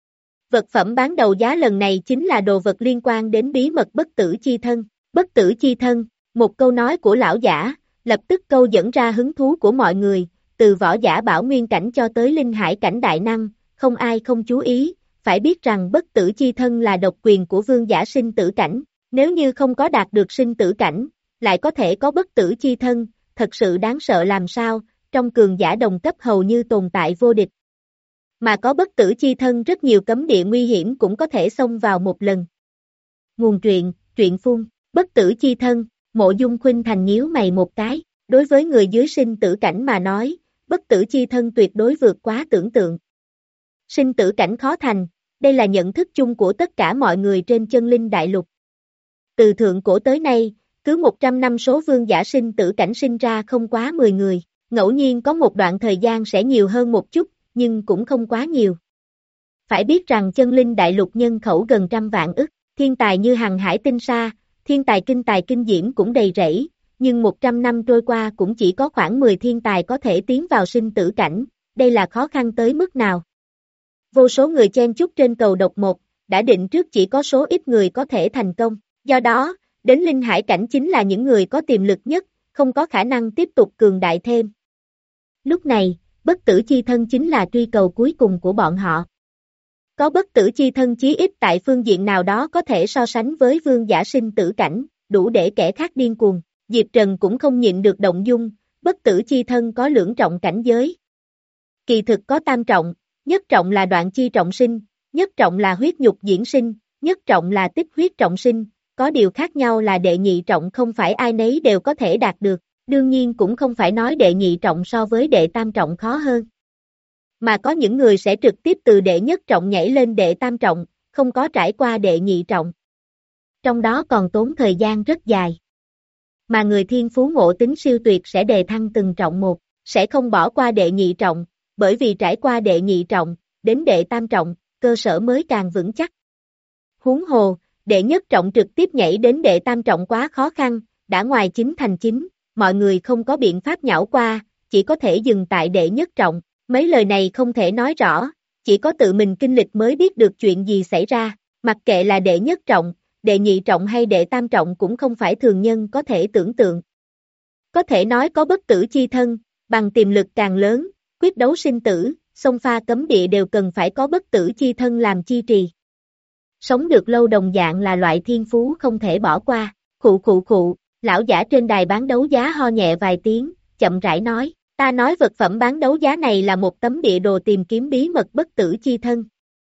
Vật phẩm bán đầu giá lần này chính là đồ vật liên quan đến bí mật bất tử chi thân, bất tử chi thân, một câu nói của lão giả, lập tức câu dẫn ra hứng thú của mọi người, từ võ giả bảo nguyên cảnh cho tới linh hải cảnh đại năng, không ai không chú ý, phải biết rằng bất tử chi thân là độc quyền của vương giả sinh tử cảnh, nếu như không có đạt được sinh tử cảnh, lại có thể có bất tử chi thân, thật sự đáng sợ làm sao, trong cường giả đồng cấp hầu như tồn tại vô địch. Mà có bất tử chi thân rất nhiều cấm địa nguy hiểm cũng có thể xông vào một lần. Nguồn truyện, truyện phun, bất tử chi thân, Mộ Dung Khuynh Thành nhíu mày một cái, đối với người dưới sinh tử cảnh mà nói, bất tử chi thân tuyệt đối vượt quá tưởng tượng. Sinh tử cảnh khó thành, đây là nhận thức chung của tất cả mọi người trên chân linh đại lục. Từ thượng cổ tới nay, cứ một trăm năm số vương giả sinh tử cảnh sinh ra không quá mười người, ngẫu nhiên có một đoạn thời gian sẽ nhiều hơn một chút, nhưng cũng không quá nhiều. Phải biết rằng chân linh đại lục nhân khẩu gần trăm vạn ức, thiên tài như hằng hải tinh sa, thiên tài kinh tài kinh diễm cũng đầy rẫy, nhưng một trăm năm trôi qua cũng chỉ có khoảng mười thiên tài có thể tiến vào sinh tử cảnh, đây là khó khăn tới mức nào. Vô số người chen chúc trên cầu độc một, đã định trước chỉ có số ít người có thể thành công, do đó, đến linh hải cảnh chính là những người có tiềm lực nhất, không có khả năng tiếp tục cường đại thêm. Lúc này, bất tử chi thân chính là truy cầu cuối cùng của bọn họ. Có bất tử chi thân chí ít tại phương diện nào đó có thể so sánh với vương giả sinh tử cảnh, đủ để kẻ khác điên cuồng. Diệp Trần cũng không nhịn được động dung, bất tử chi thân có lưỡng trọng cảnh giới. Kỳ thực có tam trọng, nhất trọng là đoạn chi trọng sinh, nhất trọng là huyết nhục diễn sinh, nhất trọng là tích huyết trọng sinh, có điều khác nhau là đệ nhị trọng không phải ai nấy đều có thể đạt được, đương nhiên cũng không phải nói đệ nhị trọng so với đệ tam trọng khó hơn. Mà có những người sẽ trực tiếp từ đệ nhất trọng nhảy lên đệ tam trọng, không có trải qua đệ nhị trọng. Trong đó còn tốn thời gian rất dài. Mà người thiên phú ngộ tính siêu tuyệt sẽ đề thăng từng trọng một, sẽ không bỏ qua đệ nhị trọng, bởi vì trải qua đệ nhị trọng, đến đệ tam trọng, cơ sở mới càng vững chắc. Huống hồ, đệ nhất trọng trực tiếp nhảy đến đệ tam trọng quá khó khăn, đã ngoài chín thành chín, mọi người không có biện pháp nhảy qua, chỉ có thể dừng tại đệ nhất trọng. Mấy lời này không thể nói rõ, chỉ có tự mình kinh lịch mới biết được chuyện gì xảy ra, mặc kệ là đệ nhất trọng, đệ nhị trọng hay đệ tam trọng cũng không phải thường nhân có thể tưởng tượng. Có thể nói có bất tử chi thân, bằng tiềm lực càng lớn, quyết đấu sinh tử, xông pha cấm địa đều cần phải có bất tử chi thân làm chi trì. Sống được lâu đồng dạng là loại thiên phú không thể bỏ qua, khụ khụ khụ, lão giả trên đài bán đấu giá ho nhẹ vài tiếng, chậm rãi nói. Ta nói vật phẩm bán đấu giá này là một tấm địa đồ tìm kiếm bí mật bất tử chi thân.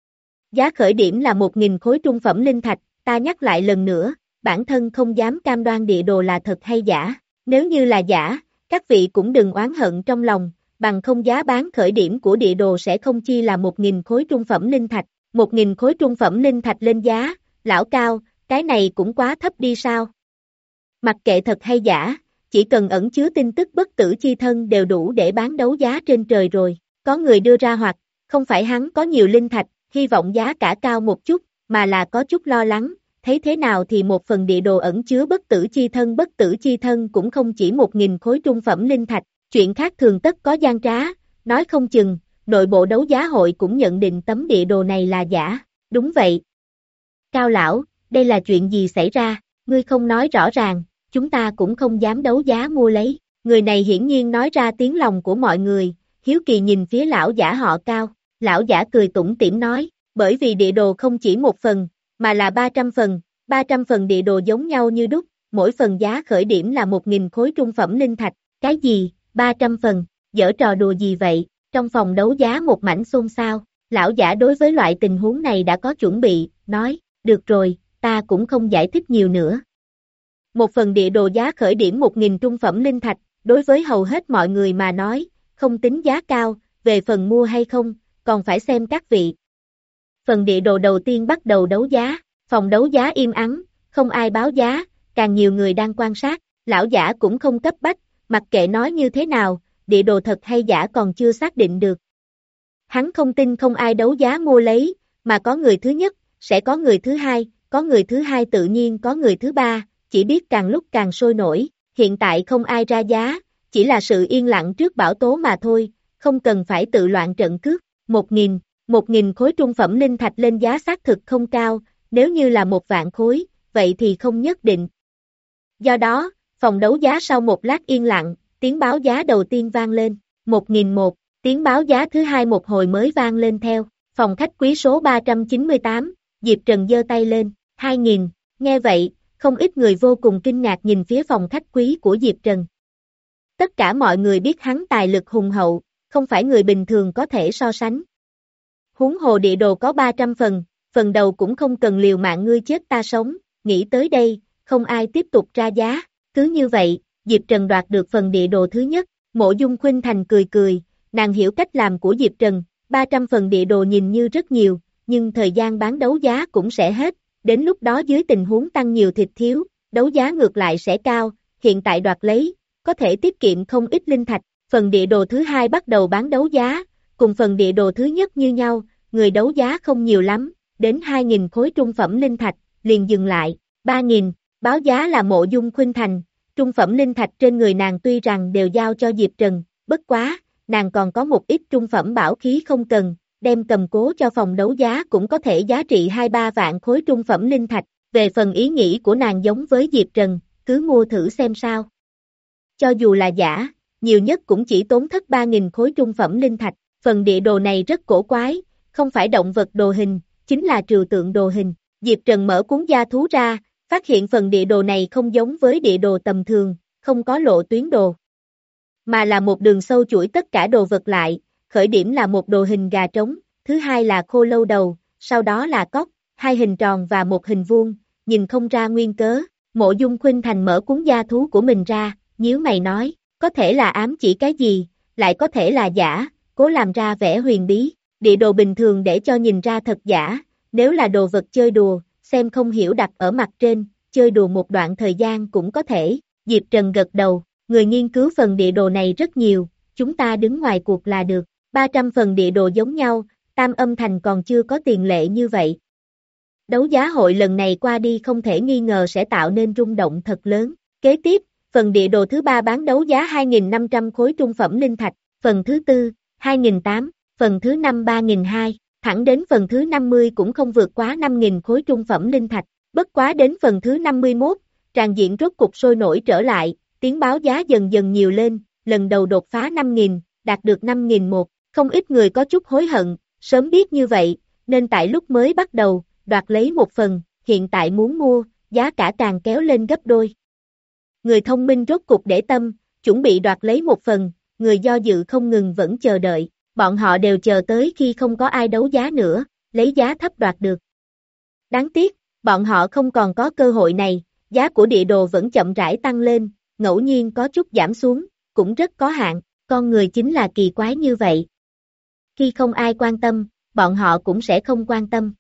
Giá khởi điểm là một nghìn khối trung phẩm linh thạch, ta nhắc lại lần nữa, bản thân không dám cam đoan địa đồ là thật hay giả. Nếu như là giả, các vị cũng đừng oán hận trong lòng, bằng không giá bán khởi điểm của địa đồ sẽ không chi là một nghìn khối trung phẩm linh thạch. một nghìn khối trung phẩm linh thạch lên giá, lão Cao, cái này cũng quá thấp đi sao? Mặc kệ thật hay giả, chỉ cần ẩn chứa tin tức bất tử chi thân đều đủ để bán đấu giá trên trời rồi. Có người đưa ra hoặc, không phải hắn có nhiều linh thạch, hy vọng giá cả cao một chút, mà là có chút lo lắng, thấy thế nào thì một phần địa đồ ẩn chứa bất tử chi thân bất tử chi thân cũng không chỉ một nghìn khối trung phẩm linh thạch, chuyện khác thường tất có gian trá, nói không chừng, nội bộ đấu giá hội cũng nhận định tấm địa đồ này là giả, đúng vậy. Cao lão, đây là chuyện gì xảy ra, ngươi không nói rõ ràng. Chúng ta cũng không dám đấu giá mua lấy, người này hiển nhiên nói ra tiếng lòng của mọi người, hiếu kỳ nhìn phía lão giả họ Cao, lão giả cười tủm tỉm nói, bởi vì địa đồ không chỉ một phần, mà là ba trăm phần, ba trăm phần địa đồ giống nhau như đúc, mỗi phần giá khởi điểm là một nghìn khối trung phẩm linh thạch, cái gì, ba trăm phần, giở trò đùa gì vậy, trong phòng đấu giá một mảnh xôn xao, lão giả đối với loại tình huống này đã có chuẩn bị, nói, được rồi, ta cũng không giải thích nhiều nữa. Một phần địa đồ giá khởi điểm một nghìn trung phẩm linh thạch, đối với hầu hết mọi người mà nói, không tính giá cao, về phần mua hay không, còn phải xem các vị. Phần địa đồ đầu tiên bắt đầu đấu giá, phòng đấu giá im ắng, không ai báo giá, càng nhiều người đang quan sát, lão giả cũng không cấp bách, mặc kệ nói như thế nào, địa đồ thật hay giả còn chưa xác định được. Hắn không tin không ai đấu giá mua lấy, mà có người thứ nhất, sẽ có người thứ hai, có người thứ hai tự nhiên có người thứ ba. Chỉ biết càng lúc càng sôi nổi, hiện tại không ai ra giá, chỉ là sự yên lặng trước bão tố mà thôi, không cần phải tự loạn trận cước, một nghìn, một nghìn khối trung phẩm linh thạch lên giá xác thực không cao, nếu như là một vạn khối, vậy thì không nhất định. Do đó, phòng đấu giá sau một lát yên lặng, tiếng báo giá đầu tiên vang lên, một nghìn một, tiếng báo giá thứ hai một hồi mới vang lên theo, phòng khách quý số ba trăm chín mươi tám, Diệp Trần giơ tay lên, hai nghìn, nghe vậy, không ít người vô cùng kinh ngạc nhìn phía phòng khách quý của Diệp Trần. Tất cả mọi người biết hắn tài lực hùng hậu, không phải người bình thường có thể so sánh. Huống hồ địa đồ có ba trăm phần, phần đầu cũng không cần liều mạng ngươi chết ta sống, nghĩ tới đây, không ai tiếp tục ra giá. Cứ như vậy, Diệp Trần đoạt được phần địa đồ thứ nhất, Mộ Dung Khuynh Thành cười cười, nàng hiểu cách làm của Diệp Trần, ba trăm phần địa đồ nhìn như rất nhiều, nhưng thời gian bán đấu giá cũng sẽ hết. Đến lúc đó dưới tình huống tăng nhiều thịt thiếu, đấu giá ngược lại sẽ cao, hiện tại đoạt lấy, có thể tiết kiệm không ít linh thạch. Phần địa đồ thứ hai bắt đầu bán đấu giá, cùng phần địa đồ thứ nhất như nhau, người đấu giá không nhiều lắm, đến hai nghìn khối trung phẩm linh thạch, liền dừng lại, ba nghìn, báo giá là Mộ Dung Khuynh Thành, trung phẩm linh thạch trên người nàng tuy rằng đều giao cho Diệp Trần, bất quá, nàng còn có một ít trung phẩm bảo khí không cần. Đem cầm cố cho phòng đấu giá cũng có thể giá trị hai ba vạn khối trung phẩm linh thạch, về phần ý nghĩ của nàng giống với Diệp Trần, cứ mua thử xem sao. Cho dù là giả, nhiều nhất cũng chỉ tốn thất ba nghìn khối trung phẩm linh thạch, phần địa đồ này rất cổ quái, không phải động vật đồ hình, chính là trừu tượng đồ hình. Diệp Trần mở cuốn gia thú ra, phát hiện phần địa đồ này không giống với địa đồ tầm thường, không có lộ tuyến đồ, mà là một đường sâu chuỗi tất cả đồ vật lại. Khởi điểm là một đồ hình gà trống, thứ hai là khô lâu đầu, sau đó là cóc, hai hình tròn và một hình vuông, nhìn không ra nguyên cớ. Mộ Dung Khuynh Thành mở cuốn gia thú của mình ra, nhíu mày nói, có thể là ám chỉ cái gì, lại có thể là giả, cố làm ra vẻ huyền bí, địa đồ bình thường để cho nhìn ra thật giả, nếu là đồ vật chơi đùa, xem không hiểu đặt ở mặt trên, chơi đùa một đoạn thời gian cũng có thể, Diệp Trần gật đầu, người nghiên cứu phần địa đồ này rất nhiều, chúng ta đứng ngoài cuộc là được, ba trăm phần địa đồ giống nhau, Tam Âm Thành còn chưa có tiền lệ như vậy. Đấu giá hội lần này qua đi không thể nghi ngờ sẽ tạo nên rung động thật lớn. Kế tiếp, phần địa đồ thứ ba bán đấu giá hai nghìn năm trăm khối trung phẩm linh thạch, phần thứ tư, hai nghìn tám trăm, phần thứ năm ba nghìn hai trăm, thẳng đến phần thứ năm mươi cũng không vượt quá năm nghìn khối trung phẩm linh thạch. Bất quá đến phần thứ năm mươi mốt, tràn diện rốt cục sôi nổi trở lại, tiếng báo giá dần dần nhiều lên, lần đầu đột phá năm nghìn, đạt được năm nghìn một, không ít người có chút hối hận, sớm biết như vậy, nên tại lúc mới bắt đầu, đoạt lấy một phần, hiện tại muốn mua, giá cả càng kéo lên gấp đôi. Người thông minh rốt cục để tâm, chuẩn bị đoạt lấy một phần, người do dự không ngừng vẫn chờ đợi, bọn họ đều chờ tới khi không có ai đấu giá nữa, lấy giá thấp đoạt được. Đáng tiếc, bọn họ không còn có cơ hội này, giá của địa đồ vẫn chậm rãi tăng lên, ngẫu nhiên có chút giảm xuống, cũng rất có hạn, con người chính là kỳ quái như vậy. Khi không ai quan tâm, bọn họ cũng sẽ không quan tâm.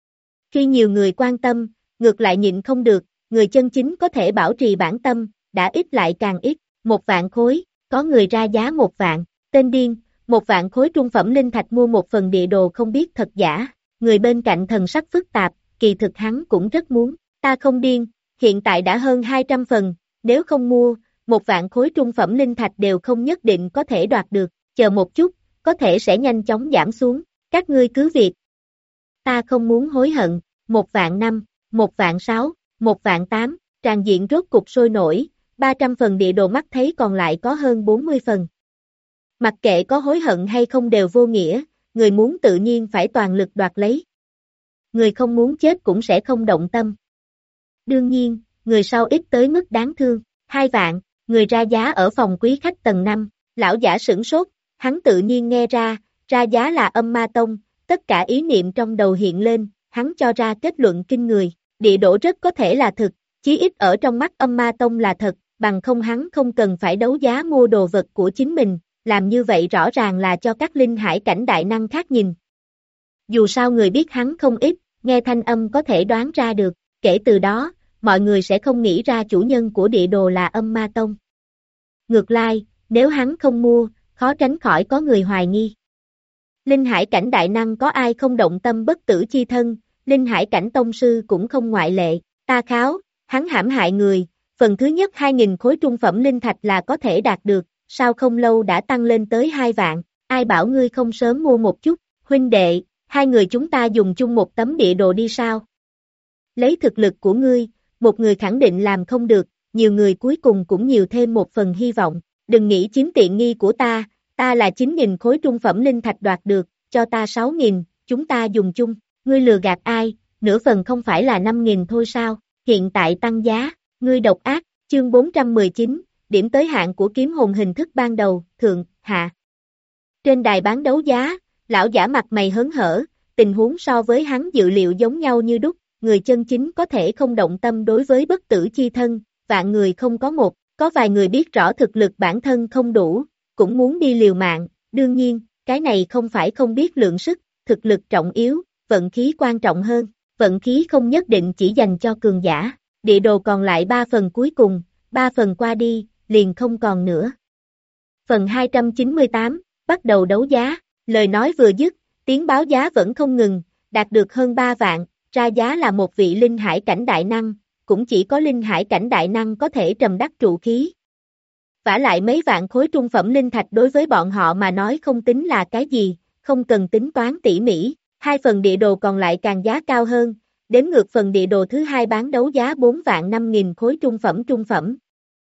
Khi nhiều người quan tâm, ngược lại nhịn không được, người chân chính có thể bảo trì bản tâm, đã ít lại càng ít, một vạn khối, có người ra giá một vạn, tên điên, một vạn khối trung phẩm linh thạch mua một phần địa đồ không biết thật giả, người bên cạnh thần sắc phức tạp, kỳ thực hắn cũng rất muốn, ta không điên, hiện tại đã hơn hai trăm phần, nếu không mua, một vạn khối trung phẩm linh thạch đều không nhất định có thể đoạt được, chờ một chút, có thể sẽ nhanh chóng giảm xuống, các ngươi cứ việc. Ta không muốn hối hận, một vạn năm, một vạn sáu, một vạn tám, tràn diện rốt cục sôi nổi, ba trăm phần địa đồ mắt thấy còn lại có hơn bốn mươi phần. Mặc kệ có hối hận hay không đều vô nghĩa, người muốn tự nhiên phải toàn lực đoạt lấy. Người không muốn chết cũng sẽ không động tâm. Đương nhiên, người sau ít tới mức đáng thương, hai vạn, người ra giá ở phòng quý khách tầng năm, lão giả sửng sốt, hắn tự nhiên nghe ra, ra giá là Âm Ma Tông, tất cả ý niệm trong đầu hiện lên, hắn cho ra kết luận kinh người, địa đồ rất có thể là thực, chí ít ở trong mắt Âm Ma Tông là thật, bằng không hắn không cần phải đấu giá mua đồ vật của chính mình, làm như vậy rõ ràng là cho các linh hải cảnh đại năng khác nhìn. Dù sao người biết hắn không ít, nghe thanh âm có thể đoán ra được, kể từ đó, mọi người sẽ không nghĩ ra chủ nhân của địa đồ là Âm Ma Tông. Ngược lại, nếu hắn không mua, khó tránh khỏi có người hoài nghi. Linh hải cảnh đại năng có ai không động tâm bất tử chi thân, linh hải cảnh tông sư cũng không ngoại lệ, ta kháo, hắn hãm hại người, phần thứ nhất hai nghìn khối trung phẩm linh thạch là có thể đạt được, sao không lâu đã tăng lên tới hai vạn, ai bảo ngươi không sớm mua một chút, huynh đệ, hai người chúng ta dùng chung một tấm địa đồ đi sao? Lấy thực lực của ngươi, một người khẳng định làm không được, nhiều người cuối cùng cũng nhiều thêm một phần hy vọng, đừng nghĩ chiếm tiện nghi của ta, ta là chín nghìn khối trung phẩm linh thạch đoạt được, cho ta sáu nghìn, chúng ta dùng chung, ngươi lừa gạt ai, nửa phần không phải là năm nghìn thôi sao, hiện tại tăng giá, ngươi độc ác, chương bốn trăm mười chín, điểm tới hạn của kiếm hồn hình thức ban đầu, thượng, hạ. Trên đài bán đấu giá, lão giả mặt mày hớn hở, tình huống so với hắn dự liệu giống nhau như đúc, người chân chính có thể không động tâm đối với bất tử chi thân, vạn người không có một, có vài người biết rõ thực lực bản thân không đủ, cũng muốn đi liều mạng, đương nhiên, cái này không phải không biết lượng sức, thực lực trọng yếu, vận khí quan trọng hơn, vận khí không nhất định chỉ dành cho cường giả, địa đồ còn lại ba phần cuối cùng, ba phần qua đi, liền không còn nữa. Phần hai trăm chín mươi tám, bắt đầu đấu giá, lời nói vừa dứt, tiếng báo giá vẫn không ngừng, đạt được hơn ba vạn, ra giá là một vị linh hải cảnh đại năng, cũng chỉ có linh hải cảnh đại năng có thể trầm đắc trụ khí. Vả lại mấy vạn khối trung phẩm linh thạch đối với bọn họ mà nói không tính là cái gì, không cần tính toán tỉ mỉ, hai phần địa đồ còn lại càng giá cao hơn, đếm ngược phần địa đồ thứ hai bán đấu giá bốn vạn năm nghìn khối trung phẩm trung phẩm.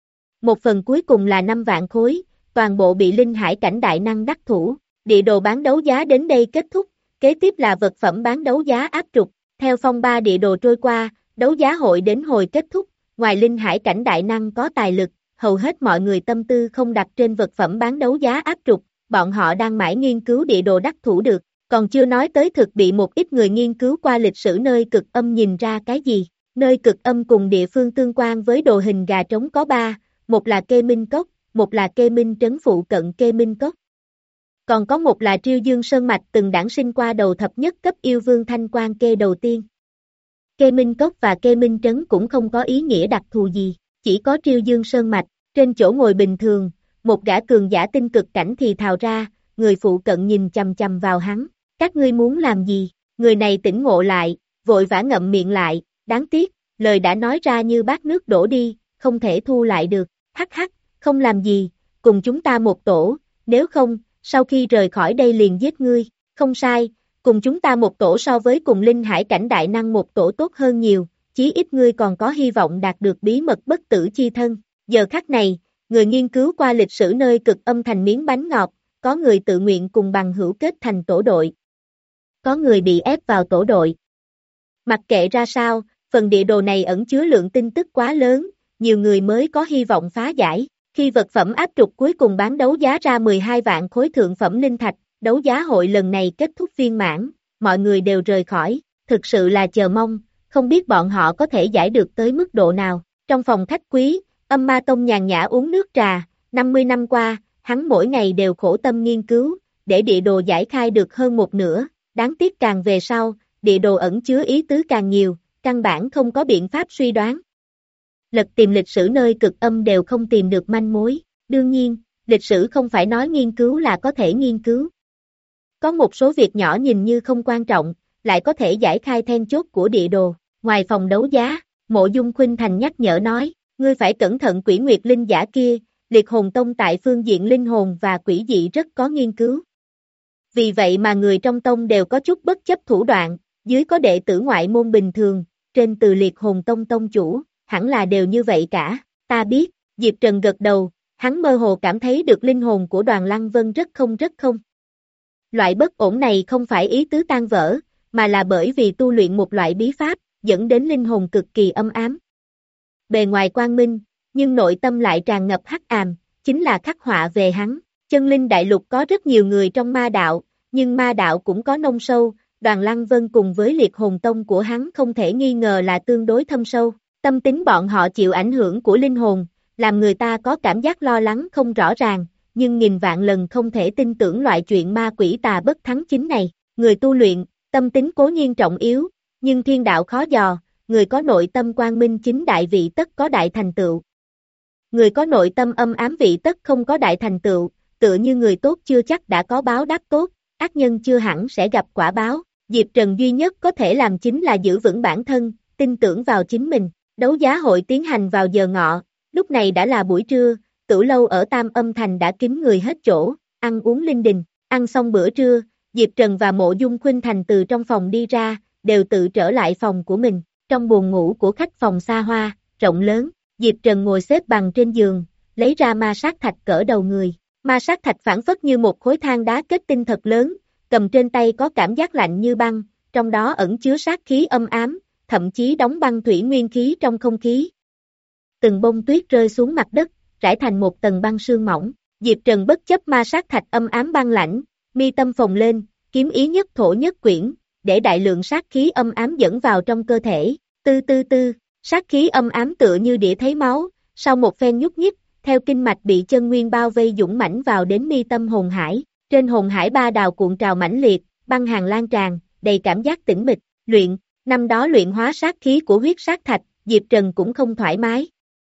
Một phần cuối cùng là năm vạn khối, toàn bộ bị linh hải cảnh đại năng đắc thủ, địa đồ bán đấu giá đến đây kết thúc, kế tiếp là vật phẩm bán đấu giá áp trục, theo phong ba địa đồ trôi qua, đấu giá hội đến hồi kết thúc, ngoài linh hải cảnh đại năng có tài lực, hầu hết mọi người tâm tư không đặt trên vật phẩm bán đấu giá áp trục, bọn họ đang mãi nghiên cứu địa đồ đắc thủ được, còn chưa nói tới thực bị một ít người nghiên cứu qua lịch sử nơi cực âm nhìn ra cái gì, nơi cực âm cùng địa phương tương quan với đồ hình gà trống có ba, một là Kê Minh Cốc, một là Kê Minh Trấn phụ cận Kê Minh Cốc. Còn có một là Triêu Dương Sơn Mạch từng đản sinh qua đầu thập nhất cấp yêu vương thanh quan kê đầu tiên. Kê Minh Cốc và Kê Minh Trấn cũng không có ý nghĩa đặc thù gì, chỉ có Triêu Dương Sơn Mạch, trên chỗ ngồi bình thường, một gã cường giả tinh cực cảnh thì thào ra, người phụ cận nhìn chằm chằm vào hắn, các ngươi muốn làm gì, người này tỉnh ngộ lại, vội vã ngậm miệng lại, đáng tiếc, lời đã nói ra như bát nước đổ đi, không thể thu lại được, hắc hắc, không làm gì, cùng chúng ta một tổ, nếu không, sau khi rời khỏi đây liền giết ngươi, không sai, cùng chúng ta một tổ so với cùng linh hải cảnh đại năng một tổ tốt hơn nhiều, chí ít ngươi còn có hy vọng đạt được bí mật bất tử chi thân. Giờ khắc này, người nghiên cứu qua lịch sử nơi cực âm thành miếng bánh ngọt, có người tự nguyện cùng bằng hữu kết thành tổ đội. Có người bị ép vào tổ đội. Mặc kệ ra sao, phần địa đồ này ẩn chứa lượng tin tức quá lớn, nhiều người mới có hy vọng phá giải. Khi vật phẩm áp trục cuối cùng bán đấu giá ra mười hai vạn khối thượng phẩm linh thạch, đấu giá hội lần này kết thúc viên mãn, mọi người đều rời khỏi, thực sự là chờ mong, không biết bọn họ có thể giải được tới mức độ nào. Trong phòng khách quý, Âm Ma Tông nhàn nhã uống nước trà, năm mươi năm qua, hắn mỗi ngày đều khổ tâm nghiên cứu, để địa đồ giải khai được hơn một nửa, đáng tiếc càng về sau, địa đồ ẩn chứa ý tứ càng nhiều, căn bản không có biện pháp suy đoán. Lật tìm lịch sử nơi cực âm đều không tìm được manh mối, đương nhiên, lịch sử không phải nói nghiên cứu là có thể nghiên cứu. Có một số việc nhỏ nhìn như không quan trọng, lại có thể giải khai then chốt của địa đồ. Ngoài phòng đấu giá, Mộ Dung Khuynh Thành nhắc nhở nói, ngươi phải cẩn thận Quỷ Nguyệt Linh giả kia, Liệt Hồn Tông tại phương diện linh hồn và quỷ dị rất có nghiên cứu. Vì vậy mà người trong tông đều có chút bất chấp thủ đoạn, dưới có đệ tử ngoại môn bình thường, trên từ Liệt Hồn Tông tông chủ, hẳn là đều như vậy cả, ta biết, Diệp Trần gật đầu, hắn mơ hồ cảm thấy được linh hồn của Đoàn Lăng Vân rất không rất không. Loại bất ổn này không phải ý tứ tan vỡ, mà là bởi vì tu luyện một loại bí pháp, dẫn đến linh hồn cực kỳ âm ám. Bề ngoài quang minh, nhưng nội tâm lại tràn ngập hắc ám, chính là khắc họa về hắn. Chân linh đại lục có rất nhiều người trong ma đạo, nhưng ma đạo cũng có nông sâu, Đoàn Lăng Vân cùng với Liệt Hồn Tông của hắn không thể nghi ngờ là tương đối thâm sâu. Tâm tính bọn họ chịu ảnh hưởng của linh hồn, làm người ta có cảm giác lo lắng không rõ ràng, nhưng nghìn vạn lần không thể tin tưởng loại chuyện ma quỷ tà bất thắng chính này. Người tu luyện, tâm tính cố nhiên trọng yếu, nhưng thiên đạo khó dò, người có nội tâm quang minh chính đại vị tất có đại thành tựu. Người có nội tâm âm ám vị tất không có đại thành tựu, tựa như người tốt chưa chắc đã có báo đáp tốt, ác nhân chưa hẳn sẽ gặp quả báo. Diệp Trần duy nhất có thể làm chính là giữ vững bản thân, tin tưởng vào chính mình. Đấu giá hội tiến hành vào giờ ngọ, lúc này đã là buổi trưa, Tửu lâu ở Tam Âm Thành đã kín người hết chỗ, ăn uống linh đình, ăn xong bữa trưa, Diệp Trần và Mộ Dung Khuynh Thành từ trong phòng đi ra, đều tự trở lại phòng của mình, trong buồng ngủ của khách phòng xa hoa, rộng lớn, Diệp Trần ngồi xếp bằng trên giường, lấy ra ma sát thạch cỡ đầu người, ma sát thạch phản phất như một khối than đá kết tinh thật lớn, cầm trên tay có cảm giác lạnh như băng, trong đó ẩn chứa sát khí âm ám, thậm chí đóng băng thủy nguyên khí trong không khí. Từng bông tuyết rơi xuống mặt đất, rải thành một tầng băng sương mỏng, Diệp Trần bất chấp ma sát thạch âm ám băng lãnh, mi tâm phồng lên, kiếm ý nhất thổ nhất quyển, để đại lượng sát khí âm ám dẫn vào trong cơ thể, tư tư tư, sát khí âm ám tựa như đĩa thấy máu, sau một phen nhúc nhích, theo kinh mạch bị chân nguyên bao vây dũng mãnh vào đến mi tâm hồn hải, trên hồn hải ba đào cuộn trào mãnh liệt, băng hàng lan tràn, đầy cảm giác tĩnh mịch, luyện. Năm đó luyện hóa sát khí của huyết sát thạch, Diệp Trần cũng không thoải mái.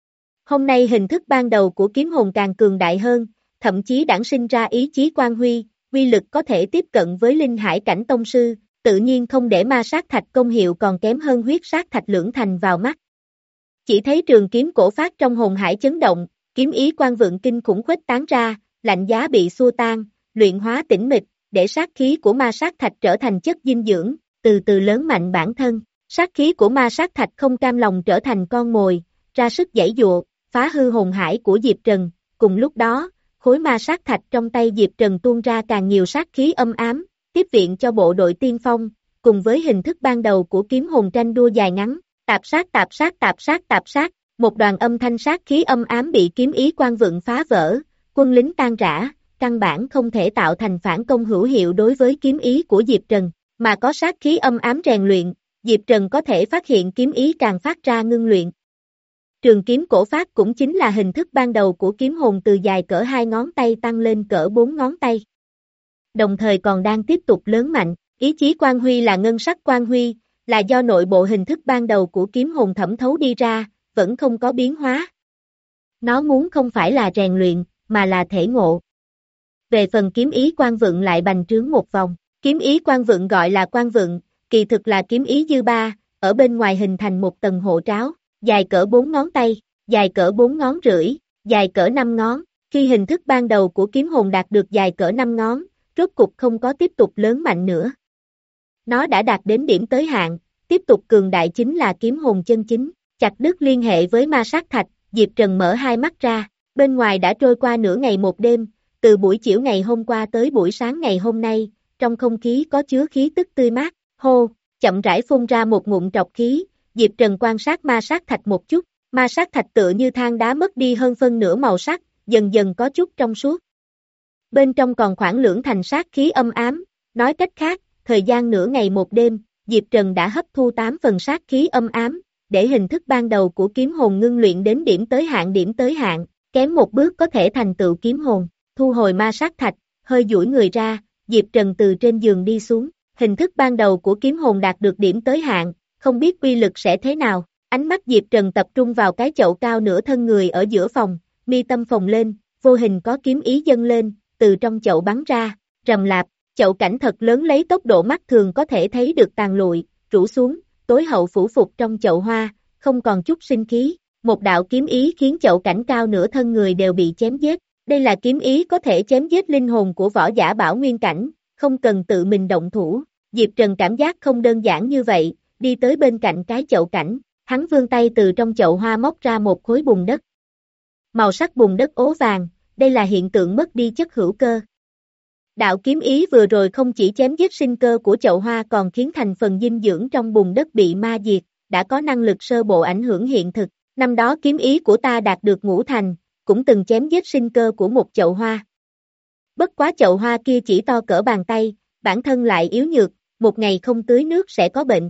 Hôm nay hình thức ban đầu của kiếm hồn càng cường đại hơn, thậm chí đản sinh ra ý chí quang huy, uy lực có thể tiếp cận với linh hải cảnh tông sư, tự nhiên không để ma sát thạch công hiệu còn kém hơn huyết sát thạch lưỡng thành vào mắt. Chỉ thấy trường kiếm cổ phát trong hồn hải chấn động, kiếm ý quang vượng kinh khủng khuếch tán ra, lạnh giá bị xua tan, luyện hóa tĩnh mịch, để sát khí của ma sát thạch trở thành chất dinh dưỡng, từ từ lớn mạnh bản thân. Sát khí của ma sát thạch không cam lòng trở thành con mồi, ra sức giãy giụa, phá hư hồn hải của Diệp Trần. Cùng lúc đó, khối ma sát thạch trong tay Diệp Trần tuôn ra càng nhiều sát khí âm ám, tiếp viện cho bộ đội tiên phong, cùng với hình thức ban đầu của kiếm hồn tranh đua dài ngắn, tạp sát tạp sát tạp sát tạp sát, một đoàn âm thanh sát khí âm ám bị kiếm ý quang vượng phá vỡ, quân lính tan rã, căn bản không thể tạo thành phản công hữu hiệu đối với kiếm ý của Diệp Trần, mà có sát khí âm ám rèn luyện, Diệp Trần có thể phát hiện kiếm ý càng phát ra ngưng luyện. Trường kiếm cổ phát cũng chính là hình thức ban đầu của kiếm hồn từ dài cỡ hai ngón tay tăng lên cỡ bốn ngón tay. đồng thời còn đang tiếp tục lớn mạnh. Ý chí quan huy là ngân sắc quan huy, là do nội bộ hình thức ban đầu của kiếm hồn thẩm thấu đi ra, vẫn không có biến hóa. Nó muốn không phải là rèn luyện, mà là thể ngộ. Về phần kiếm ý quan vượng lại bành trướng một vòng. Kiếm ý quan vượng gọi là quan vượng, kỳ thực là kiếm ý dư ba, ở bên ngoài hình thành một tầng hộ tráo, dài cỡ bốn ngón tay, dài cỡ bốn ngón rưỡi, dài cỡ năm ngón. Khi hình thức ban đầu của kiếm hồn đạt được dài cỡ năm ngón, rốt cục không có tiếp tục lớn mạnh nữa. Nó đã đạt đến điểm tới hạn, tiếp tục cường đại chính là kiếm hồn chân chính. Chặt đứt liên hệ với ma sát thạch, Diệp Trần mở hai mắt ra, bên ngoài đã trôi qua nửa ngày một đêm, từ buổi chiều ngày hôm qua tới buổi sáng ngày hôm nay, trong không khí có chứa khí tức tươi mát, hô, chậm rãi phun ra một ngụm trọc khí, Diệp Trần quan sát ma sát thạch một chút, ma sát thạch tựa như than đá mất đi hơn phân nửa màu sắc, dần dần có chút trong suốt. Bên trong còn khoảng lưỡng thành sát khí âm ám, nói cách khác, thời gian nửa ngày một đêm, Diệp Trần đã hấp thu tám phần sát khí âm ám, để hình thức ban đầu của kiếm hồn ngưng luyện đến điểm tới hạn điểm tới hạn, kém một bước có thể thành tựu kiếm hồn, thu hồi ma sát thạch, hơi duỗi người ra, Diệp Trần từ trên giường đi xuống, hình thức ban đầu của kiếm hồn đạt được điểm tới hạn, không biết uy lực sẽ thế nào, ánh mắt Diệp Trần tập trung vào cái chậu cao nửa thân người ở giữa phòng, mi tâm phồng lên, vô hình có kiếm ý dâng lên, từ trong chậu bắn ra, rầm lạp, chậu cảnh thật lớn lấy tốc độ mắt thường có thể thấy được tàn lụi, rũ xuống, tối hậu phủ phục trong chậu hoa, không còn chút sinh khí, một đạo kiếm ý khiến chậu cảnh cao nửa thân người đều bị chém giết, đây là kiếm ý có thể chém giết linh hồn của võ giả bảo nguyên cảnh, không cần tự mình động thủ, Diệp Trần cảm giác không đơn giản như vậy, đi tới bên cạnh cái chậu cảnh, hắn vươn tay từ trong chậu hoa móc ra một khối bùn đất. Màu sắc bùn đất ố vàng, đây là hiện tượng mất đi chất hữu cơ. Đạo kiếm ý vừa rồi không chỉ chém giết sinh cơ của chậu hoa còn khiến thành phần dinh dưỡng trong bùn đất bị ma diệt, đã có năng lực sơ bộ ảnh hưởng hiện thực. Năm đó kiếm ý của ta đạt được ngũ thành, cũng từng chém giết sinh cơ của một chậu hoa. Bất quá chậu hoa kia chỉ to cỡ bàn tay, bản thân lại yếu nhược, một ngày không tưới nước sẽ có bệnh.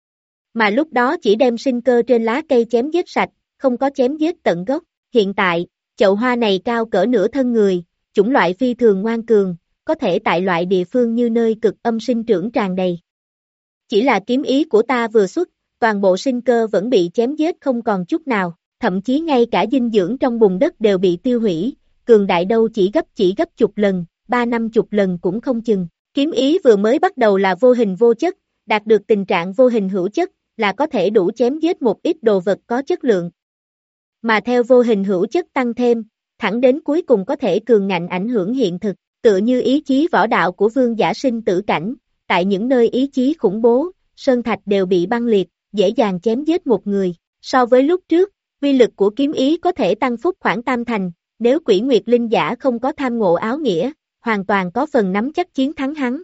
Mà lúc đó chỉ đem sinh cơ trên lá cây chém giết sạch, không có chém giết tận gốc. Hiện tại, chậu hoa này cao cỡ nửa thân người, chủng loại phi thường ngoan cường, có thể tại loại địa phương như nơi cực âm sinh trưởng tràn đầy. Chỉ là kiếm ý của ta vừa xuất, toàn bộ sinh cơ vẫn bị chém giết không còn chút nào, thậm chí ngay cả dinh dưỡng trong bùn đất đều bị tiêu hủy, cường đại đâu chỉ gấp chỉ gấp chục lần, ba năm chục lần cũng không chừng. Kiếm ý vừa mới bắt đầu là vô hình vô chất, đạt được tình trạng vô hình hữu chất, là có thể đủ chém giết một ít đồ vật có chất lượng. Mà theo vô hình hữu chất tăng thêm, thẳng đến cuối cùng có thể cường ngạnh ảnh hưởng hiện thực, tựa như ý chí võ đạo của vương giả sinh tử cảnh, tại những nơi ý chí khủng bố, sơn thạch đều bị băng liệt, dễ dàng chém giết một người. So với lúc trước, uy lực của kiếm ý có thể tăng phúc khoảng tam thành, nếu Quỷ Nguyệt Linh giả không có tham ngộ áo nghĩa, hoàn toàn có phần nắm chắc chiến thắng hắn.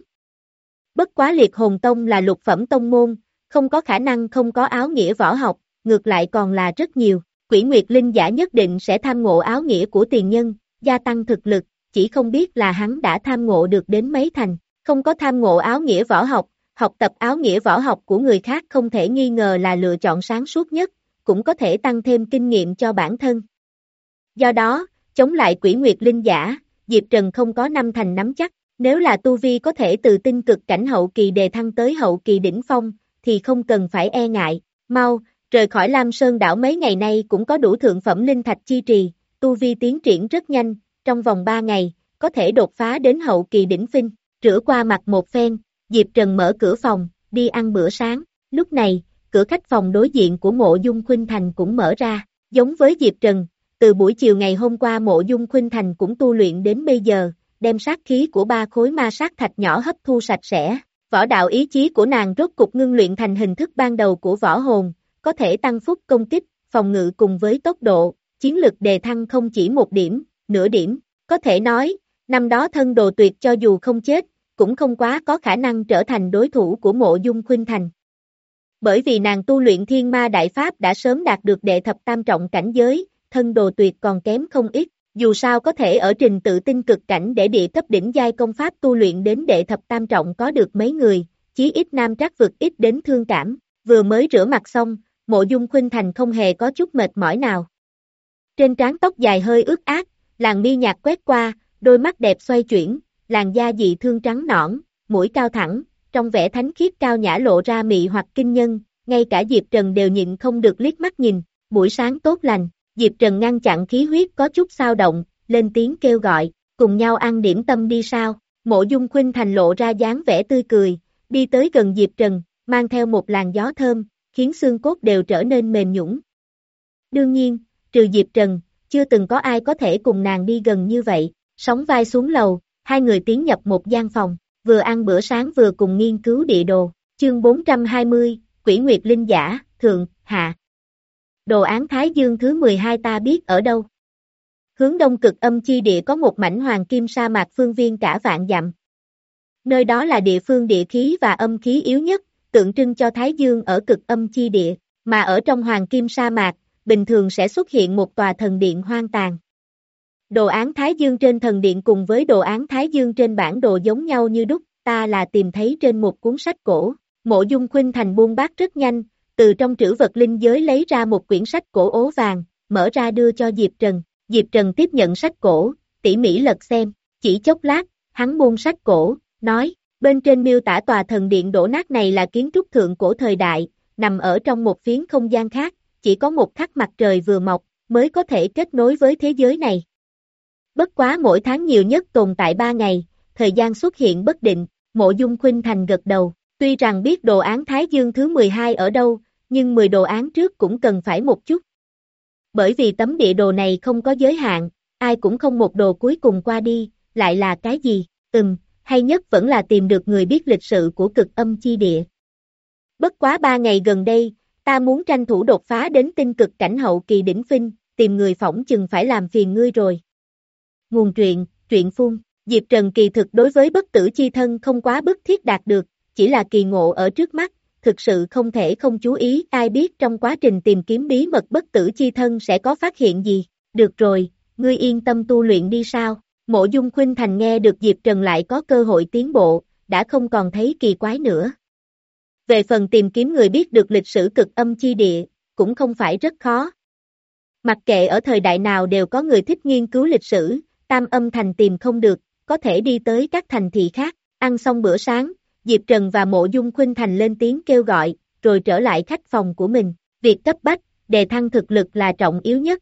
Bất quá Liệt Hồn Tông là lục phẩm tông môn, không có khả năng không có áo nghĩa võ học, ngược lại còn là rất nhiều. Quỷ Nguyệt Linh giả nhất định sẽ tham ngộ áo nghĩa của tiền nhân, gia tăng thực lực, chỉ không biết là hắn đã tham ngộ được đến mấy thành. Không có tham ngộ áo nghĩa võ học, học tập áo nghĩa võ học của người khác không thể nghi ngờ là lựa chọn sáng suốt nhất, cũng có thể tăng thêm kinh nghiệm cho bản thân. Do đó, chống lại Quỷ Nguyệt Linh giả, Diệp Trần không có năm thành nắm chắc, nếu là tu vi có thể từ tinh cực cảnh hậu kỳ đề thăng tới hậu kỳ đỉnh phong, thì không cần phải e ngại, mau, rời khỏi Lam Sơn đảo mấy ngày nay cũng có đủ thượng phẩm linh thạch chi trì, tu vi tiến triển rất nhanh, trong vòng ba ngày, có thể đột phá đến hậu kỳ đỉnh phong. Rửa qua mặt một phen, Diệp Trần mở cửa phòng, đi ăn bữa sáng, lúc này, cửa khách phòng đối diện của Mộ Dung Khuynh Thành cũng mở ra, giống với Diệp Trần, từ buổi chiều ngày hôm qua Mộ Dung Khuynh Thành cũng tu luyện đến bây giờ, đem sát khí của ba khối ma sát thạch nhỏ hấp thu sạch sẽ, võ đạo ý chí của nàng rốt cục ngưng luyện thành hình thức ban đầu của võ hồn, có thể tăng phúc công kích, phòng ngự cùng với tốc độ, chiến lực đề thăng không chỉ một điểm, nửa điểm, có thể nói, năm đó thân đồ tuyệt cho dù không chết, cũng không quá có khả năng trở thành đối thủ của Mộ Dung Khuynh Thành. Bởi vì nàng tu luyện Thiên Ma Đại Pháp đã sớm đạt được đệ thập tam trọng cảnh giới, thân đồ tuyệt còn kém không ít, dù sao có thể ở trình tự tinh cực cảnh để địa cấp đỉnh giai công pháp tu luyện đến đệ thập tam trọng có được mấy người, chí ít nam trắc vực ít đến thương cảm, vừa mới rửa mặt xong, Mộ Dung Khuynh Thành không hề có chút mệt mỏi nào. Trên trán tóc dài hơi ướt át, làn mi nhạt quét qua, đôi mắt đẹp xoay chuyển, làn da dị thương trắng nõn, mũi cao thẳng, trong vẻ thánh khiết cao nhã lộ ra mị hoặc kinh nhân, ngay cả Diệp Trần đều nhịn không được liếc mắt nhìn, buổi sáng tốt lành, Diệp Trần ngăn chặn khí huyết có chút xao động, lên tiếng kêu gọi, cùng nhau ăn điểm tâm đi sao, Mộ Dung Khuynh Thành lộ ra dáng vẻ tươi cười, đi tới gần Diệp Trần, mang theo một làn gió thơm, khiến xương cốt đều trở nên mềm nhũn. Đương nhiên, trừ Diệp Trần, chưa từng có ai có thể cùng nàng đi gần như vậy, sóng vai xuống lầu, hai người tiến nhập một gian phòng, vừa ăn bữa sáng vừa cùng nghiên cứu địa đồ, chương bốn trăm hai mươi, Quỷ Nguyệt Linh Giả, Thượng, Hạ. Đồ án Thái Dương thứ mười hai ta biết ở đâu. Hướng đông cực âm chi địa có một mảnh hoàng kim sa mạc phương viên cả vạn dặm. Nơi đó là địa phương địa khí và âm khí yếu nhất, tượng trưng cho Thái Dương ở cực âm chi địa, mà ở trong hoàng kim sa mạc, bình thường sẽ xuất hiện một tòa thần điện hoang tàn. Đồ án Thái Dương trên thần điện cùng với đồ án Thái Dương trên bản đồ giống nhau như đúc, ta là tìm thấy trên một cuốn sách cổ. Mộ Dung Khuynh Thành buông bát rất nhanh, từ trong trữ vật linh giới lấy ra một quyển sách cổ ố vàng, mở ra đưa cho Diệp Trần. Diệp Trần tiếp nhận sách cổ, tỉ mỉ lật xem, chỉ chốc lát, hắn buông sách cổ, nói, bên trên miêu tả tòa thần điện đổ nát này là kiến trúc thượng cổ thời đại, nằm ở trong một phiến không gian khác, chỉ có một khắc mặt trời vừa mọc, mới có thể kết nối với thế giới này. Bất quá mỗi tháng nhiều nhất tồn tại ba ngày, thời gian xuất hiện bất định, Mộ Dung Khuynh Thành gật đầu, tuy rằng biết đồ án Thái Dương thứ mười hai ở đâu, nhưng mười đồ án trước cũng cần phải một chút. Bởi vì tấm địa đồ này không có giới hạn, ai cũng không một đồ cuối cùng qua đi, lại là cái gì, ừm, hay nhất vẫn là tìm được người biết lịch sử của cực âm chi địa. Bất quá ba ngày gần đây, ta muốn tranh thủ đột phá đến tinh cực cảnh hậu kỳ đỉnh phong, tìm người phỏng chừng phải làm phiền ngươi rồi. Nguồn truyện, truyện phun, Diệp Trần kỳ thực đối với bất tử chi thân không quá bức thiết đạt được, chỉ là kỳ ngộ ở trước mắt, thực sự không thể không chú ý, ai biết trong quá trình tìm kiếm bí mật bất tử chi thân sẽ có phát hiện gì. Được rồi, ngươi yên tâm tu luyện đi sao? Mộ Dung Khuynh Thành nghe được Diệp Trần lại có cơ hội tiến bộ, đã không còn thấy kỳ quái nữa. Về phần tìm kiếm người biết được lịch sử cực âm chi địa, cũng không phải rất khó. Mặc kệ ở thời đại nào đều có người thích nghiên cứu lịch sử, Tam Âm Thành tìm không được, có thể đi tới các thành thị khác. Ăn xong bữa sáng, Diệp Trần và Mộ Dung Khuynh Thành lên tiếng kêu gọi, rồi trở lại khách phòng của mình. Việc cấp bách, đề thăng thực lực là trọng yếu nhất.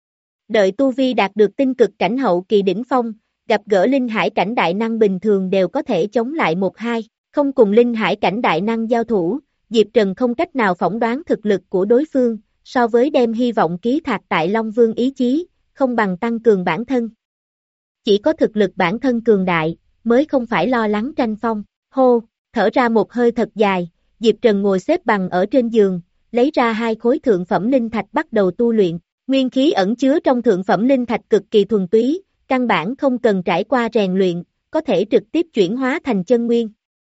Đợi tu vi đạt được tinh cực cảnh hậu kỳ đỉnh phong, gặp gỡ linh hải cảnh đại năng bình thường đều có thể chống lại một hai, không cùng linh hải cảnh đại năng giao thủ, Diệp Trần không cách nào phỏng đoán thực lực của đối phương, so với đem hy vọng ký thác tại Long Vương ý chí, không bằng tăng cường bản thân. Chỉ có thực lực bản thân cường đại, mới không phải lo lắng tranh phong. Hô, thở ra một hơi thật dài, Diệp Trần ngồi xếp bằng ở trên giường, lấy ra hai khối thượng phẩm linh thạch bắt đầu tu luyện. Nguyên khí ẩn chứa trong thượng phẩm linh thạch cực kỳ thuần túy, căn bản không cần trải qua rèn luyện, có thể trực tiếp chuyển hóa thành chân nguyên.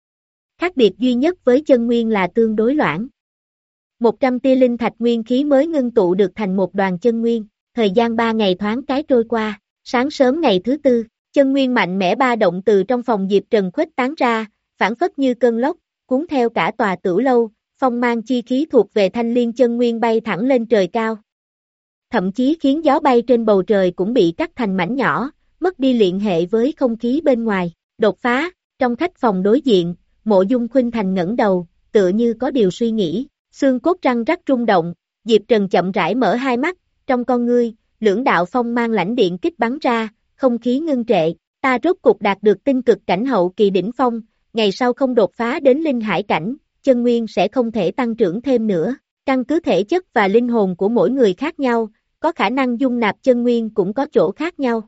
Khác biệt duy nhất với chân nguyên là tương đối loãng. một trăm tia linh thạch nguyên khí mới ngưng tụ được thành một đoàn chân nguyên, thời gian ba ngày thoáng cái trôi qua, sáng sớm ngày thứ tư, chân nguyên mạnh mẽ ba động từ trong phòng Diệp Trần khuếch tán ra, phản phất như cơn lốc, cuốn theo cả tòa Tửu Lâu, phong mang chi khí thuộc về thanh liên chân nguyên bay thẳng lên trời cao. Thậm chí khiến gió bay trên bầu trời cũng bị cắt thành mảnh nhỏ, mất đi liên hệ với không khí bên ngoài. Đột phá, trong khách phòng đối diện, Mộ Dung Khuynh Thành ngẩng đầu, tựa như có điều suy nghĩ, xương cốt răng rắc rung động, Diệp Trần chậm rãi mở hai mắt, trong con ngươi, lưỡng đạo phong mang lãnh điện kích bắn ra, không khí ngưng trệ, ta rốt cục đạt được tinh cực cảnh hậu kỳ đỉnh phong, ngày sau không đột phá đến linh hải cảnh, chân nguyên sẽ không thể tăng trưởng thêm nữa, căn cứ thể chất và linh hồn của mỗi người khác nhau, có khả năng dung nạp chân nguyên cũng có chỗ khác nhau.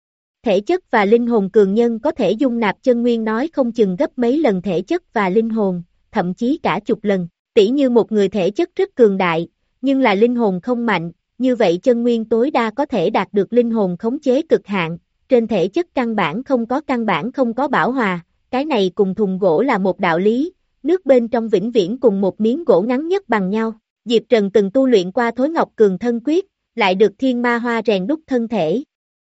Thể chất và linh hồn cường nhân có thể dung nạp chân nguyên nói không chừng gấp mấy lần thể chất và linh hồn, thậm chí cả chục lần, tỉ như một người thể chất rất cường đại, nhưng là linh hồn không mạnh, như vậy chân nguyên tối đa có thể đạt được linh hồn khống chế cực hạn, trên thể chất căn bản không có căn bản không có bảo hòa, cái này cùng thùng gỗ là một đạo lý, nước bên trong vĩnh viễn cùng một miếng gỗ ngắn nhất bằng nhau. Diệp Trần từng tu luyện qua Thối Ngọc Cường Thân Quyết, lại được Thiên Ma Hoa rèn đúc thân thể.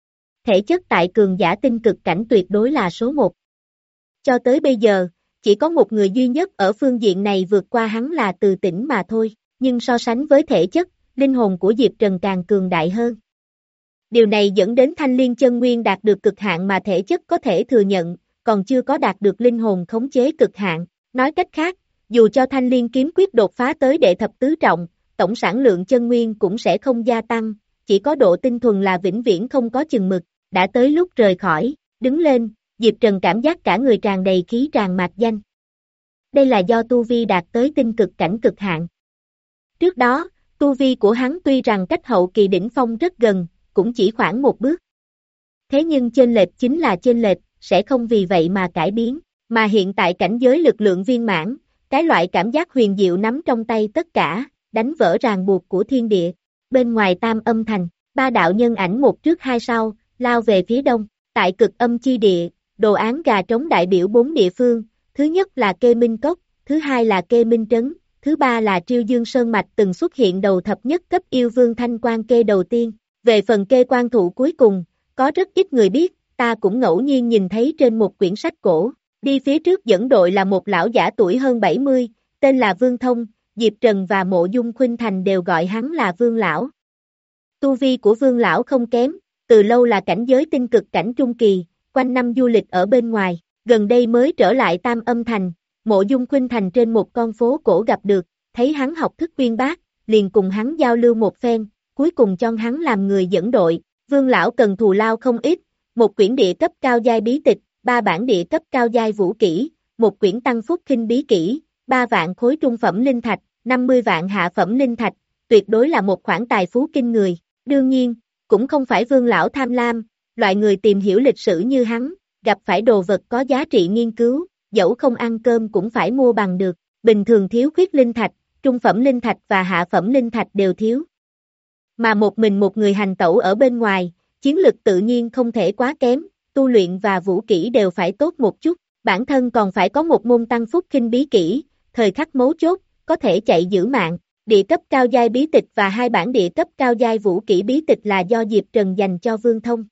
Thể chất tại cường giả tinh cực cảnh tuyệt đối là số một. Cho tới bây giờ, chỉ có một người duy nhất ở phương diện này vượt qua hắn là Từ Tĩnh mà thôi, nhưng so sánh với thể chất, linh hồn của Diệp Trần càng cường đại hơn. Điều này dẫn đến thanh liên chân nguyên đạt được cực hạn mà thể chất có thể thừa nhận, còn chưa có đạt được linh hồn khống chế cực hạn. Nói cách khác, dù cho thanh liên kiếm quyết đột phá tới đệ thập tứ trọng, tổng sản lượng chân nguyên cũng sẽ không gia tăng, chỉ có độ tinh thuần là vĩnh viễn không có chừng mực. Đã tới lúc rời khỏi, đứng lên, Diệp Trần cảm giác cả người tràn đầy khí tràn mạc danh. Đây là do tu vi đạt tới tinh cực cảnh cực hạn. Trước đó, tu vi của hắn tuy rằng cách hậu kỳ đỉnh phong rất gần, cũng chỉ khoảng một bước. Thế nhưng chênh lệch chính là chênh lệch, sẽ không vì vậy mà cải biến, mà hiện tại cảnh giới lực lượng viên mãn, cái loại cảm giác huyền diệu nắm trong tay tất cả, đánh vỡ ràng buộc của thiên địa. Bên ngoài Tam Âm Thành, ba đạo nhân ảnh một trước hai sau, lao về phía đông, tại cực âm chi địa, đồ án gà trống đại biểu bốn địa phương, thứ nhất là Kê Minh Cốc, thứ hai là Kê Minh Trấn, thứ ba là Triêu Dương Sơn Mạch từng xuất hiện đầu thập nhất cấp yêu vương thanh quan kê đầu tiên. Về phần kê quan thụ cuối cùng, có rất ít người biết, ta cũng ngẫu nhiên nhìn thấy trên một quyển sách cổ. Đi phía trước dẫn đội là một lão giả tuổi hơn bảy mươi, tên là Vương Thông, Diệp Trần và Mộ Dung Khuynh Thành đều gọi hắn là Vương Lão. Tu vi của Vương Lão không kém, từ lâu là cảnh giới tinh cực cảnh trung kỳ, quanh năm du lịch ở bên ngoài, gần đây mới trở lại Tam Âm Thành. Mộ Dung Khuynh Thành trên một con phố cổ gặp được, thấy hắn học thức uyên bác, liền cùng hắn giao lưu một phen, cuối cùng cho hắn làm người dẫn đội. Vương Lão cần thù lao không ít, một quyển địa cấp cao giai bí tịch, ba bản địa cấp cao giai vũ kỹ, một quyển tăng phúc khinh bí kỹ, ba vạn khối trung phẩm linh thạch, năm mươi vạn hạ phẩm linh thạch, tuyệt đối là một khoản tài phú kinh người. Đương nhiên, cũng không phải Vương Lão tham lam, loại người tìm hiểu lịch sử như hắn, gặp phải đồ vật có giá trị nghiên cứu, dẫu không ăn cơm cũng phải mua bằng được, bình thường thiếu khuyết linh thạch, trung phẩm linh thạch và hạ phẩm linh thạch đều thiếu. Mà một mình một người hành tẩu ở bên ngoài, chiến lực tự nhiên không thể quá kém, tu luyện và vũ kỹ đều phải tốt một chút, bản thân còn phải có một môn tăng phúc khinh bí kỹ, thời khắc mấu chốt, có thể chạy giữ mạng. Địa cấp cao giai bí tịch và hai bản địa cấp cao giai vũ kỹ bí tịch là do Diệp Trần dành cho Vương Thông.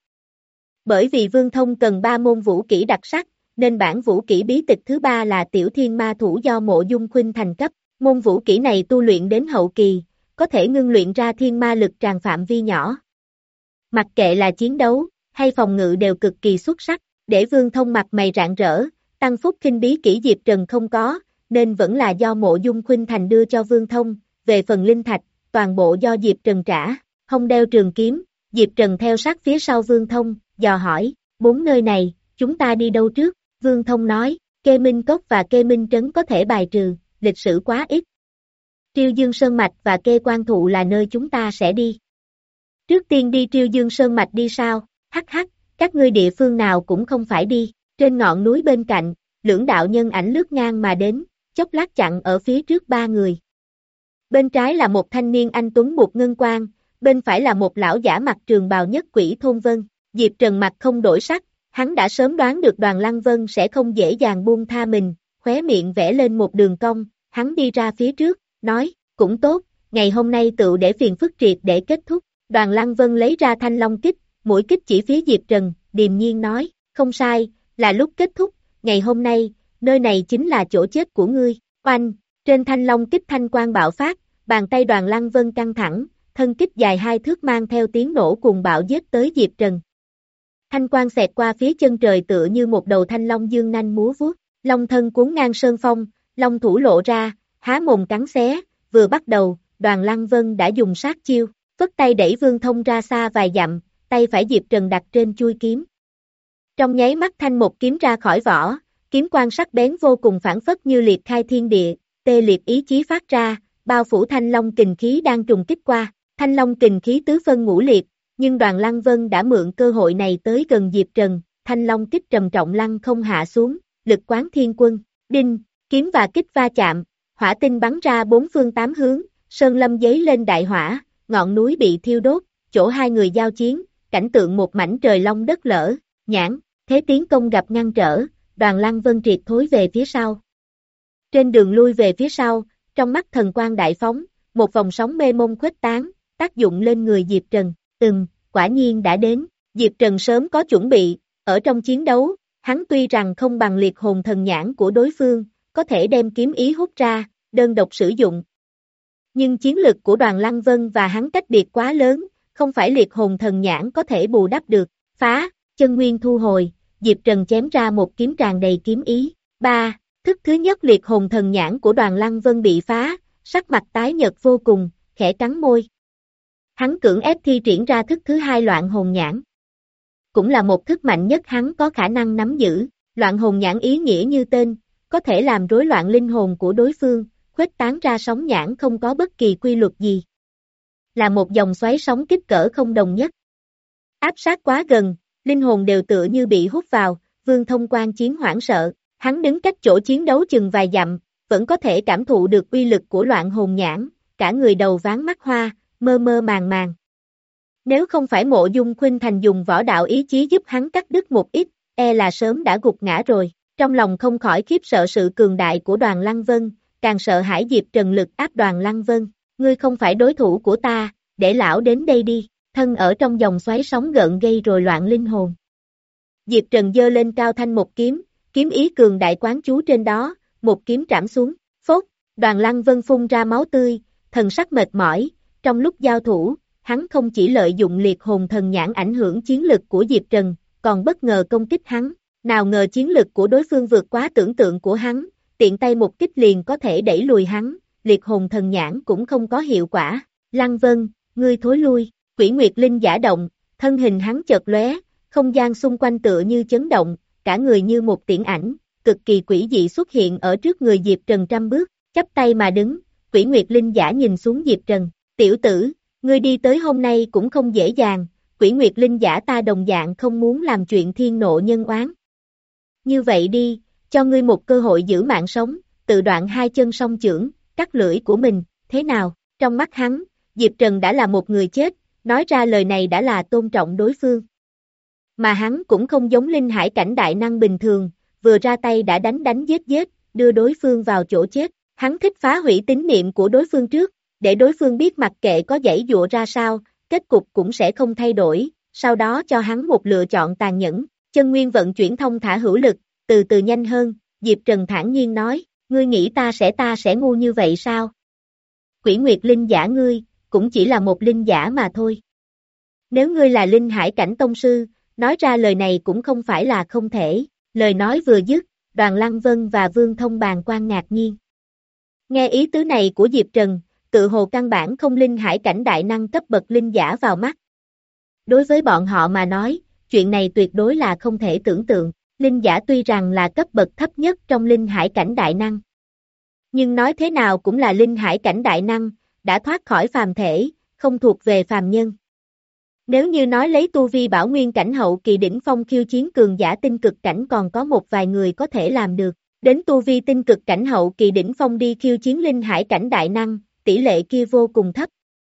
Bởi vì Vương Thông cần ba môn vũ kỹ đặc sắc, nên bản vũ kỹ bí tịch thứ ba là Tiểu Thiên Ma Thủ do Mộ Dung Khuynh Thành cấp. Môn vũ kỹ này tu luyện đến hậu kỳ, có thể ngưng luyện ra thiên ma lực tràn phạm vi nhỏ. Mặc kệ là chiến đấu, hay phòng ngự đều cực kỳ xuất sắc, để Vương Thông mặt mày rạng rỡ, tăng phúc khinh bí kỹ Diệp Trần không có, nên vẫn là do Mộ Dung Khuynh Thành đưa cho Vương Thông, về phần linh thạch, toàn bộ do Diệp Trần trả. Hông đeo trường kiếm, Diệp Trần theo sát phía sau Vương Thông, dò hỏi, bốn nơi này, chúng ta đi đâu trước? Vương Thông nói, Kê Minh Cốc và Kê Minh Trấn có thể bài trừ, lịch sử quá ít. Triêu Dương Sơn Mạch và Kê Quan Thụ là nơi chúng ta sẽ đi. Trước tiên đi Triêu Dương Sơn Mạch đi sao? Hắc hắc, các ngươi địa phương nào cũng không phải đi. Trên ngọn núi bên cạnh, lưỡng đạo nhân ảnh lướt ngang mà đến, chốc lát chặn ở phía trước ba người. Bên trái là một thanh niên anh tuấn buộc ngân quang, bên phải là một lão giả mặc trường bào nhất quỷ thôn vân. Diệp Trần mặt không đổi sắc, hắn đã sớm đoán được Đoàn Lăng Vân sẽ không dễ dàng buông tha mình, khóe miệng vẽ lên một đường cong, hắn đi ra phía trước, nói, cũng tốt, ngày hôm nay tựu để phiền phức triệt để kết thúc. Đoàn Lăng Vân lấy ra thanh long kích, mũi kích chỉ phía Diệp Trần, điềm nhiên nói, không sai, là lúc kết thúc, ngày hôm nay, nơi này chính là chỗ chết của ngươi. Oanh, trên thanh long kích thanh quang bạo phát, bàn tay Đoàn Lăng Vân căng thẳng, thân kích dài hai thước mang theo tiếng nổ cuồng bạo giết tới Diệp Trần. Thanh quang xẹt qua phía chân trời tựa như một đầu thanh long dương nanh múa vuốt, long thân cuốn ngang sơn phong, long thủ lộ ra, há mồm cắn xé, vừa bắt đầu, Đoàn Lăng Vân đã dùng sát chiêu, phất tay đẩy Vương Thông ra xa vài dặm, tay phải Diệp Trần đặt trên chuôi kiếm. Trong nháy mắt thanh một kiếm ra khỏi vỏ, kiếm quang sắc bén vô cùng phản phất như liệt khai thiên địa, tê liệt ý chí phát ra, bao phủ thanh long kình khí đang trùng kích qua, thanh long kình khí tứ phân ngũ liệt, nhưng Đoàn Lăng Vân đã mượn cơ hội này tới gần Diệp Trần, thanh long kích trầm trọng lăng không hạ xuống, lực quán thiên quân, đinh, kiếm và kích va chạm, hỏa tinh bắn ra bốn phương tám hướng, sơn lâm giấy lên đại hỏa, ngọn núi bị thiêu đốt, chỗ hai người giao chiến, cảnh tượng một mảnh trời long đất lở, nhãn, thế tiến công gặp ngăn trở, Đoàn Lăng Vân triệt thối về phía sau. Trên đường lui về phía sau, trong mắt thần quang đại phóng, một vòng sóng mê mông khuếch tán, tác dụng lên người Diệp Trần, ừm, quả nhiên đã đến, Diệp Trần sớm có chuẩn bị, ở trong chiến đấu, hắn tuy rằng không bằng liệt hồn thần nhãn của đối phương, có thể đem kiếm ý hút ra, đơn độc sử dụng. Nhưng chiến lực của Đoàn Lăng Vân và hắn cách biệt quá lớn, không phải liệt hồn thần nhãn có thể bù đắp được. Phá, chân nguyên thu hồi, Diệp Trần chém ra một kiếm tràn đầy kiếm ý. Ba, thức thứ nhất liệt hồn thần nhãn của Đoàn Lăng Vân bị phá, sắc mặt tái nhợt vô cùng, khẽ cắn môi. Hắn cưỡng ép thi triển ra thức thứ hai loạn hồn nhãn. Cũng là một thức mạnh nhất hắn có khả năng nắm giữ. Loạn hồn nhãn ý nghĩa như tên, có thể làm rối loạn linh hồn của đối phương, khuếch tán ra sóng nhãn không có bất kỳ quy luật gì. Là một dòng xoáy sóng kích cỡ không đồng nhất. Áp sát quá gần, linh hồn đều tựa như bị hút vào, Vương Thông Quan Chiến hoảng sợ, hắn đứng cách chỗ chiến đấu chừng vài dặm, vẫn có thể cảm thụ được uy lực của loạn hồn nhãn, cả người đầu váng mắt hoa, mơ mơ màng màng. Nếu không phải Mộ Dung Khuynh Thành dùng võ đạo ý chí giúp hắn cắt đứt một ít, e là sớm đã gục ngã rồi. Trong lòng không khỏi khiếp sợ sự cường đại của Đoàn Lăng Vân, càng sợ hãi Diệp Trần lực áp Đoàn Lăng Vân. Ngươi không phải đối thủ của ta, để lão đến đây đi, thân ở trong dòng xoáy sóng gợn gây rồi loạn linh hồn. Diệp Trần giơ lên cao thanh một kiếm, kiếm ý cường đại quán chú trên đó, một kiếm trảm xuống, phốt, Đoàn Lăng Vân phun ra máu tươi, thần sắc mệt mỏi, trong lúc giao thủ, hắn không chỉ lợi dụng liệt hồn thần nhãn ảnh hưởng chiến lực của Diệp Trần, còn bất ngờ công kích hắn, nào ngờ chiến lực của đối phương vượt quá tưởng tượng của hắn, tiện tay một kích liền có thể đẩy lùi hắn, liệt hồn thần nhãn cũng không có hiệu quả. Lăng Vân, ngươi thối lui, Quỷ Nguyệt Linh giả động, thân hình hắn chợt lóe, không gian xung quanh tựa như chấn động, cả người như một tiễn ảnh, cực kỳ quỷ dị xuất hiện ở trước người Diệp Trần trăm bước, chắp tay mà đứng, Quỷ Nguyệt Linh giả nhìn xuống Diệp Trần, tiểu tử, ngươi đi tới hôm nay cũng không dễ dàng, Quỷ Nguyệt Linh giả ta đồng dạng không muốn làm chuyện thiên nộ nhân oán. Như vậy đi, cho ngươi một cơ hội giữ mạng sống, tự đoạn hai chân song chưởng, cắt lưỡi của mình, thế nào? Trong mắt hắn, Diệp Trần đã là một người chết, nói ra lời này đã là tôn trọng đối phương. Mà hắn cũng không giống linh hải cảnh đại năng bình thường, vừa ra tay đã đánh đánh giết giết, đưa đối phương vào chỗ chết. Hắn thích phá hủy tín niệm của đối phương trước, để đối phương biết mặc kệ có giãy giụa ra sao, kết cục cũng sẽ không thay đổi, sau đó cho hắn một lựa chọn tàn nhẫn. Chân nguyên vận chuyển thông thả hữu lực, từ từ nhanh hơn, Diệp Trần thản nhiên nói, ngươi nghĩ ta sẽ ta sẽ ngu như vậy sao? Quỷ Nguyệt Linh giả ngươi, cũng chỉ là một linh giả mà thôi. Nếu ngươi là linh hải cảnh tông sư, nói ra lời này cũng không phải là không thể. Lời nói vừa dứt, Đoàn Lăng Vân và Vương Thông bàng quan ngạc nhiên. Nghe ý tứ này của Diệp Trần, tự hồ căn bản không linh hải cảnh đại năng cấp bậc linh giả vào mắt. Đối với bọn họ mà nói, chuyện này tuyệt đối là không thể tưởng tượng. Linh giả tuy rằng là cấp bậc thấp nhất trong linh hải cảnh đại năng. Nhưng nói thế nào cũng là linh hải cảnh đại năng, đã thoát khỏi phàm thể, không thuộc về phàm nhân. Nếu như nói lấy tu vi bảo nguyên cảnh hậu kỳ đỉnh phong khiêu chiến cường giả tinh cực cảnh còn có một vài người có thể làm được, đến tu vi tinh cực cảnh hậu kỳ đỉnh phong đi khiêu chiến linh hải cảnh đại năng, tỷ lệ kia vô cùng thấp.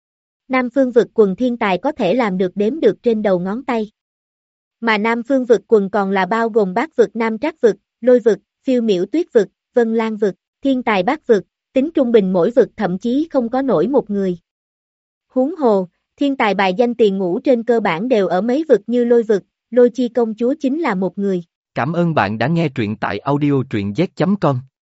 Nam phương vực quần thiên tài có thể làm được đếm được trên đầu ngón tay. Mà Nam phương vực quần còn là bao gồm Bát vực, Nam Trác vực, Lôi vực, Phiêu Miểu Tuyết vực, Vân Lan vực, Thiên Tài Bát vực, tính trung bình mỗi vực thậm chí không có nổi một người. Huống hồ, thiên tài bài danh tiền ngũ trên cơ bản đều ở mấy vực như Lôi vực, Lôi Chi công chúa chính là một người. Cảm ơn bạn đã nghe truyện tại audio truyện z chấm com.